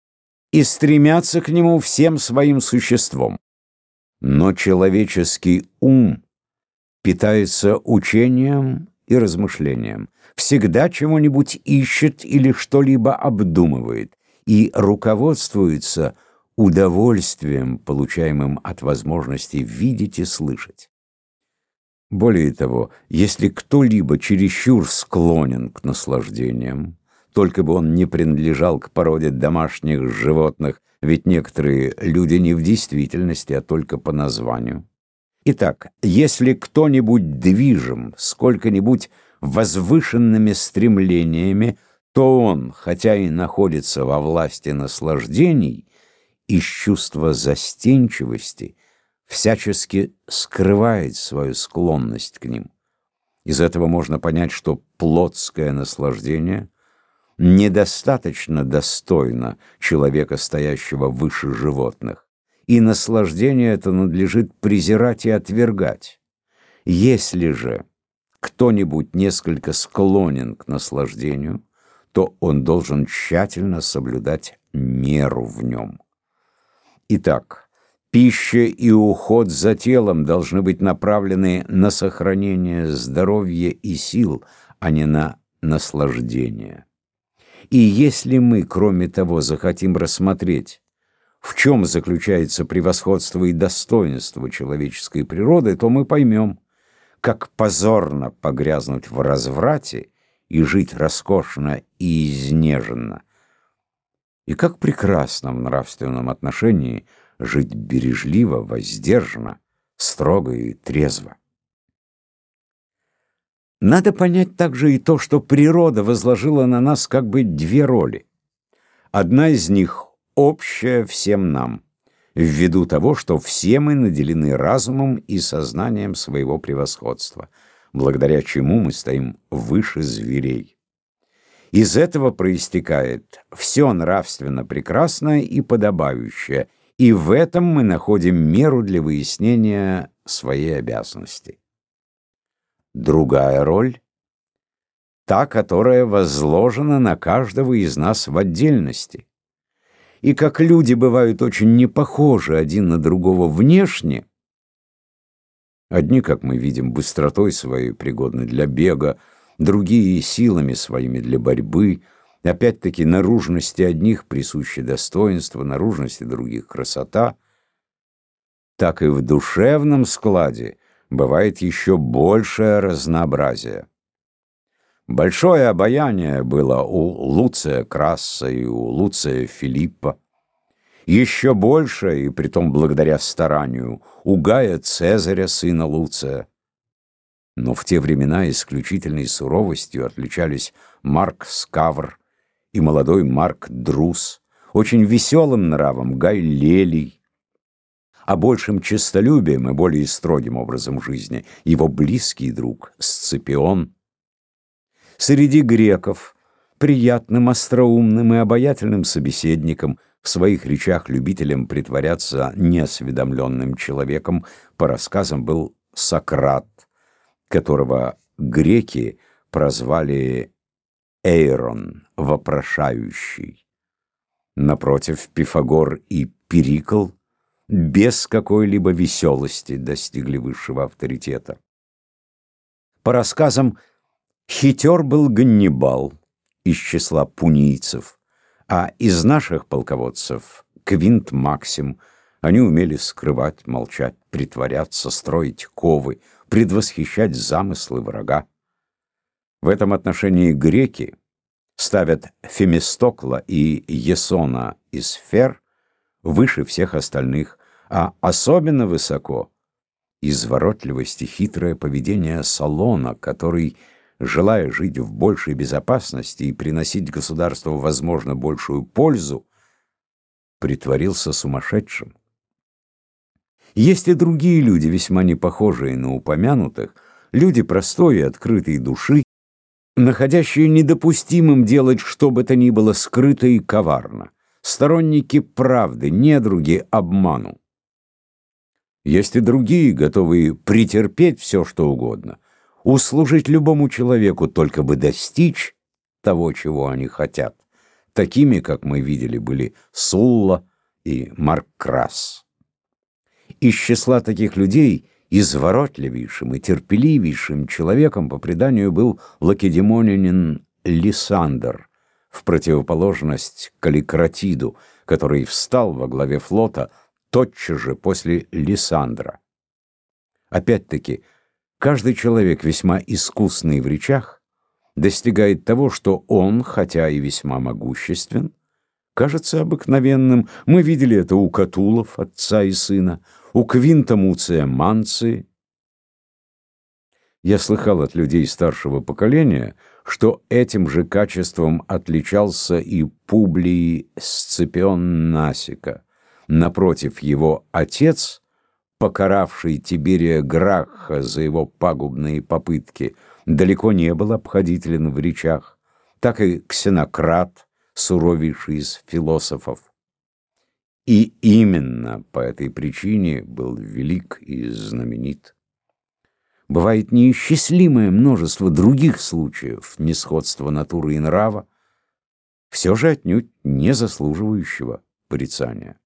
[SPEAKER 1] и стремятся к нему всем своим существом. Но человеческий ум питается учением и размышлением, всегда чего-нибудь ищет или что-либо обдумывает и руководствуется удовольствием, получаемым от возможности видеть и слышать. Более того, если кто-либо чересчур склонен к наслаждениям, только бы он не принадлежал к породе домашних животных, ведь некоторые люди не в действительности, а только по названию. Итак, если кто-нибудь движим сколько-нибудь возвышенными стремлениями, то он, хотя и находится во власти наслаждений, из чувства застенчивости всячески скрывает свою склонность к ним. Из этого можно понять, что плотское наслаждение недостаточно достойно человека, стоящего выше животных, и наслаждение это надлежит презирать и отвергать. Если же кто-нибудь несколько склонен к наслаждению, то он должен тщательно соблюдать меру в нем. Итак, пища и уход за телом должны быть направлены на сохранение здоровья и сил, а не на наслаждение. И если мы, кроме того, захотим рассмотреть, в чем заключается превосходство и достоинство человеческой природы, то мы поймем, как позорно погрязнуть в разврате и жить роскошно и изнеженно, и как прекрасно в нравственном отношении жить бережливо, воздержанно, строго и трезво. Надо понять также и то, что природа возложила на нас как бы две роли. Одна из них общая всем нам, ввиду того, что все мы наделены разумом и сознанием своего превосходства, благодаря чему мы стоим выше зверей. Из этого проистекает все нравственно прекрасное и подобающее, и в этом мы находим меру для выяснения своей обязанности. Другая роль — та, которая возложена на каждого из нас в отдельности. И как люди бывают очень не похожи один на другого внешне, одни, как мы видим, быстротой своей пригодны для бега, другие силами своими для борьбы, опять-таки наружности одних присуще достоинство, наружности других красота, так и в душевном складе бывает еще большее разнообразие. Большое обаяние было у Луция Краса и у Луция Филиппа, еще больше, и притом благодаря старанию, у Гая Цезаря, сына Луция. Но в те времена исключительной суровостью отличались Марк Скавр и молодой Марк Друс, очень веселым нравом Гай Лелий. а большим честолюбием и более строгим образом жизни его близкий друг Сципион. Среди греков приятным, остроумным и обаятельным собеседником, в своих речах любителем притворяться неосведомленным человеком, по рассказам был Сократ, которого греки прозвали Эйрон, вопрошающий. Напротив, Пифагор и Перикл без какой-либо веселости достигли высшего авторитета. По рассказам, хитер был Ганнибал из числа пунийцев, а из наших полководцев Квинт Максим. Они умели скрывать, молчать, притворяться, строить ковы, предвосхищать замыслы врага. В этом отношении греки ставят Фемистокла и Ясона из Фер выше всех остальных, а особенно высоко изворотливость и хитрое поведение Солона, который, желая жить в большей безопасности и приносить государству, возможно, большую пользу, притворился сумасшедшим. Есть и другие люди, весьма не похожие на упомянутых, люди простой и открытой души, находящие недопустимым делать что бы то ни было скрыто и коварно, сторонники правды, недруги обману. Есть и другие, готовые претерпеть все, что угодно, услужить любому человеку, только бы достичь того, чего они хотят. Такими, как мы видели, были Сулла и Марк Крас. Из числа таких людей изворотливейшим и терпеливейшим человеком по преданию был лакедемонянин Лисандр, в противоположность Калликратиду, который встал во главе флота тотчас же после Лисандра. Опять-таки, каждый человек, весьма искусный в речах, достигает того, что он, хотя и весьма могуществен, кажется обыкновенным. Мы видели это у Катулов, отца и сына, у Квинта Муция Манции. Я слыхал от людей старшего поколения, что этим же качеством отличался и Публий Сципион Насика. Напротив, его отец, покаравший Тиберия Гракха за его пагубные попытки, далеко не был обходителен в речах, так и Ксенократ, суровейший из философов. И именно по этой причине был велик и знаменит. Бывает неисчислимое множество других случаев несходства натуры и нрава, все же отнюдь не заслуживающего порицания.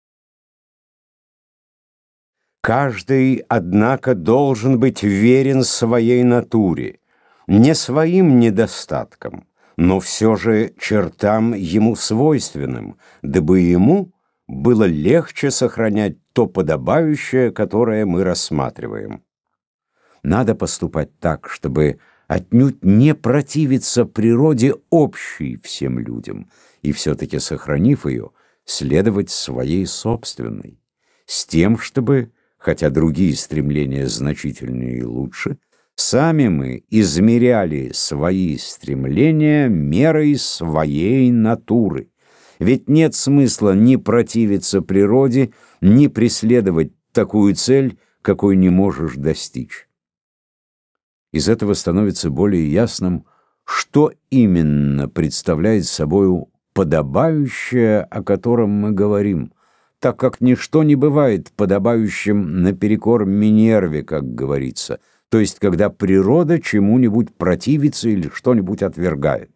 [SPEAKER 1] Каждый, однако, должен быть верен своей натуре, не своим недостаткам, но все же чертам ему свойственным, дабы ему было легче сохранять то подобающее, которое мы рассматриваем. Надо поступать так, чтобы отнюдь не противиться природе общей всем людям, и все-таки, сохранив ее, следовать своей собственной, с тем, чтобы, хотя другие стремления значительнее и лучше, сами мы измеряли свои стремления мерой своей натуры. Ведь нет смысла ни противиться природе, ни преследовать такую цель, какой не можешь достичь. Из этого становится более ясным, что именно представляет собою подобающее, о котором мы говорим, так как ничто не бывает подобающим наперекор Минерве, как говорится, то есть когда природа чему-нибудь противится или что-нибудь отвергает.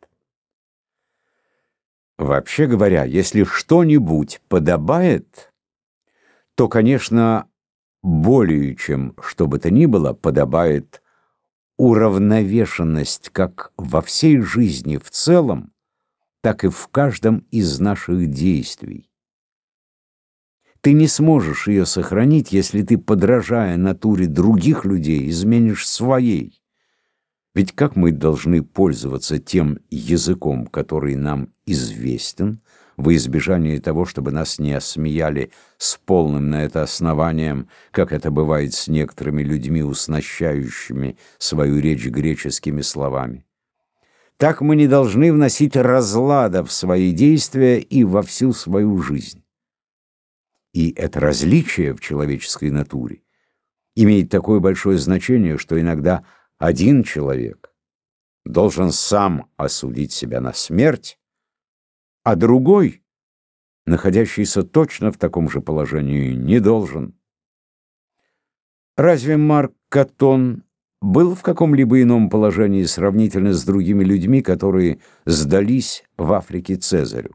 [SPEAKER 1] Вообще говоря, если что-нибудь подобает, то, конечно, более чем что бы то ни было подобает уравновешенность как во всей жизни в целом, так и в каждом из наших действий. Ты не сможешь ее сохранить, если ты, подражая натуре других людей, изменишь своей. Ведь как мы должны пользоваться тем языком, который нам известен, во избежание того, чтобы нас не осмеяли с полным на это основанием, как это бывает с некоторыми людьми, уснащающими свою речь греческими словами. Так мы не должны вносить разлада в свои действия и во всю свою жизнь. И это различие в человеческой натуре имеет такое большое значение, что иногда один человек должен сам осудить себя на смерть, а другой, находящийся точно в таком же положении, не должен. Разве Марк Каттон был в каком-либо ином положении сравнительно с другими людьми, которые сдались в Африке Цезарю?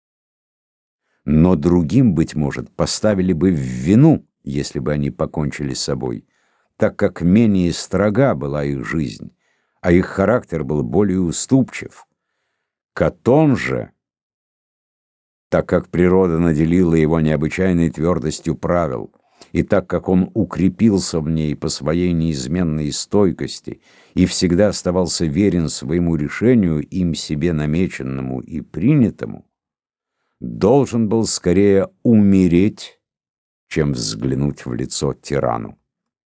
[SPEAKER 1] Но другим, быть может, поставили бы в вину, если бы они покончили с собой, так как менее строга была их жизнь, а их характер был более уступчив. Каттон же, так как природа наделила его необычайной твердостью правил, и так как он укрепился в ней по своей неизменной стойкости и всегда оставался верен своему решению, им себе намеченному и принятому, должен был скорее умереть, чем взглянуть в лицо тирану.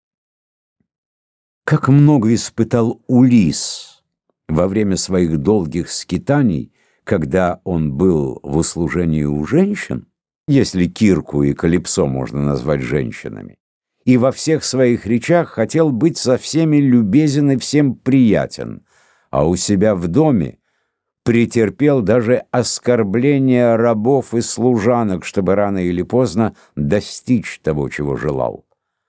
[SPEAKER 1] Как много испытал Улисс во время своих долгих скитаний, когда он был в услужении у женщин, если Кирку и Калипсо можно назвать женщинами, и во всех своих речах хотел быть со всеми любезен и всем приятен, а у себя в доме претерпел даже оскорбления рабов и служанок, чтобы рано или поздно достичь того, чего желал.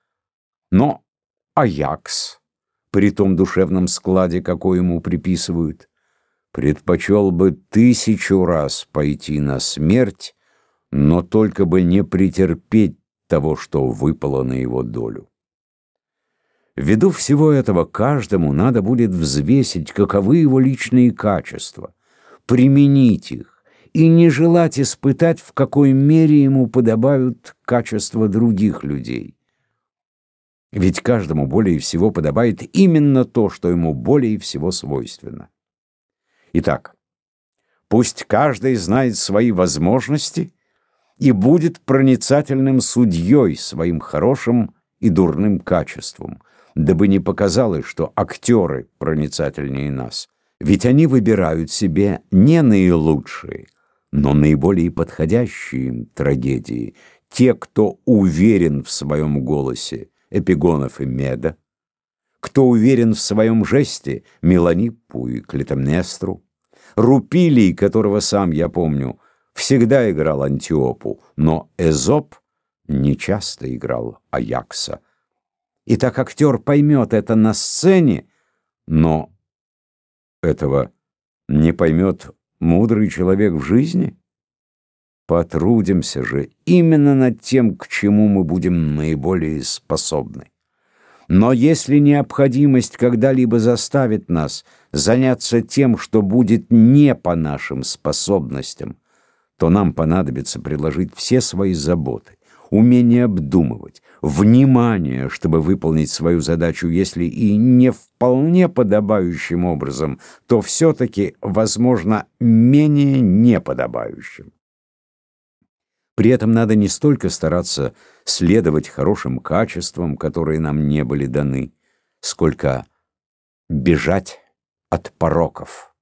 [SPEAKER 1] Но Аякс, при том душевном складе, какой ему приписывают, предпочел бы 1000 раз пойти на смерть, но только бы не претерпеть того, что выпало на его долю. Ввиду всего этого каждому надо будет взвесить, каковы его личные качества, применить их и не желать испытать, в какой мере ему подобают качества других людей. Ведь каждому более всего подобает именно то, что ему более всего свойственно. Итак, пусть каждый знает свои возможности и будет проницательным судьей своим хорошим и дурным качеством, дабы не показалось, что актеры проницательнее нас. Ведь они выбирают себе не наилучшие, но наиболее подходящие им трагедии, те, кто уверен в своем голосе, Эпигонов и Меда, кто уверен в своем жесте, Меланиппу и Клитемнестру, Рупилий, которого сам я помню, всегда играл Антиопу, но Эзоп нечасто играл Аякса. И так актер поймет это на сцене, но этого не поймет мудрый человек в жизни? Потрудимся же именно над тем, к чему мы будем наиболее способны. Но если необходимость когда-либо заставит нас заняться тем, что будет не по нашим способностям, то нам понадобится приложить все свои заботы, умение обдумывать, внимание, чтобы выполнить свою задачу, если и не вполне подобающим образом, то все-таки, возможно, менее неподобающим. При этом надо не столько стараться следовать хорошим качествам, которые нам не были даны, сколько бежать от пороков.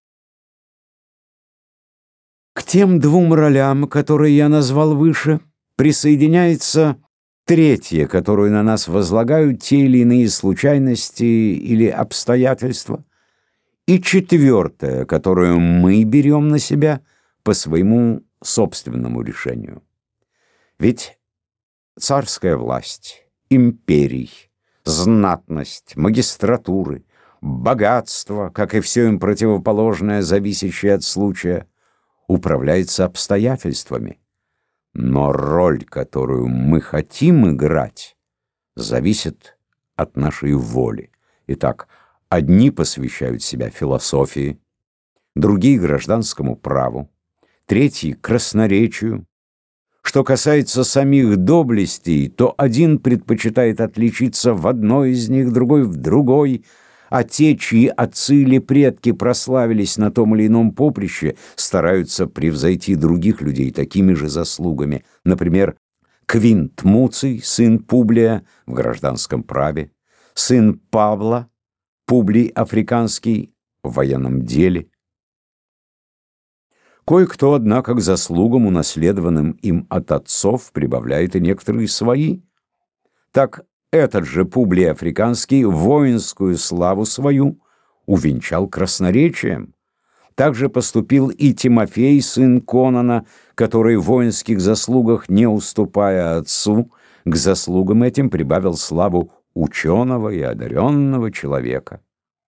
[SPEAKER 1] К тем 2 ролям, которые я назвал выше, присоединяется 3-я, которую на нас возлагают те или иные случайности или обстоятельства, и 4-я, которую мы берем на себя по своему собственному решению. Ведь царская власть, империй, знатность, магистратуры, богатство, как и все им противоположное, зависящее от случая, управляется обстоятельствами. Но роль, которую мы хотим играть, зависит от нашей воли. Итак, одни посвящают себя философии, другие — гражданскому праву, третий — красноречию. Что касается самих доблестей, то один предпочитает отличиться в одной из них, другой в другой, а те, чьи отцы или предки прославились на том или ином поприще, стараются превзойти других людей такими же заслугами. Например, Квинт Муций, сын Публия, в гражданском праве, сын Павла, Публий Африканский, в военном деле. Кое-кто, однако, к заслугам, унаследованным им от отцов, прибавляет и некоторые свои. Так этот же Публий Африканский воинскую славу свою увенчал красноречием. Так же поступил и Тимофей, сын Конона, который в воинских заслугах, не уступая отцу, к заслугам этим прибавил славу ученого и одаренного человека.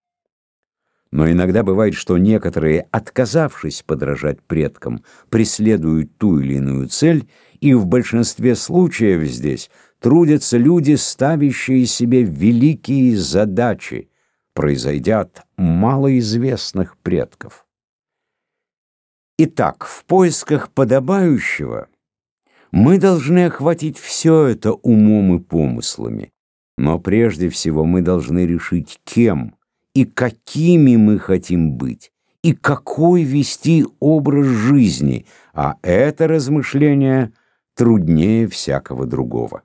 [SPEAKER 1] Но иногда бывает, что некоторые, отказавшись подражать предкам, преследуют ту или иную цель, и в большинстве случаев здесь трудятся люди, ставящие себе великие задачи, произойдя от малоизвестных предков. Итак, в поисках подобающего мы должны охватить все это умом и помыслами, но прежде всего мы должны решить, кем и какими мы хотим быть, и какой вести образ жизни, а это размышление труднее всякого другого.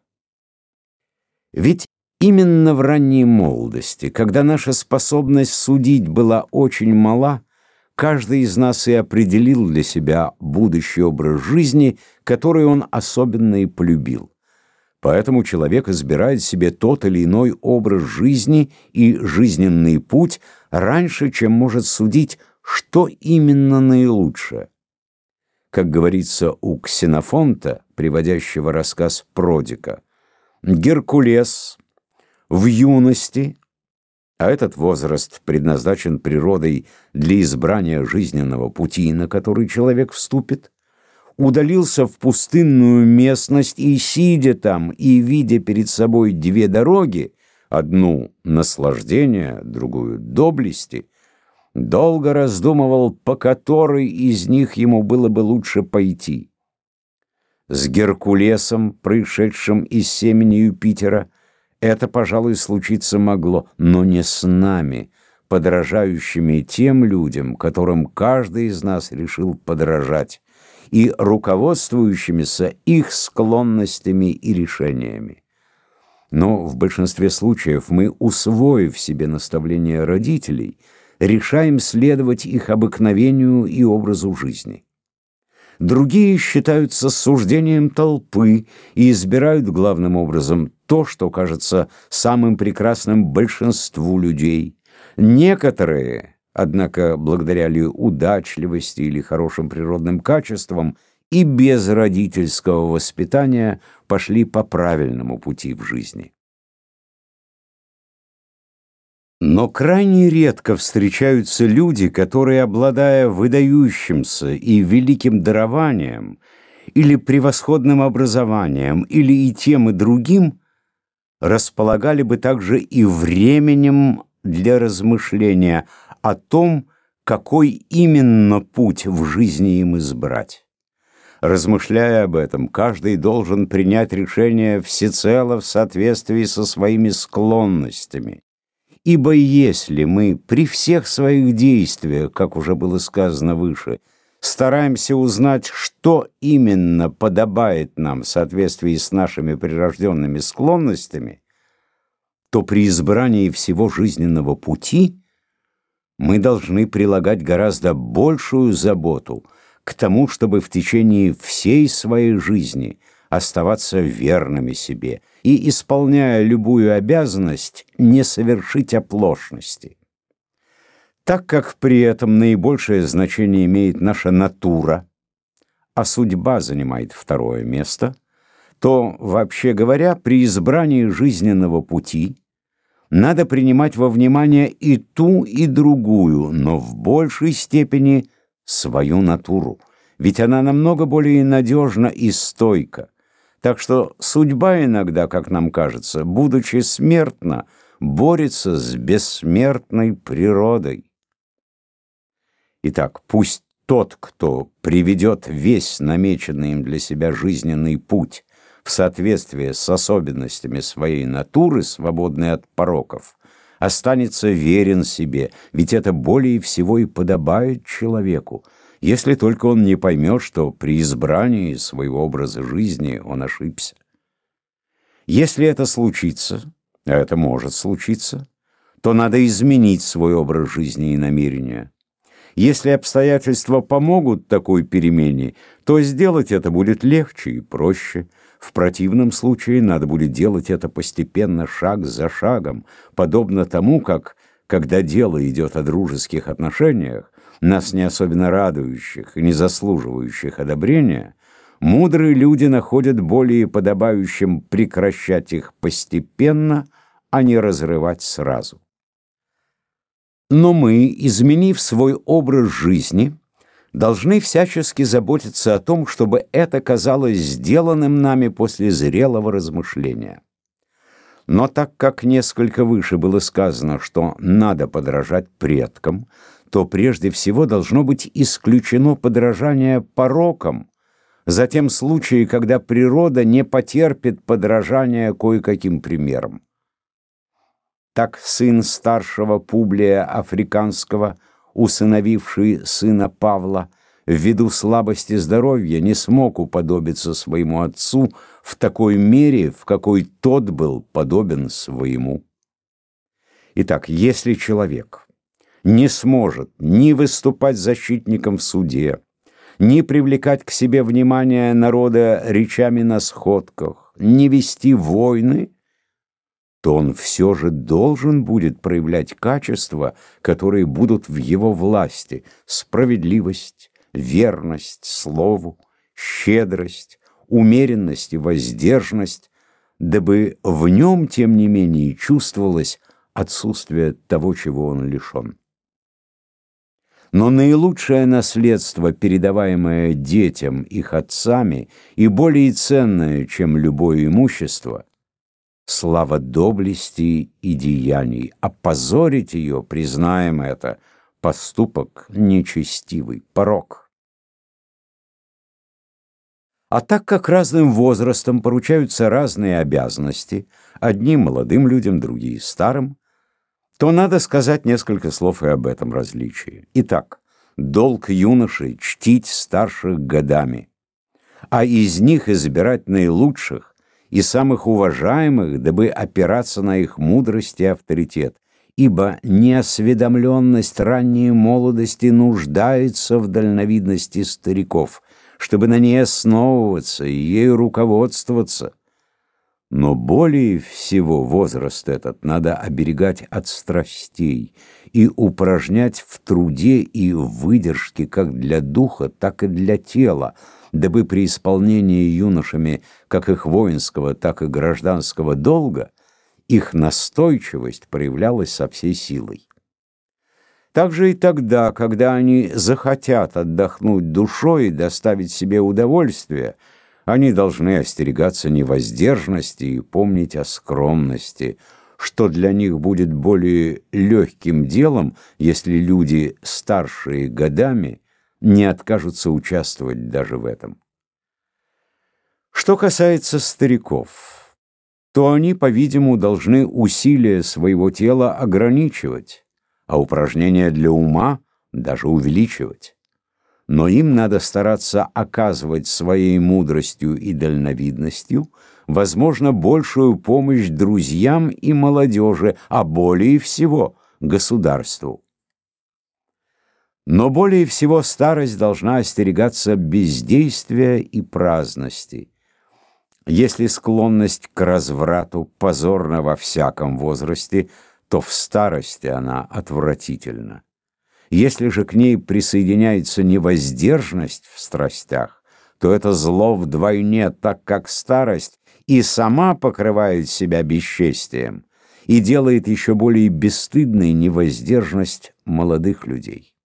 [SPEAKER 1] Ведь именно в ранней молодости, когда наша способность судить была очень мала, каждый из нас и определил для себя будущий образ жизни, который он особенно и полюбил. Поэтому человек избирает себе тот или иной образ жизни и жизненный путь раньше, чем может судить, что именно наилучшее. Как говорится у Ксенофонта, приводящего рассказ Продика, Геркулес в юности, а этот возраст предназначен природой для избрания жизненного пути, на который человек вступит, удалился в пустынную местность и, сидя там и видя перед собой две дороги, одну наслаждения, другую доблести, долго раздумывал, по которой из них ему было бы лучше пойти. С Геркулесом, пришедшим из семени Юпитера, это, пожалуй, случиться могло, но не с нами, подражающими тем людям, которым каждый из нас решил подражать, и руководствующимися их склонностями и решениями. Но в большинстве случаев мы, усвоив себе наставления родителей, решаем следовать их обыкновению и образу жизни. Другие считаются суждением толпы и избирают главным образом то, что кажется самым прекрасным большинству людей. Некоторые, однако, благодаря ли удачливости или хорошим природным качествам и без родительского воспитания пошли по правильному пути в жизни. Но крайне редко встречаются люди, которые, обладая выдающимся и великим дарованием, или превосходным образованием, или и тем, и другим, располагали бы также и временем для размышления о том, какой именно путь в жизни им избрать. Размышляя об этом, каждый должен принять решение всецело в соответствии со своими склонностями. Ибо если мы при всех своих действиях, как уже было сказано выше, стараемся узнать, что именно подобает нам в соответствии с нашими прирожденными склонностями, то при избрании всего жизненного пути мы должны прилагать гораздо большую заботу к тому, чтобы в течение всей своей жизни оставаться верными себе и, исполняя любую обязанность, не совершить оплошности. Так как при этом наибольшее значение имеет наша натура, а судьба занимает второе место, то, вообще говоря, при избрании жизненного пути надо принимать во внимание и ту, и другую, но в большей степени свою натуру, ведь она намного более надежна и стойка. Так что судьба иногда, как нам кажется, будучи смертна, борется с бессмертной природой. Итак, пусть тот, кто приведет весь намеченный им для себя жизненный путь в соответствии с особенностями своей натуры, свободной от пороков, останется верен себе, ведь это более всего и подобает человеку, если только он не поймет, что при избрании своего образа жизни он ошибся. Если это случится, а это может случиться, то надо изменить свой образ жизни и намерения. Если обстоятельства помогут такой перемене, то сделать это будет легче и проще. В противном случае надо будет делать это постепенно, шаг за шагом, подобно тому, как, когда дело идет о дружеских отношениях, нас не особенно радующих и не заслуживающих одобрения, мудрые люди находят более подобающим прекращать их постепенно, а не разрывать сразу. Но мы, изменив свой образ жизни, должны всячески заботиться о том, чтобы это казалось сделанным нами после зрелого размышления. Но так как несколько выше было сказано, что надо подражать предкам, то прежде всего должно быть исключено подражание порокам, затем случаи, когда природа не потерпит подражания кое-каким примерам. Так сын старшего Публия Африканского, усыновивший сына Павла, ввиду слабости здоровья не смог уподобиться своему отцу в такой мере, в какой тот был подобен своему. Итак, если человек не сможет ни выступать защитником в суде, ни привлекать к себе внимание народа речами на сходках, ни вести войны, то он все же должен будет проявлять качества, которые будут в его власти: справедливость, верность слову, щедрость, умеренность и воздержанность, дабы в нем, тем не менее, чувствовалось отсутствие того, чего он лишен. Но наилучшее наследство, передаваемое детям их отцами, и более ценное, чем любое имущество, слава доблести и деяний. Опозорить ее, признаем это, поступок нечестивый, порок. А так как разным возрастом поручаются разные обязанности, одним молодым людям, другие старым, то надо сказать несколько слов и об этом различии. Итак, долг юноши — чтить старших годами, а из них избирать наилучших и самых уважаемых, дабы опираться на их мудрость и авторитет, ибо неосведомленность ранней молодости нуждается в дальновидности стариков, чтобы на ней основываться и ею руководствоваться. Но более всего возраст этот надо оберегать от страстей и упражнять в труде и в выдержке как для духа, так и для тела, дабы при исполнении юношами как их воинского, так и гражданского долга их настойчивость проявлялась со всей силой. Также и тогда, когда они захотят отдохнуть душой и доставить себе удовольствие, они должны остерегаться невоздержанности и помнить о скромности, что для них будет более легким делом, если люди, старшие годами, не откажутся участвовать даже в этом. Что касается стариков, то они, по-видимому, должны усилия своего тела ограничивать, а упражнения для ума даже увеличивать. Но им надо стараться оказывать своей мудростью и дальновидностью, возможно, большую помощь друзьям и молодежи, а более всего государству. Но более всего старость должна остерегаться бездействия и праздности. Если склонность к разврату позорна во всяком возрасте, то в старости она отвратительна. Если же к ней присоединяется невоздержанность в страстях, то это зло вдвойне, так как старость и сама покрывает себя бесчестием и делает еще более бесстыдной невоздержанность молодых людей.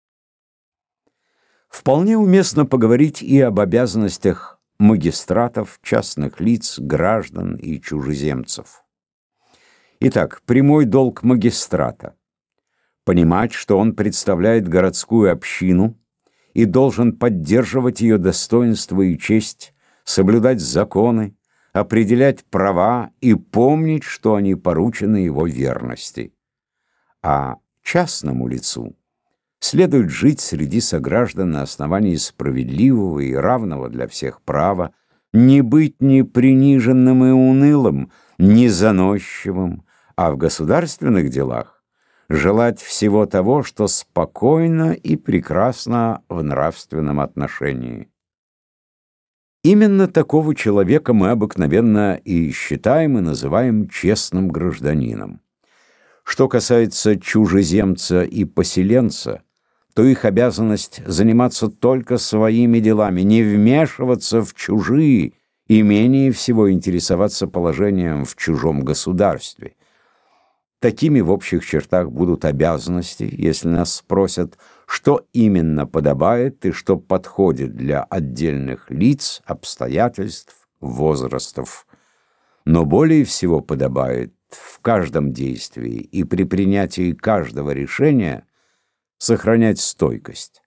[SPEAKER 1] Вполне уместно поговорить и об обязанностях магистратов, частных лиц, граждан и чужеземцев. Итак, прямой долг магистрата — понимать, что он представляет городскую общину и должен поддерживать ее достоинство и честь, соблюдать законы, определять права и помнить, что они поручены его верности. А частному лицу следует жить среди сограждан на основании справедливого и равного для всех права, не быть ни приниженным и унылым, ни заносчивым, а в государственных делах желать всего того, что спокойно и прекрасно в нравственном отношении. Именно такого человека мы обыкновенно и считаем, и называем честным гражданином. Что касается чужеземца и поселенца, то их обязанность заниматься только своими делами, не вмешиваться в чужие и менее всего интересоваться положением в чужом государстве. Такими в общих чертах будут обязанности, если нас спросят, что именно подобает и что подходит для отдельных лиц, обстоятельств, возрастов. Но более всего подобает в каждом действии и при принятии каждого решения сохранять стойкость.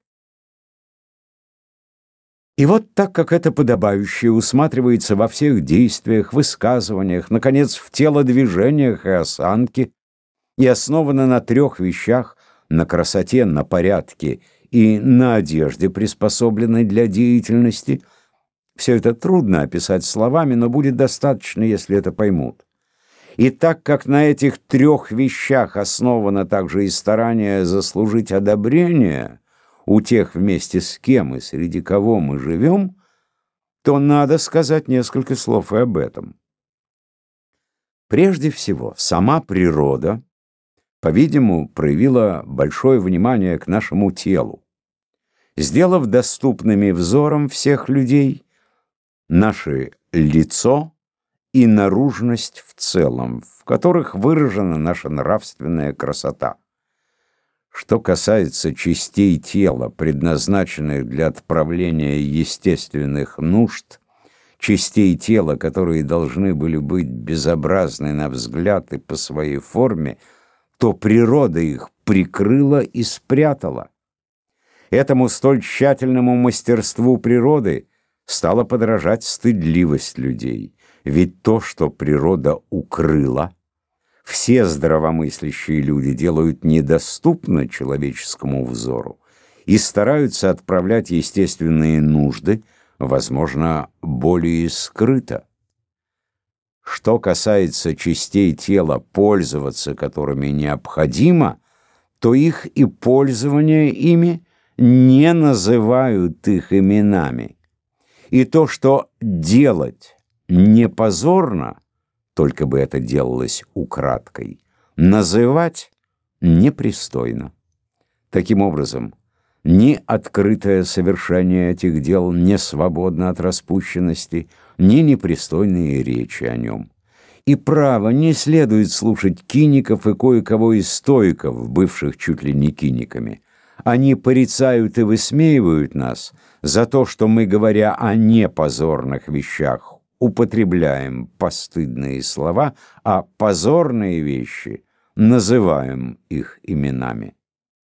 [SPEAKER 1] И вот так как это подобающее усматривается во всех действиях, высказываниях, наконец, в телодвижениях и осанке, и основано на трех вещах: на красоте, на порядке и на одежде, приспособленной для деятельности, все это трудно описать словами, но будет достаточно, если это поймут. И так как на этих трех вещах основано также и старание заслужить одобрение у тех, вместе с кем и среди кого мы живем, то надо сказать несколько слов и об этом. Прежде всего, сама природа, по-видимому, проявила большое внимание к нашему телу, сделав доступными взором всех людей наше лицо и наружность в целом, в которых выражена наша нравственная красота. Что касается частей тела, предназначенных для отправления естественных нужд, частей тела, которые должны были быть безобразны на взгляд и по своей форме, то природа их прикрыла и спрятала. Этому столь тщательному мастерству природы стала подражать стыдливость людей. Ведь то, что природа укрыла, все здравомыслящие люди делают недоступно человеческому взору и стараются отправлять естественные нужды, возможно, более скрыто. Что касается частей тела, пользоваться которыми необходимо, то их и пользование ими не называют их именами. И то, что делать не позорно, только бы это делалось украдкой, называть непристойно. Таким образом, ни открытое совершение этих дел не свободно от распущенности, ни непристойные речи о нем. И право не следует слушать киников и кое-кого из стоиков, бывших чуть ли не киниками. Они порицают и высмеивают нас за то, что мы, говоря о непозорных вещах, употребляем постыдные слова, а позорные вещи называем их именами.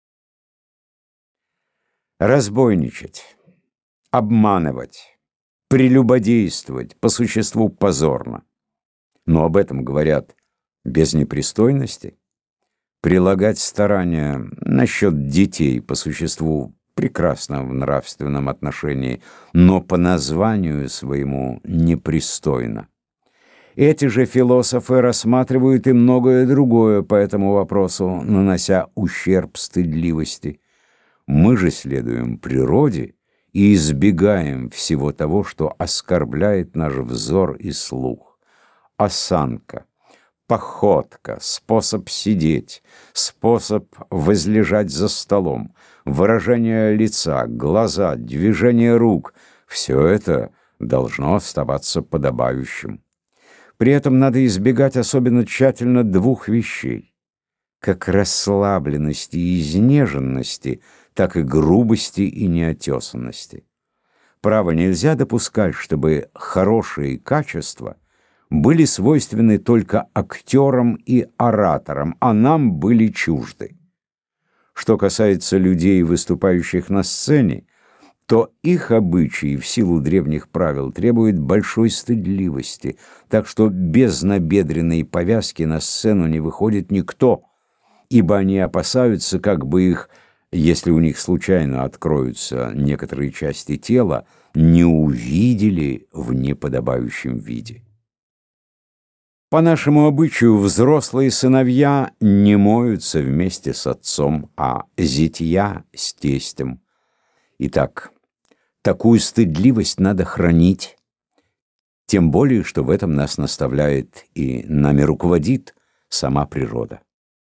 [SPEAKER 1] Разбойничать, обманывать, прелюбодействовать по существу позорно. Но об этом говорят без непристойности. Прилагать старания насчет детей по существу прекрасно в нравственном отношении, но по названию своему непристойно. Эти же философы рассматривают и многое другое по этому вопросу, нанося ущерб стыдливости. Мы же следуем природе и избегаем всего того, что оскорбляет наш взор и слух. Осанка, походка, способ сидеть, способ возлежать за столом, выражение лица, глаза, движение рук — все это должно оставаться подобающим. При этом надо избегать особенно тщательно двух вещей: как расслабленности и изнеженности, так и грубости и неотесанности. Право, нельзя допускать, чтобы хорошие качества были свойственны только актерам и ораторам, а нам были чужды. Что касается людей, выступающих на сцене, то их обычаи в силу древних правил требуют большой стыдливости, так что без набедренной повязки на сцену не выходит никто, ибо они опасаются, как бы их, если у них случайно откроются некоторые части тела, не увидели в неподобающем виде. По нашему обычаю взрослые сыновья не моются вместе с отцом, а зятья с тестем. Итак, такую стыдливость надо хранить, тем более, что в этом нас наставляет и нами руководит сама природа.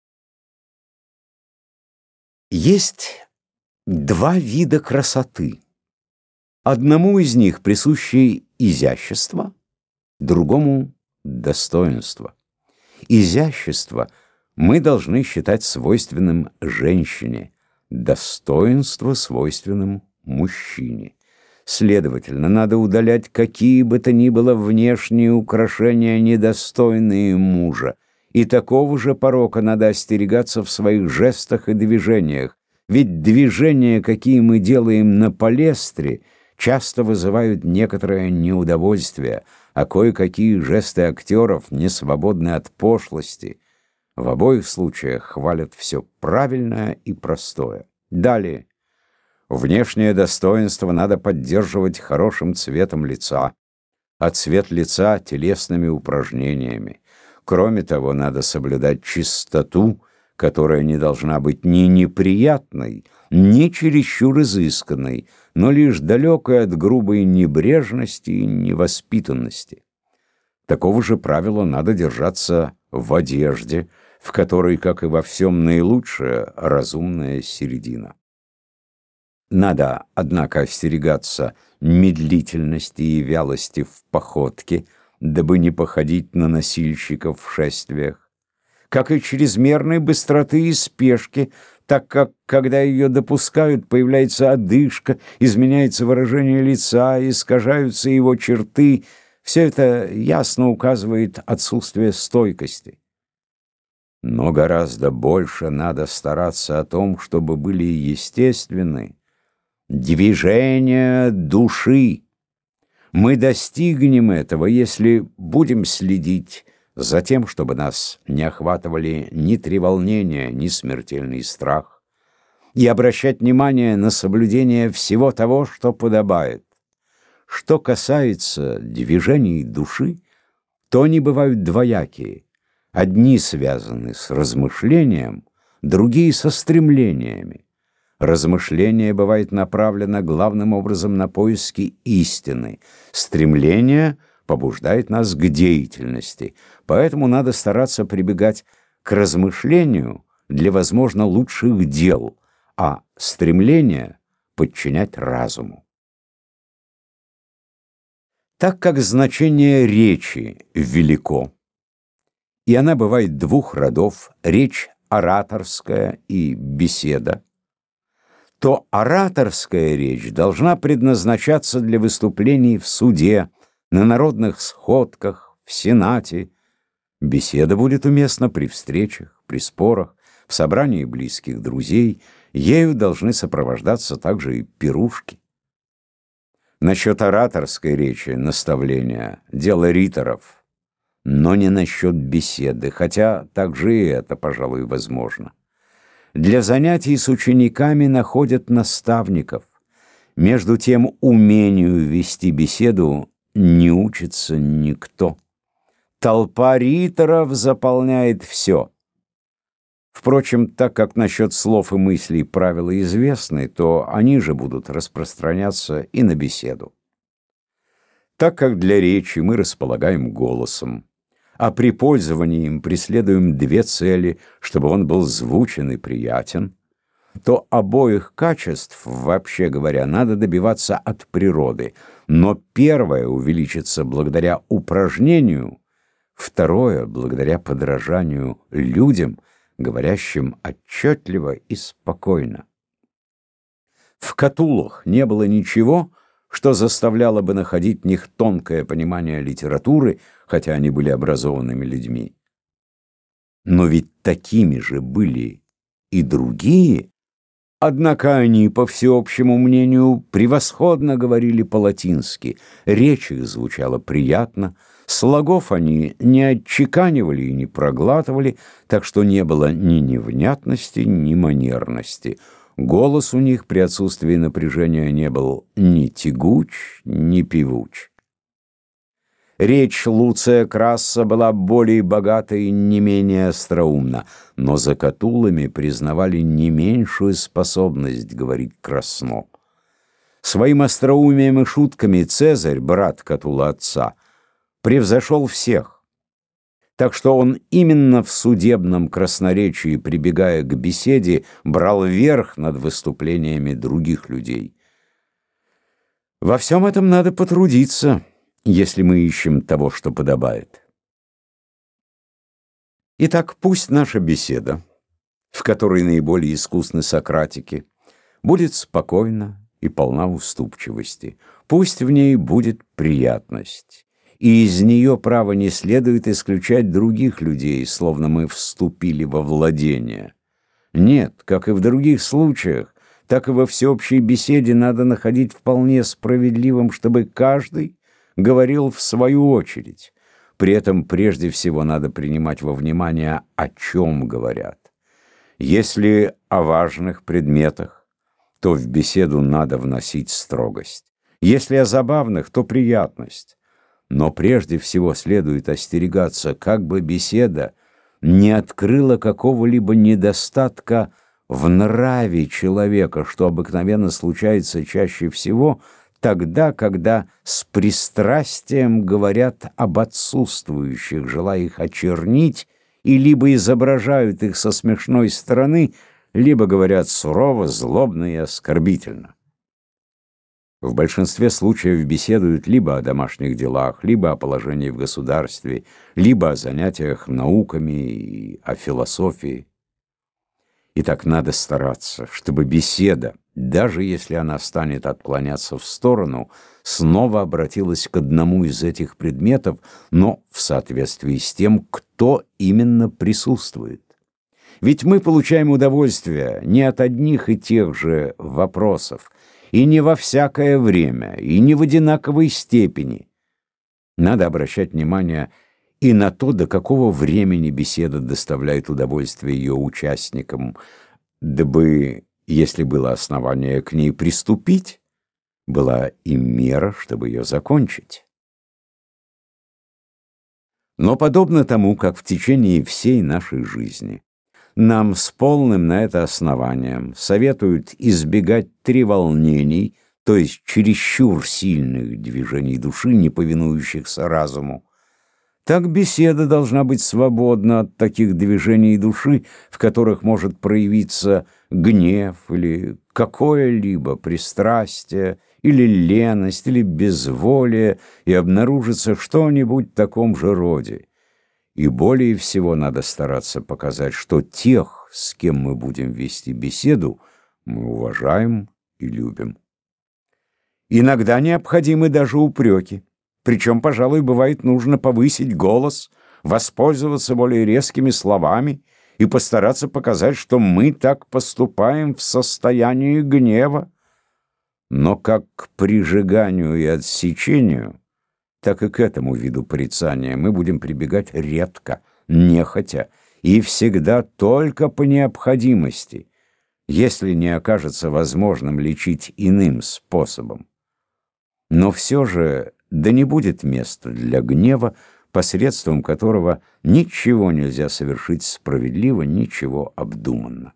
[SPEAKER 1] Есть два вида красоты. Одному из них присуще изящество, другому — достоинство. Изящество мы должны считать свойственным женщине, достоинство свойственным мужчине. Следовательно, надо удалять какие бы то ни было внешние украшения, недостойные мужа, и такого же порока надо остерегаться в своих жестах и движениях, ведь движения, какие мы делаем на палестре, часто вызывают некоторое неудовольствие, а кое-какие жесты актеров не свободны от пошлости. В обоих случаях хвалят все правильное и простое. Далее. Внешнее достоинство надо поддерживать хорошим цветом лица, а цвет лица — телесными упражнениями. Кроме того, надо соблюдать чистоту, которая не должна быть ни неприятной, ни чересчур изысканной, но лишь далекой от грубой небрежности и невоспитанности. Такого же правила надо держаться в одежде, в которой, как и во всем, наилучшая разумная середина. Надо, однако, остерегаться медлительности и вялости в походке, дабы не походить на носильщиков в шествиях, как и чрезмерной быстроты и спешки, так как, когда ее допускают, появляется одышка, изменяется выражение лица, искажаются его черты. Все это ясно указывает отсутствие стойкости. Но гораздо больше надо стараться о том, чтобы были естественны движения души. Мы достигнем этого, если будем следить за тем, чтобы нас не охватывали ни треволнения, ни смертельный страх, и обращать внимание на соблюдение всего того, что подобает. Что касается движений души, то они бывают двоякие. Одни связаны с размышлением, другие со стремлениями. Размышление бывает направлено главным образом на поиски истины. Стремление побуждает нас к деятельности, поэтому надо стараться прибегать к размышлению для, возможно, лучших дел, а стремление подчинять разуму. Так как значение речи велико, и она бывает двух родов, речь ораторская и беседа, то ораторская речь должна предназначаться для выступлений в суде, на народных сходках, в сенате. Беседа будет уместна при встречах, при спорах, в собрании близких друзей. Ею должны сопровождаться также и пирушки. Насчет ораторской речи наставления — дело риторов, но не насчет беседы, хотя также и это, пожалуй, возможно. Для занятий с учениками находят наставников. Между тем, умению вести беседу не учится никто. Толпа риторов заполняет все. Впрочем, так как насчет слов и мыслей правила известны, то они же будут распространяться и на беседу. Так как для речи мы располагаем голосом, а при пользовании им преследуем две цели, чтобы он был звучен и приятен, то обоих качеств, вообще говоря, надо добиваться от природы, но первое увеличится благодаря упражнению, второе — благодаря подражанию людям, говорящим отчетливо и спокойно. В Катулах не было ничего, что заставляло бы находить в них тонкое понимание литературы, хотя они были образованными людьми. Но ведь такими же были и другие. Однако они, по всеобщему мнению, превосходно говорили по-латински, речь их звучала приятно, слогов они не отчеканивали и не проглатывали, так что не было ни невнятности, ни манерности. Голос у них при отсутствии напряжения не был ни тягуч, ни певуч. Речь Луция Краса была более богата и не менее остроумна, но за Катулами признавали не меньшую способность говорить красно. Своим остроумием и шутками Цезарь, брат Катула отца, превзошел всех. Так что он именно в судебном красноречии, прибегая к беседе, брал верх над выступлениями других людей. Во всем этом надо потрудиться, если мы ищем того, что подобает. Итак, пусть наша беседа, в которой наиболее искусны сократики, будет спокойна и полна уступчивости. Пусть в ней будет приятность, и из нее, право, не следует исключать других людей, словно мы вступили во владение. Нет, как и в других случаях, так и во всеобщей беседе надо находить вполне справедливым, чтобы каждый говорил в свою очередь. При этом прежде всего надо принимать во внимание, о чем говорят. Если о важных предметах, то в беседу надо вносить строгость. Если о забавных, то приятность. Но прежде всего следует остерегаться, как бы беседа не открыла какого-либо недостатка в нраве человека, что обыкновенно случается чаще всего тогда, когда с пристрастием говорят об отсутствующих, желая их очернить, и либо изображают их со смешной стороны, либо говорят сурово, злобно и оскорбительно. В большинстве случаев беседуют либо о домашних делах, либо о положении в государстве, либо о занятиях науками и о философии. И так надо стараться, чтобы беседа, даже если она станет отклоняться в сторону, снова обратилась к одному из этих предметов, но в соответствии с тем, кто именно присутствует. Ведь мы получаем удовольствие не от одних и тех же вопросов, и не во всякое время, и не в одинаковой степени. Надо обращать внимание и на то, до какого времени беседа доставляет удовольствие ее участникам, дабы, если было основание к ней приступить, была и мера, чтобы ее закончить. Но подобно тому, как в течение всей нашей жизни нам с полным на это основанием советуют избегать треволнений, то есть чересчур сильных движений души, не повинующихся разуму, так беседа должна быть свободна от таких движений души, в которых может проявиться гнев или какое-либо пристрастие, или леность, или безволие, и обнаружится что-нибудь в таком же роде. И более всего надо стараться показать, что тех, с кем мы будем вести беседу, мы уважаем и любим. Иногда необходимы даже упреки. Причем, пожалуй, бывает нужно повысить голос, воспользоваться более резкими словами и постараться показать, что мы так поступаем в состоянии гнева. Но как к прижиганию и отсечению, так и к этому виду порицания мы будем прибегать редко, нехотя и всегда только по необходимости, если не окажется возможным лечить иным способом. Но все же да не будет места для гнева, посредством которого ничего нельзя совершить справедливо, ничего обдуманно.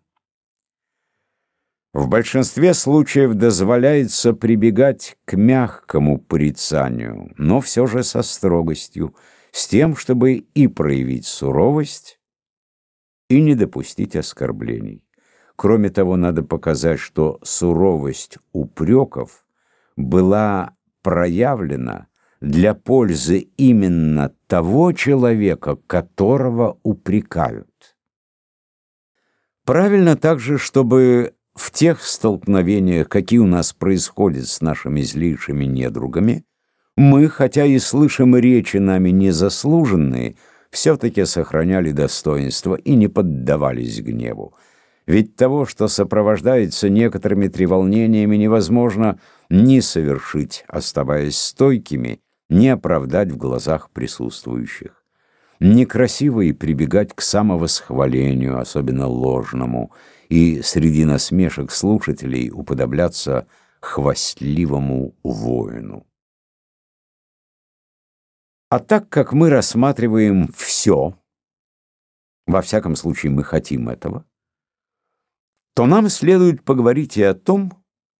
[SPEAKER 1] В большинстве случаев дозволяется прибегать к мягкому порицанию, но все же со строгостью, с тем, чтобы и проявить суровость, и не допустить оскорблений. Кроме того, надо показать, что суровость упреков была проявлена для пользы именно того человека, которого упрекают. Правильно также, чтобы в тех столкновениях, какие у нас происходят с нашими злейшими недругами, мы, хотя и слышим речи нами незаслуженные, все-таки сохраняли достоинство и не поддавались гневу. Ведь того, что сопровождается некоторыми треволнениями, невозможно ни совершить, оставаясь стойкими, ни оправдать в глазах присутствующих. Некрасиво и прибегать к самовосхвалению, особенно ложному, и среди насмешек слушателей уподобляться хвастливому воину. А так как мы рассматриваем все, во всяком случае мы хотим этого, то нам следует поговорить и о том,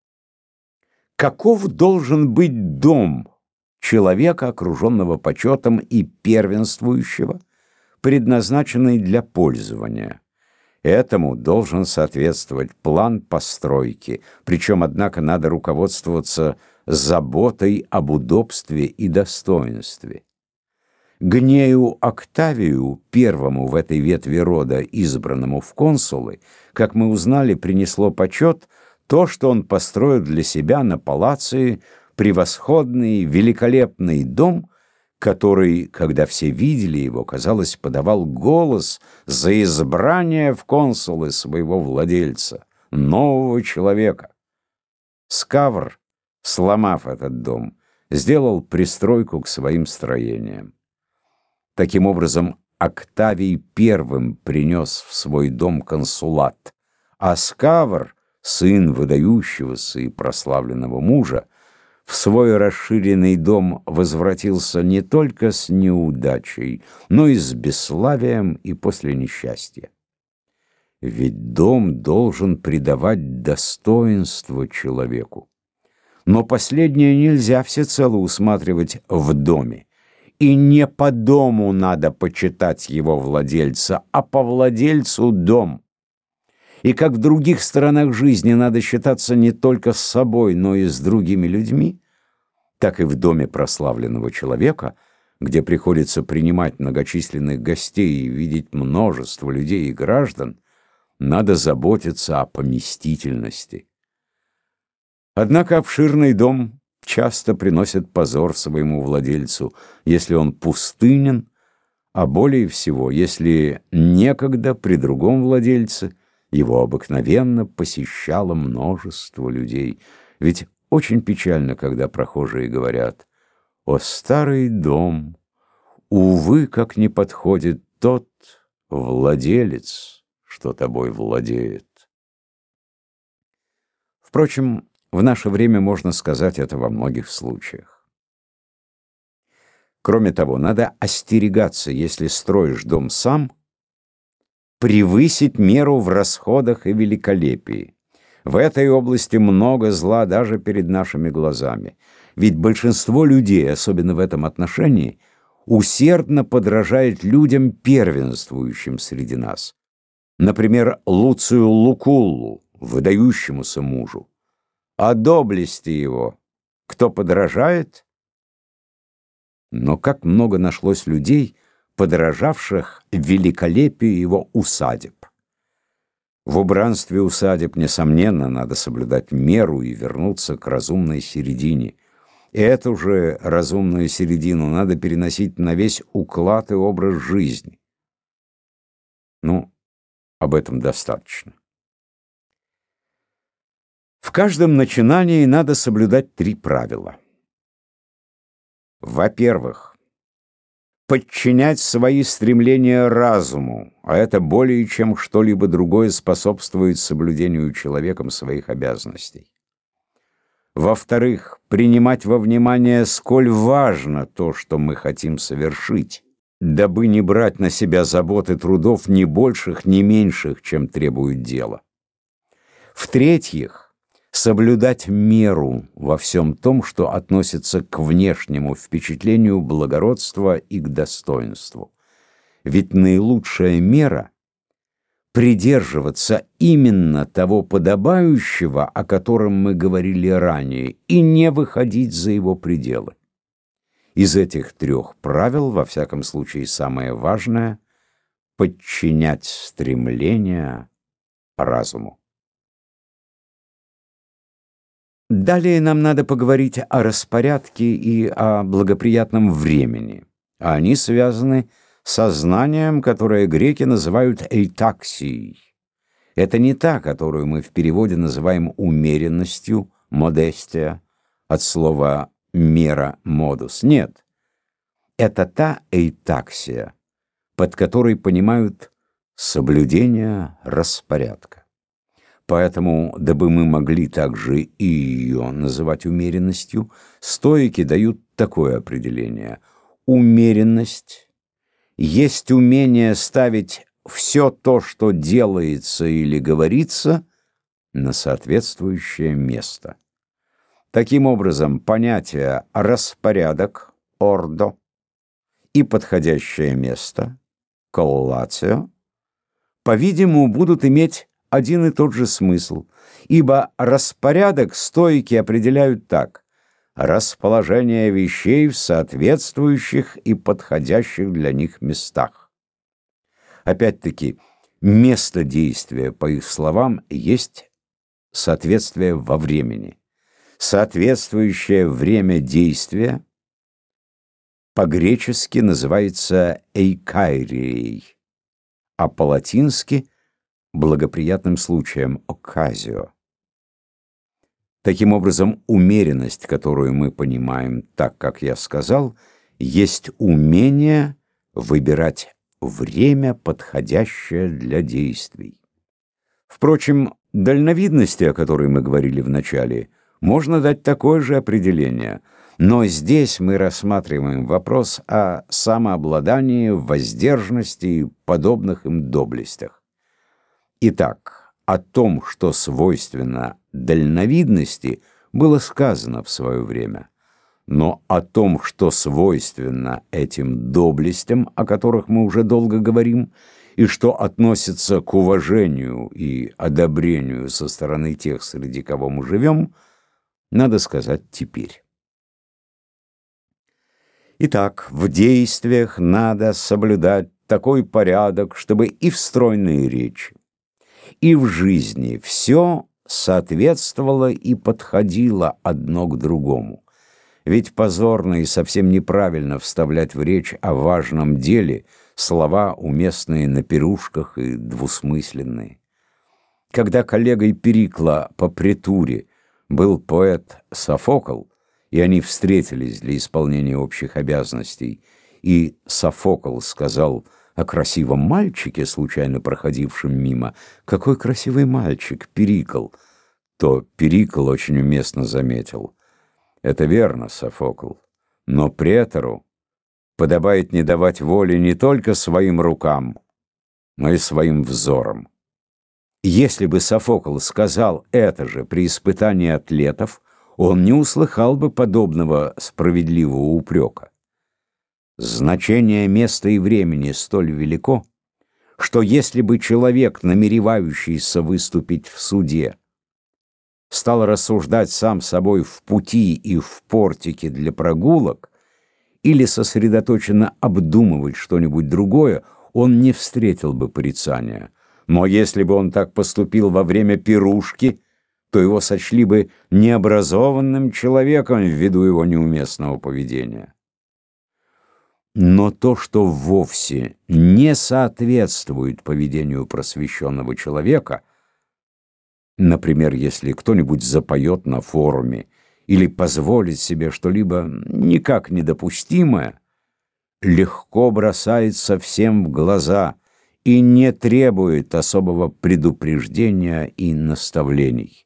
[SPEAKER 1] каков должен быть дом человека, окруженного почетом и первенствующего, предназначенный для пользования. Этому должен соответствовать план постройки, причем, однако, надо руководствоваться заботой об удобстве и достоинстве. Гнею Октавию, первому в этой ветви рода, избранному в консулы, как мы узнали, принесло почет то, что он построил для себя на Палации превосходный, великолепный дом, который, когда все видели его, казалось, подавал голос за избрание в консулы своего владельца, нового человека. Скавр, сломав этот дом, сделал пристройку к своим строениям. Таким образом, Октавий первым принес в свой дом консулат, а Скавр, сын выдающегося и прославленного мужа, в свой расширенный дом возвратился не только с неудачей, но и с бесславием и после несчастья. Ведь дом должен придавать достоинство человеку. Но последнее нельзя всецело усматривать в доме. И не по дому надо почитать его владельца, а по владельцу дом. И как в других сторонах жизни надо считаться не только с собой, но и с другими людьми, так и в доме прославленного человека, где приходится принимать многочисленных гостей и видеть множество людей и граждан, надо заботиться о поместительности. Однако обширный дом часто приносит позор своему владельцу, если он пустынен, а более всего, если некогда при другом владельце его обыкновенно посещало множество людей. Ведь очень печально, когда прохожие говорят: «О, старый дом, увы, как не подходит тот владелец, что тобой владеет». Впрочем, в наше время можно сказать это во многих случаях. Кроме того, надо остерегаться, если строишь дом сам, превысить меру в расходах и великолепии. В этой области много зла даже перед нашими глазами. Ведь большинство людей, особенно в этом отношении, усердно подражает людям, первенствующим среди нас. Например, Луцию Лукуллу, выдающемуся мужу. О доблести его кто подражает? Но как много нашлось людей, подражавших великолепию его усадеб. В убранстве усадеб, несомненно, надо соблюдать меру и вернуться к разумной середине. И эту же разумную середину надо переносить на весь уклад и образ жизни. Ну, об этом достаточно. В каждом начинании надо соблюдать 3 правила. Во-первых, подчинять свои стремления разуму, а это более чем что-либо другое способствует соблюдению человеком своих обязанностей. Во-вторых, принимать во внимание, сколь важно то, что мы хотим совершить, дабы не брать на себя заботы трудов ни больших, ни меньших, чем требует дело. В-третьих, соблюдать меру во всем том, что относится к внешнему впечатлению благородства и к достоинству. Ведь наилучшая мера — придерживаться именно того подобающего, о котором мы говорили ранее, и не выходить за его пределы. Из этих 3 правил, во всяком случае, самое важное — подчинять стремления разуму. Далее нам надо поговорить о распорядке и о благоприятном времени. Они связаны со знанием, которое греки называют эйтаксией. Это не та, которую мы в переводе называем умеренностью, модестия, от слова мера, модус. Нет, это та эйтаксия, под которой понимают соблюдение распорядка. Поэтому, дабы мы могли также и ее называть умеренностью, стоики дают такое определение: умеренность есть умение ставить все то, что делается или говорится, на соответствующее место. Таким образом, понятия «распорядок» (ордо) и «подходящее место» (коллатио), по-видимому, будут иметь один и тот же смысл, ибо распорядок стоики определяют так: расположение вещей в соответствующих и подходящих для них местах. Опять-таки, место действия, по их словам, есть соответствие во времени. Соответствующее время действия по-гречески называется «эйкайрией», а по-латински благоприятным случаем «ocasio». Таким образом, умеренность, которую мы понимаем так, как я сказал, есть умение выбирать время, подходящее для действий. Впрочем, дальновидности, о которой мы говорили в начале, можно дать такое же определение, но здесь мы рассматриваем вопрос о самообладании, воздержанности и подобных им доблестях. Итак, о том, что свойственно дальновидности, было сказано в свое время, но о том, что свойственно этим доблестям, о которых мы уже долго говорим, и что относится к уважению и одобрению со стороны тех, среди кого мы живем, надо сказать теперь. Итак, в действиях надо соблюдать такой порядок, чтобы и в стройной речи, и в жизни все соответствовало и подходило одно к другому. Ведь позорно и совсем неправильно вставлять в речь о важном деле слова, уместные на пирушках и двусмысленные. Когда коллегой Перикла по претуре был поэт Софокл, и они встретились для исполнения общих обязанностей, и Софокл сказал о красивом мальчике, случайно проходившем мимо: «Какой красивый мальчик, Перикл!», то Перикл очень уместно заметил: «Это верно, Софокл, но претору подобает не давать воли не только своим рукам, но и своим взорам». Если бы Софокл сказал это же при испытании атлетов, он не услыхал бы подобного справедливого упрека. Значение места и времени столь велико, что если бы человек, намеревающийся выступить в суде, стал рассуждать сам собой в пути и в портике для прогулок или сосредоточенно обдумывать что-нибудь другое, он не встретил бы порицания. Но если бы он так поступил во время пирушки, то его сочли бы необразованным человеком ввиду его неуместного поведения. Но то, что вовсе не соответствует поведению просвещенного человека, например, если кто-нибудь запоет на форуме или позволит себе что-либо никак недопустимое, легко бросается всем в глаза и не требует особого предупреждения и наставлений.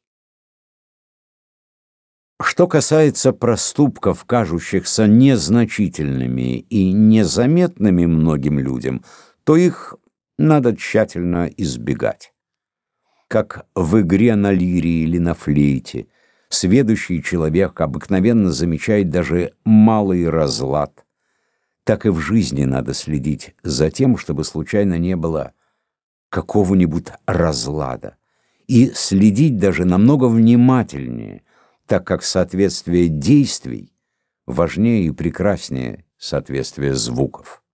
[SPEAKER 1] Что касается проступков, кажущихся незначительными и незаметными многим людям, то их надо тщательно избегать. Как в игре на лире или на флейте, сведущий человек обыкновенно замечает даже малый разлад, так и в жизни надо следить за тем, чтобы случайно не было какого-нибудь разлада, и следить даже намного внимательнее, так как соответствие действий важнее и прекраснее соответствия звуков.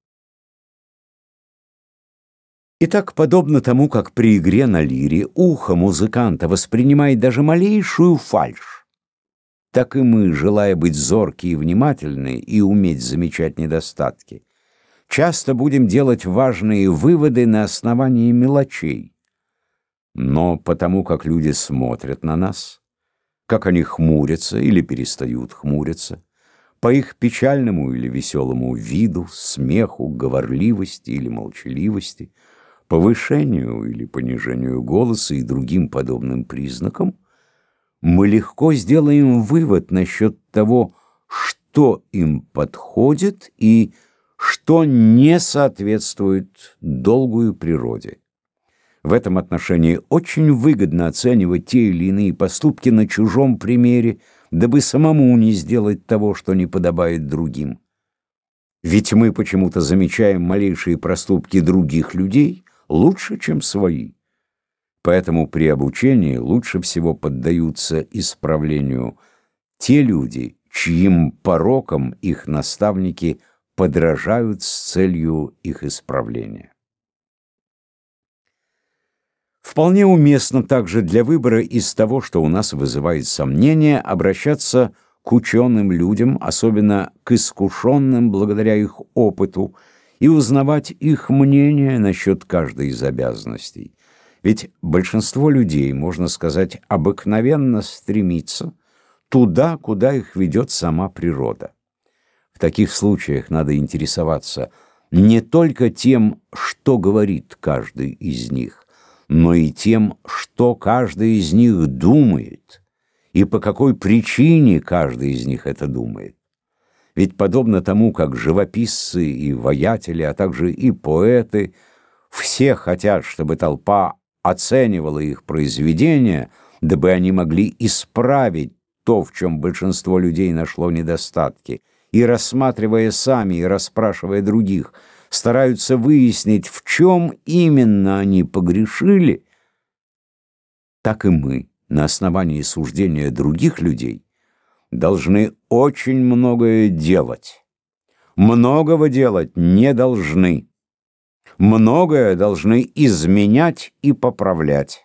[SPEAKER 1] Итак, подобно тому, как при игре на лире ухо музыканта воспринимает даже малейшую фальшь, так и мы, желая быть зоркие и внимательны и уметь замечать недостатки, часто будем делать важные выводы на основании мелочей. Но потому как люди смотрят на нас, как они хмурятся или перестают хмуриться, по их печальному или веселому виду, смеху, говорливости или молчаливости, повышению или понижению голоса и другим подобным признакам, мы легко сделаем вывод насчет того, что что им подходит и что не соответствует долгу и природе. В этом отношении очень выгодно оценивать те или иные поступки на чужом примере, дабы самому не сделать того, что не подобает другим. Ведь мы почему-то замечаем малейшие проступки других людей лучше, чем свои. Поэтому при обучении лучше всего поддаются исправлению те люди, чьим порокам их наставники подражают с целью их исправления. Вполне уместно также для выбора из того, что у нас вызывает сомнения, обращаться к ученым людям, особенно к искушенным благодаря их опыту, и узнавать их мнение насчет каждой из обязанностей. Ведь большинство людей, можно сказать, обыкновенно стремится туда, куда их ведет сама природа. В таких случаях надо интересоваться не только тем, что говорит каждый из них, но и тем, что каждый из них думает, и по какой причине каждый из них это думает. Ведь подобно тому, как живописцы и ваятели, а также и поэты, все хотят, чтобы толпа оценивала их произведения, дабы они могли исправить то, в чем большинство людей нашло недостатки, и, рассматривая сами и расспрашивая других, стараются выяснить, в чем именно они погрешили, так и мы, на основании суждения других людей, должны очень многое делать. Многого делать не должны. Многое должны изменять и поправлять.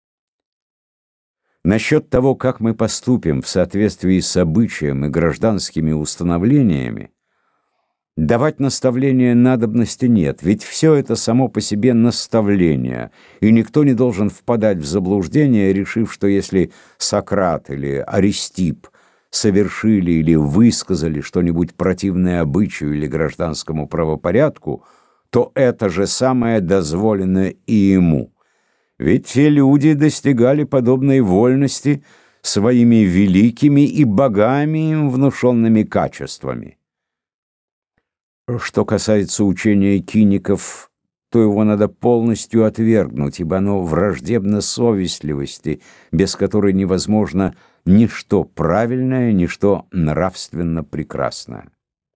[SPEAKER 1] Насчет того, как мы поступим в соответствии с обычаем и гражданскими установлениями, давать наставления надобности нет, ведь все это само по себе наставление, и никто не должен впадать в заблуждение, решив, что если Сократ или Аристипп совершили или высказали что-нибудь противное обычаю или гражданскому правопорядку, то это же самое дозволено и ему. Ведь те люди достигали подобной вольности своими великими и богами им внушенными качествами. Что касается учения киников, то его надо полностью отвергнуть, ибо оно враждебно совестливости, без которой невозможно ничто правильное, ничто нравственно прекрасное.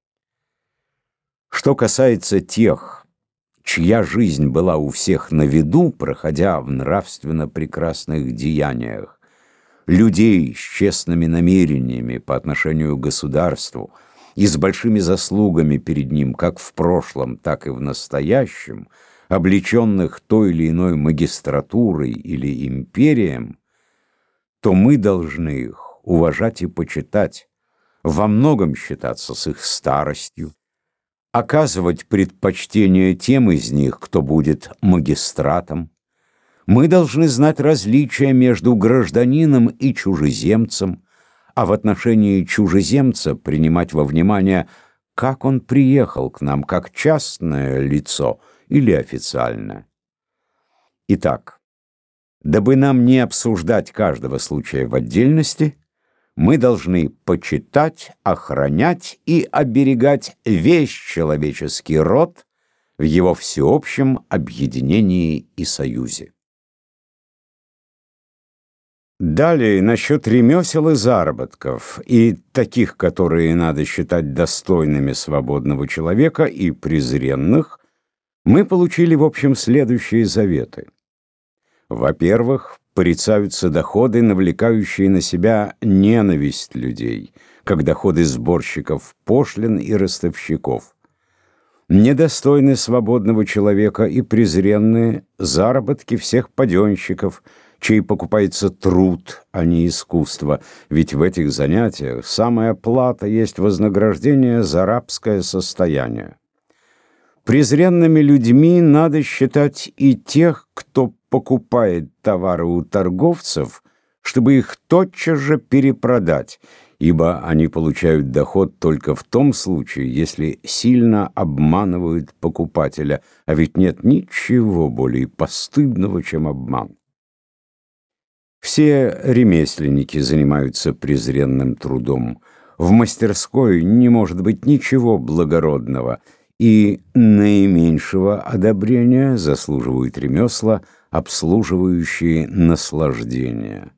[SPEAKER 1] Что касается тех, чья жизнь была у всех на виду, проходя в нравственно прекрасных деяниях, людей с честными намерениями по отношению к государству и с большими заслугами перед ним, как в прошлом, так и в настоящем, облеченных той или иной магистратурой или империем, то мы должны их уважать и почитать, во многом считаться с их старостью, оказывать предпочтение тем из них, кто будет магистратом. Мы должны знать различия между гражданином и чужеземцем, а в отношении чужеземца принимать во внимание, как он приехал к нам, как частное лицо или официальное. Итак, дабы нам не обсуждать каждого случая в отдельности, мы должны почитать, охранять и оберегать весь человеческий род в его всеобщем объединении и союзе. Далее, насчет ремесел и заработков, и таких, которые надо считать достойными свободного человека, и презренных, мы получили, в общем, следующие заветы. Во-первых, порицаются доходы, навлекающие на себя ненависть людей, как доходы сборщиков пошлин и ростовщиков. Недостойны свободного человека и презренные заработки всех паденщиков, чей покупается труд, а не искусство, ведь в этих занятиях самая плата есть вознаграждение за рабское состояние. Презренными людьми надо считать и тех, кто покупает товары у торговцев, чтобы их тотчас же перепродать, ибо они получают доход только в том случае, если сильно обманывают покупателя, а ведь нет ничего более постыдного, чем обман. Все ремесленники занимаются презренным трудом. В мастерской не может быть ничего благородного, и наименьшего одобрения заслуживают ремесла, обслуживающие наслаждение.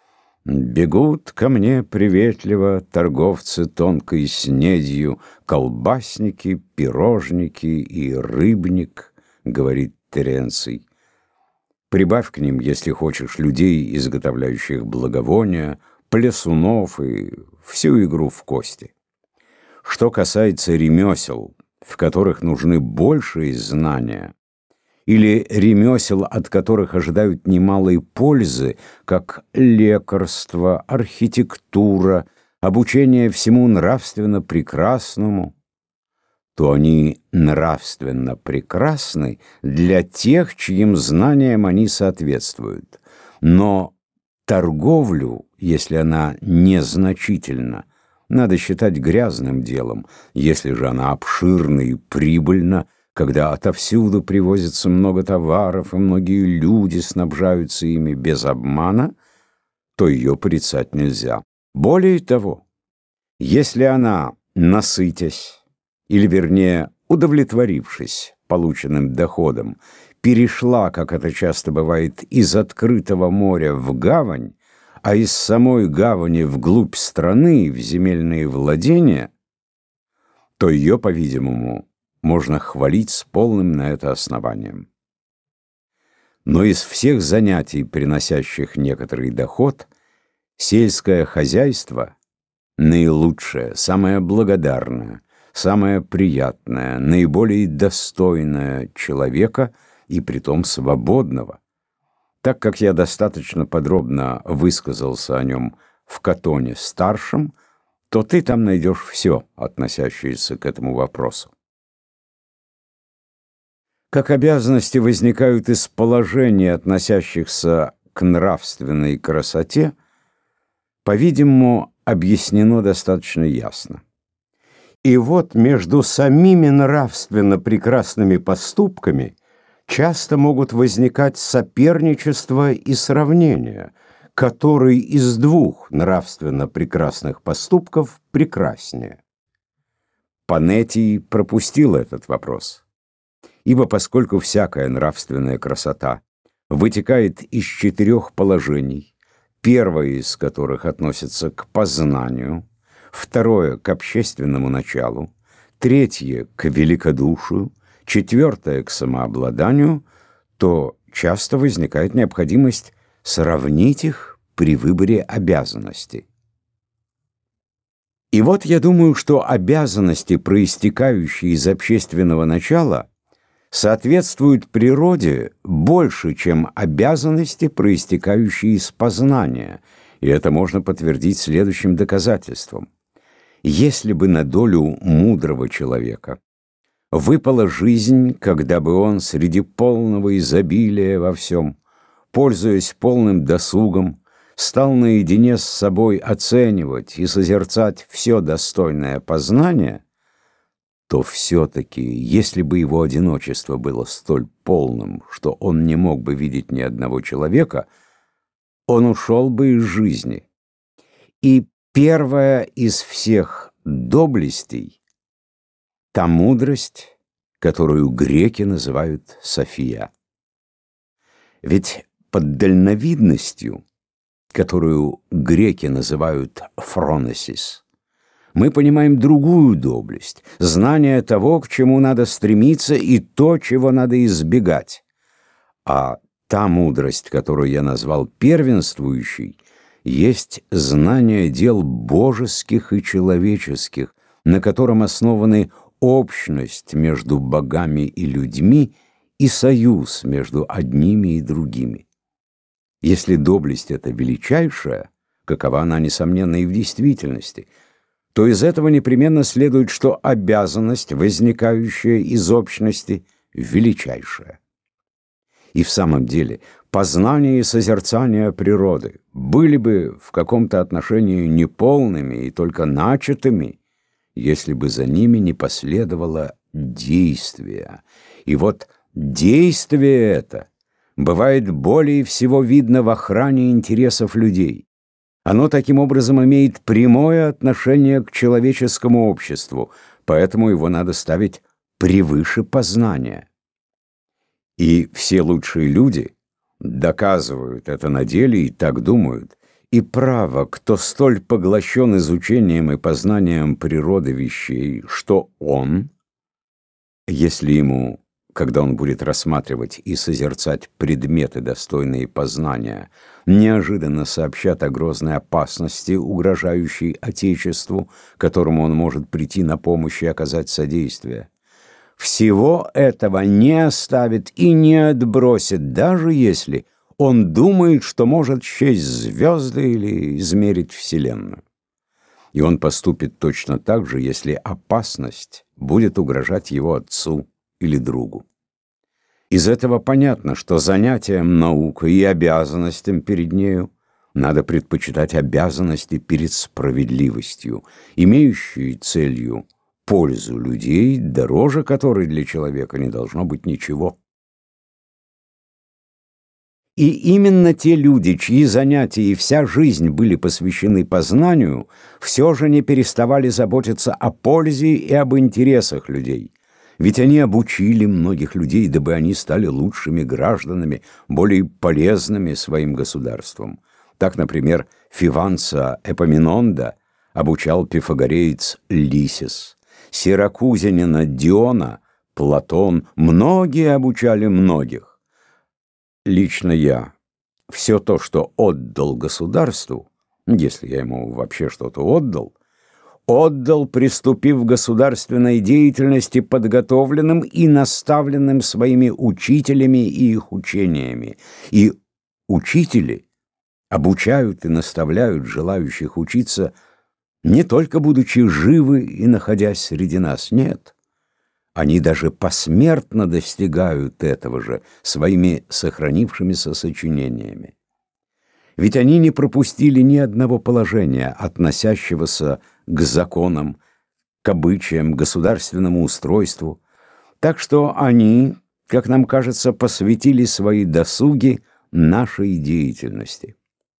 [SPEAKER 1] Бегут ко мне приветливо торговцы тонкой снедью, колбасники, пирожники и рыбник, говорит Теренций. Прибавь к ним, если хочешь, людей, изготовляющих благовония, плясунов и всю игру в кости. Что касается ремесел, в которых нужны большие знания, или ремесел, от которых ожидают немалой пользы, как лекарство, архитектура, обучение всему нравственно прекрасному, то они нравственно прекрасны для тех, чьим знаниям они соответствуют. Но торговлю, если она незначительна, надо считать грязным делом. Если же она обширна и прибыльна, когда отовсюду привозится много товаров, и многие люди снабжаются ими без обмана, то ее порицать нельзя. Более того, если она, насытясь, или, вернее, удовлетворившись полученным доходом, перешла, как это часто бывает, из открытого моря в гавань, а из самой гавани вглубь страны, в земельные владения, то ее, по-видимому, можно хвалить с полным на это основанием. Но из всех занятий, приносящих некоторый доход, сельское хозяйство наилучшее, самое благодарное, самое приятное, наиболее достойное человека и притом свободного. Так как я достаточно подробно высказался о нем в Катоне-старшем, то ты там найдешь все, относящееся к этому вопросу. Как обязанности возникают из положений, относящихся к нравственной красоте, по-видимому, объяснено достаточно ясно. И вот между самими нравственно прекрасными поступками часто могут возникать соперничество и сравнение, который из двух нравственно прекрасных поступков прекраснее. Панетий пропустил этот вопрос, ибо поскольку всякая нравственная красота вытекает из 4 положений, первое из которых относится к познанию, второе — к общественному началу, третье — к великодушию, четвертое — к самообладанию, то часто возникает необходимость сравнить их при выборе обязанностей. И вот я думаю, что обязанности, проистекающие из общественного начала, соответствуют природе больше, чем обязанности, проистекающие из познания, и это можно подтвердить следующим доказательством. Если бы на долю мудрого человека выпала жизнь, когда бы он среди полного изобилия во всем, пользуясь полным досугом, стал наедине с собой оценивать и созерцать все достойное познание, то все-таки, если бы его одиночество было столь полным, что он не мог бы видеть ни одного человека, он ушел бы из жизни. И первая из всех доблестей — та мудрость, которую греки называют София. Ведь под дальновидностью, которую греки называют фронесис, мы понимаем другую доблесть, знание того, к чему надо стремиться, и то, чего надо избегать. А та мудрость, которую я назвал первенствующей, есть знание дел божеских и человеческих, на котором основаны общность между богами и людьми и союз между одними и другими. Если доблесть эта величайшая, какова она, несомненно, и в действительности, то из этого непременно следует, что обязанность, возникающая из общности, величайшая. И в самом деле познание и созерцание природы были бы в каком-то отношении неполными и только начатыми, если бы за ними не последовало действие. И вот действие это бывает более всего видно в охране интересов людей. Оно таким образом имеет прямое отношение к человеческому обществу, поэтому его надо ставить превыше познания. И все лучшие люди доказывают это на деле и так думают. И право, кто столь поглощен изучением и познанием природы вещей, что он, если ему, когда он будет рассматривать и созерцать предметы, достойные познания, неожиданно сообщат о грозной опасности, угрожающей Отечеству, которому он может прийти на помощь и оказать содействие, всего этого не оставит и не отбросит, даже если он думает, что может счесть звезды или измерить Вселенную. И он поступит точно так же, если опасность будет угрожать его отцу или другу. Из этого понятно, что занятием наукой и обязанностям перед нею надо предпочитать обязанности перед справедливостью, имеющие целью пользу людей, дороже которой для человека не должно быть ничего. И именно те люди, чьи занятия и вся жизнь были посвящены познанию, все же не переставали заботиться о пользе и об интересах людей. Ведь они обучили многих людей, дабы они стали лучшими гражданами, более полезными своим государством. Так, например, Фиванца Эпоминонда обучал пифагореец Лисис, сиракузянина Диона Платон, многие обучали многих. Лично я все то, что отдал государству, если я ему вообще что-то отдал, приступив к государственной деятельности подготовленным и наставленным своими учителями и их учениями. И учители обучают и наставляют желающих учиться, не только будучи живы и находясь среди нас, нет. Они даже посмертно достигают этого же своими сохранившимися сочинениями. Ведь они не пропустили ни одного положения, относящегося к законам, к обычаям, государственному устройству, так что они, как нам кажется, посвятили свои досуги нашей деятельности.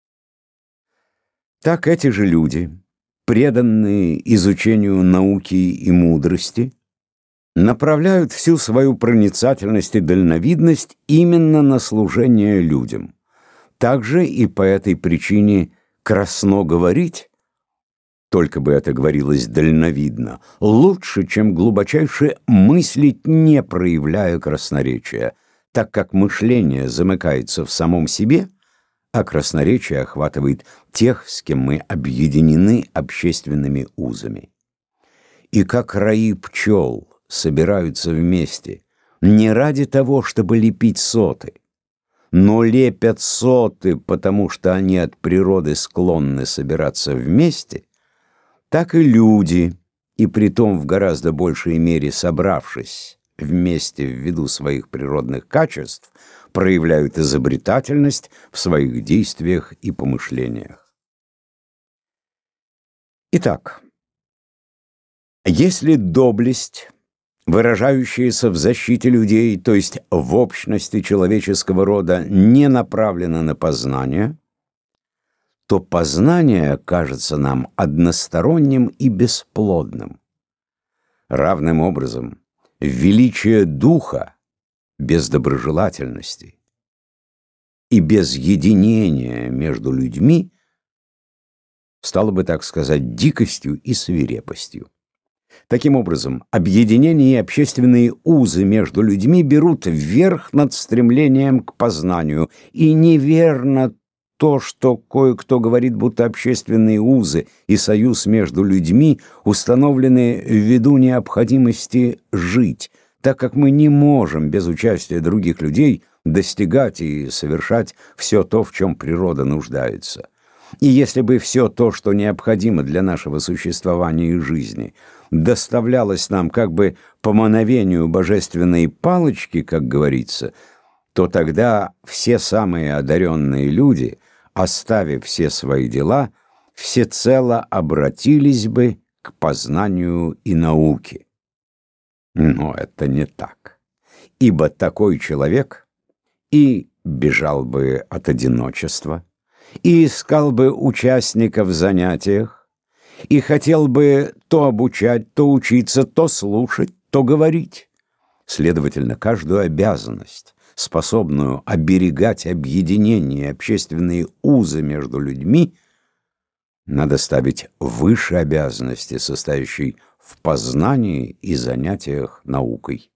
[SPEAKER 1] Так эти же люди, преданные изучению науки и мудрости, направляют всю свою проницательность и дальновидность именно на служение людям. Также и по этой причине красно говорить, только бы это говорилось дальновидно, лучше, чем глубочайше мыслить, не проявляя красноречия, так как мышление замыкается в самом себе, а красноречие охватывает тех, с кем мы объединены общественными узами. И как раи пчел собираются вместе не ради того, чтобы лепить соты, но лепят соты, потому что они от природы склонны собираться вместе, так и люди, и притом в гораздо большей мере собравшись вместе ввиду своих природных качеств, проявляют изобретательность в своих действиях и помышлениях. Итак, если доблесть, выражающаяся в защите людей, то есть в общности человеческого рода, не направлена на познание, то познание кажется нам односторонним и бесплодным. Равным образом, величие духа без доброжелательности и без единения между людьми стало бы, так сказать, дикостью и свирепостью. Таким образом, объединение и общественные узы между людьми берут верх над стремлением к познанию, и неверно то, что кое-кто говорит, будто общественные узы и союз между людьми установлены ввиду необходимости жить, так как мы не можем без участия других людей достигать и совершать все то, в чем природа нуждается. И если бы все то, что необходимо для нашего существования и жизни, доставлялось нам как бы по мановению божественной палочки, как говорится, то тогда все самые одаренные люди, оставив все свои дела, всецело обратились бы к познанию и науке. Но это не так, ибо такой человек и бежал бы от одиночества, и искал бы участников в занятиях, и хотел бы то обучать, то учиться, то слушать, то говорить. Следовательно, каждую обязанность, способную оберегать объединение и общественные узы между людьми, надо ставить выше обязанности, состоящей в познании и занятиях наукой.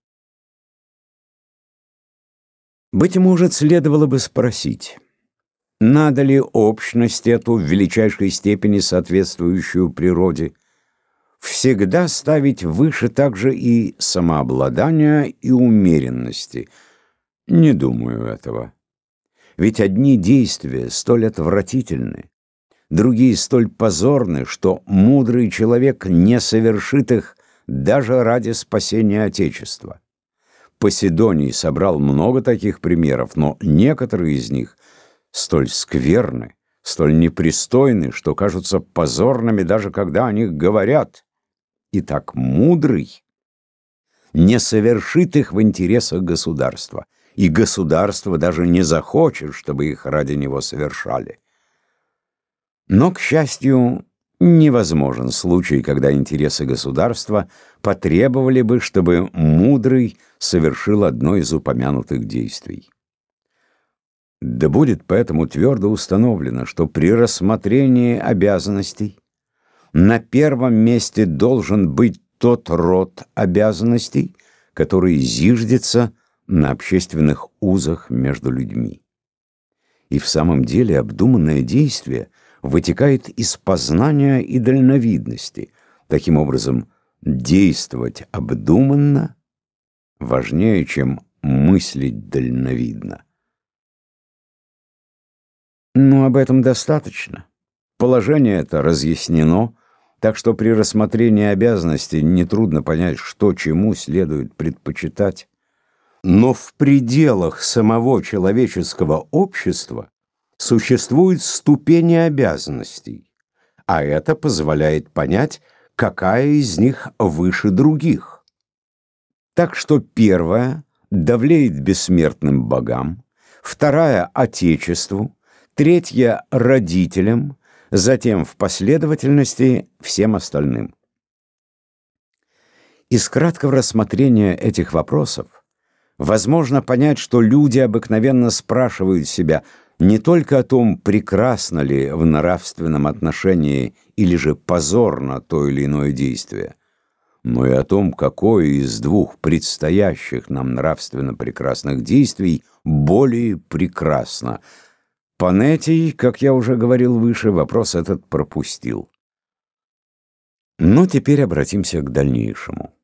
[SPEAKER 1] Быть может, следовало бы спросить, надо ли общность эту, в величайшей степени соответствующую природе, всегда ставить выше также и самообладания, и умеренности? Не думаю этого. Ведь одни действия столь отвратительны, другие столь позорны, что мудрый человек не совершит их даже ради спасения Отечества. Поседоний собрал много таких примеров, но некоторые из них столь скверны, столь непристойны, что кажутся позорными, даже когда о них говорят. Итак, мудрый не совершит их в интересах государства, и государство даже не захочет, чтобы их ради него совершали. Но, к счастью, невозможен случай, когда интересы государства потребовали бы, чтобы мудрый совершил одно из упомянутых действий. Да будет поэтому твердо установлено, что при рассмотрении обязанностей на первом месте должен быть тот род обязанностей, который зиждется на общественных узах между людьми. И в самом деле обдуманное действие вытекает из познания и дальновидности. Таким образом, действовать обдуманно важнее, чем мыслить дальновидно. Но об этом достаточно. Положение это разъяснено, так что при рассмотрении обязанностей нетрудно понять, что чему следует предпочитать. Но в пределах самого человеческого общества существуют ступени обязанностей, а это позволяет понять, какая из них выше других. Так что первая давлеет бессмертным богам, вторая — Отечеству, третья — родителям, затем в последовательности всем остальным. Из краткого рассмотрения этих вопросов возможно понять, что люди обыкновенно спрашивают себя не только о том, прекрасно ли в нравственном отношении или же позорно то или иное действие, но и о том, какое из двух предстоящих нам нравственно прекрасных действий более прекрасно. Панетий, как я уже говорил выше, вопрос этот пропустил. Но теперь обратимся к дальнейшему.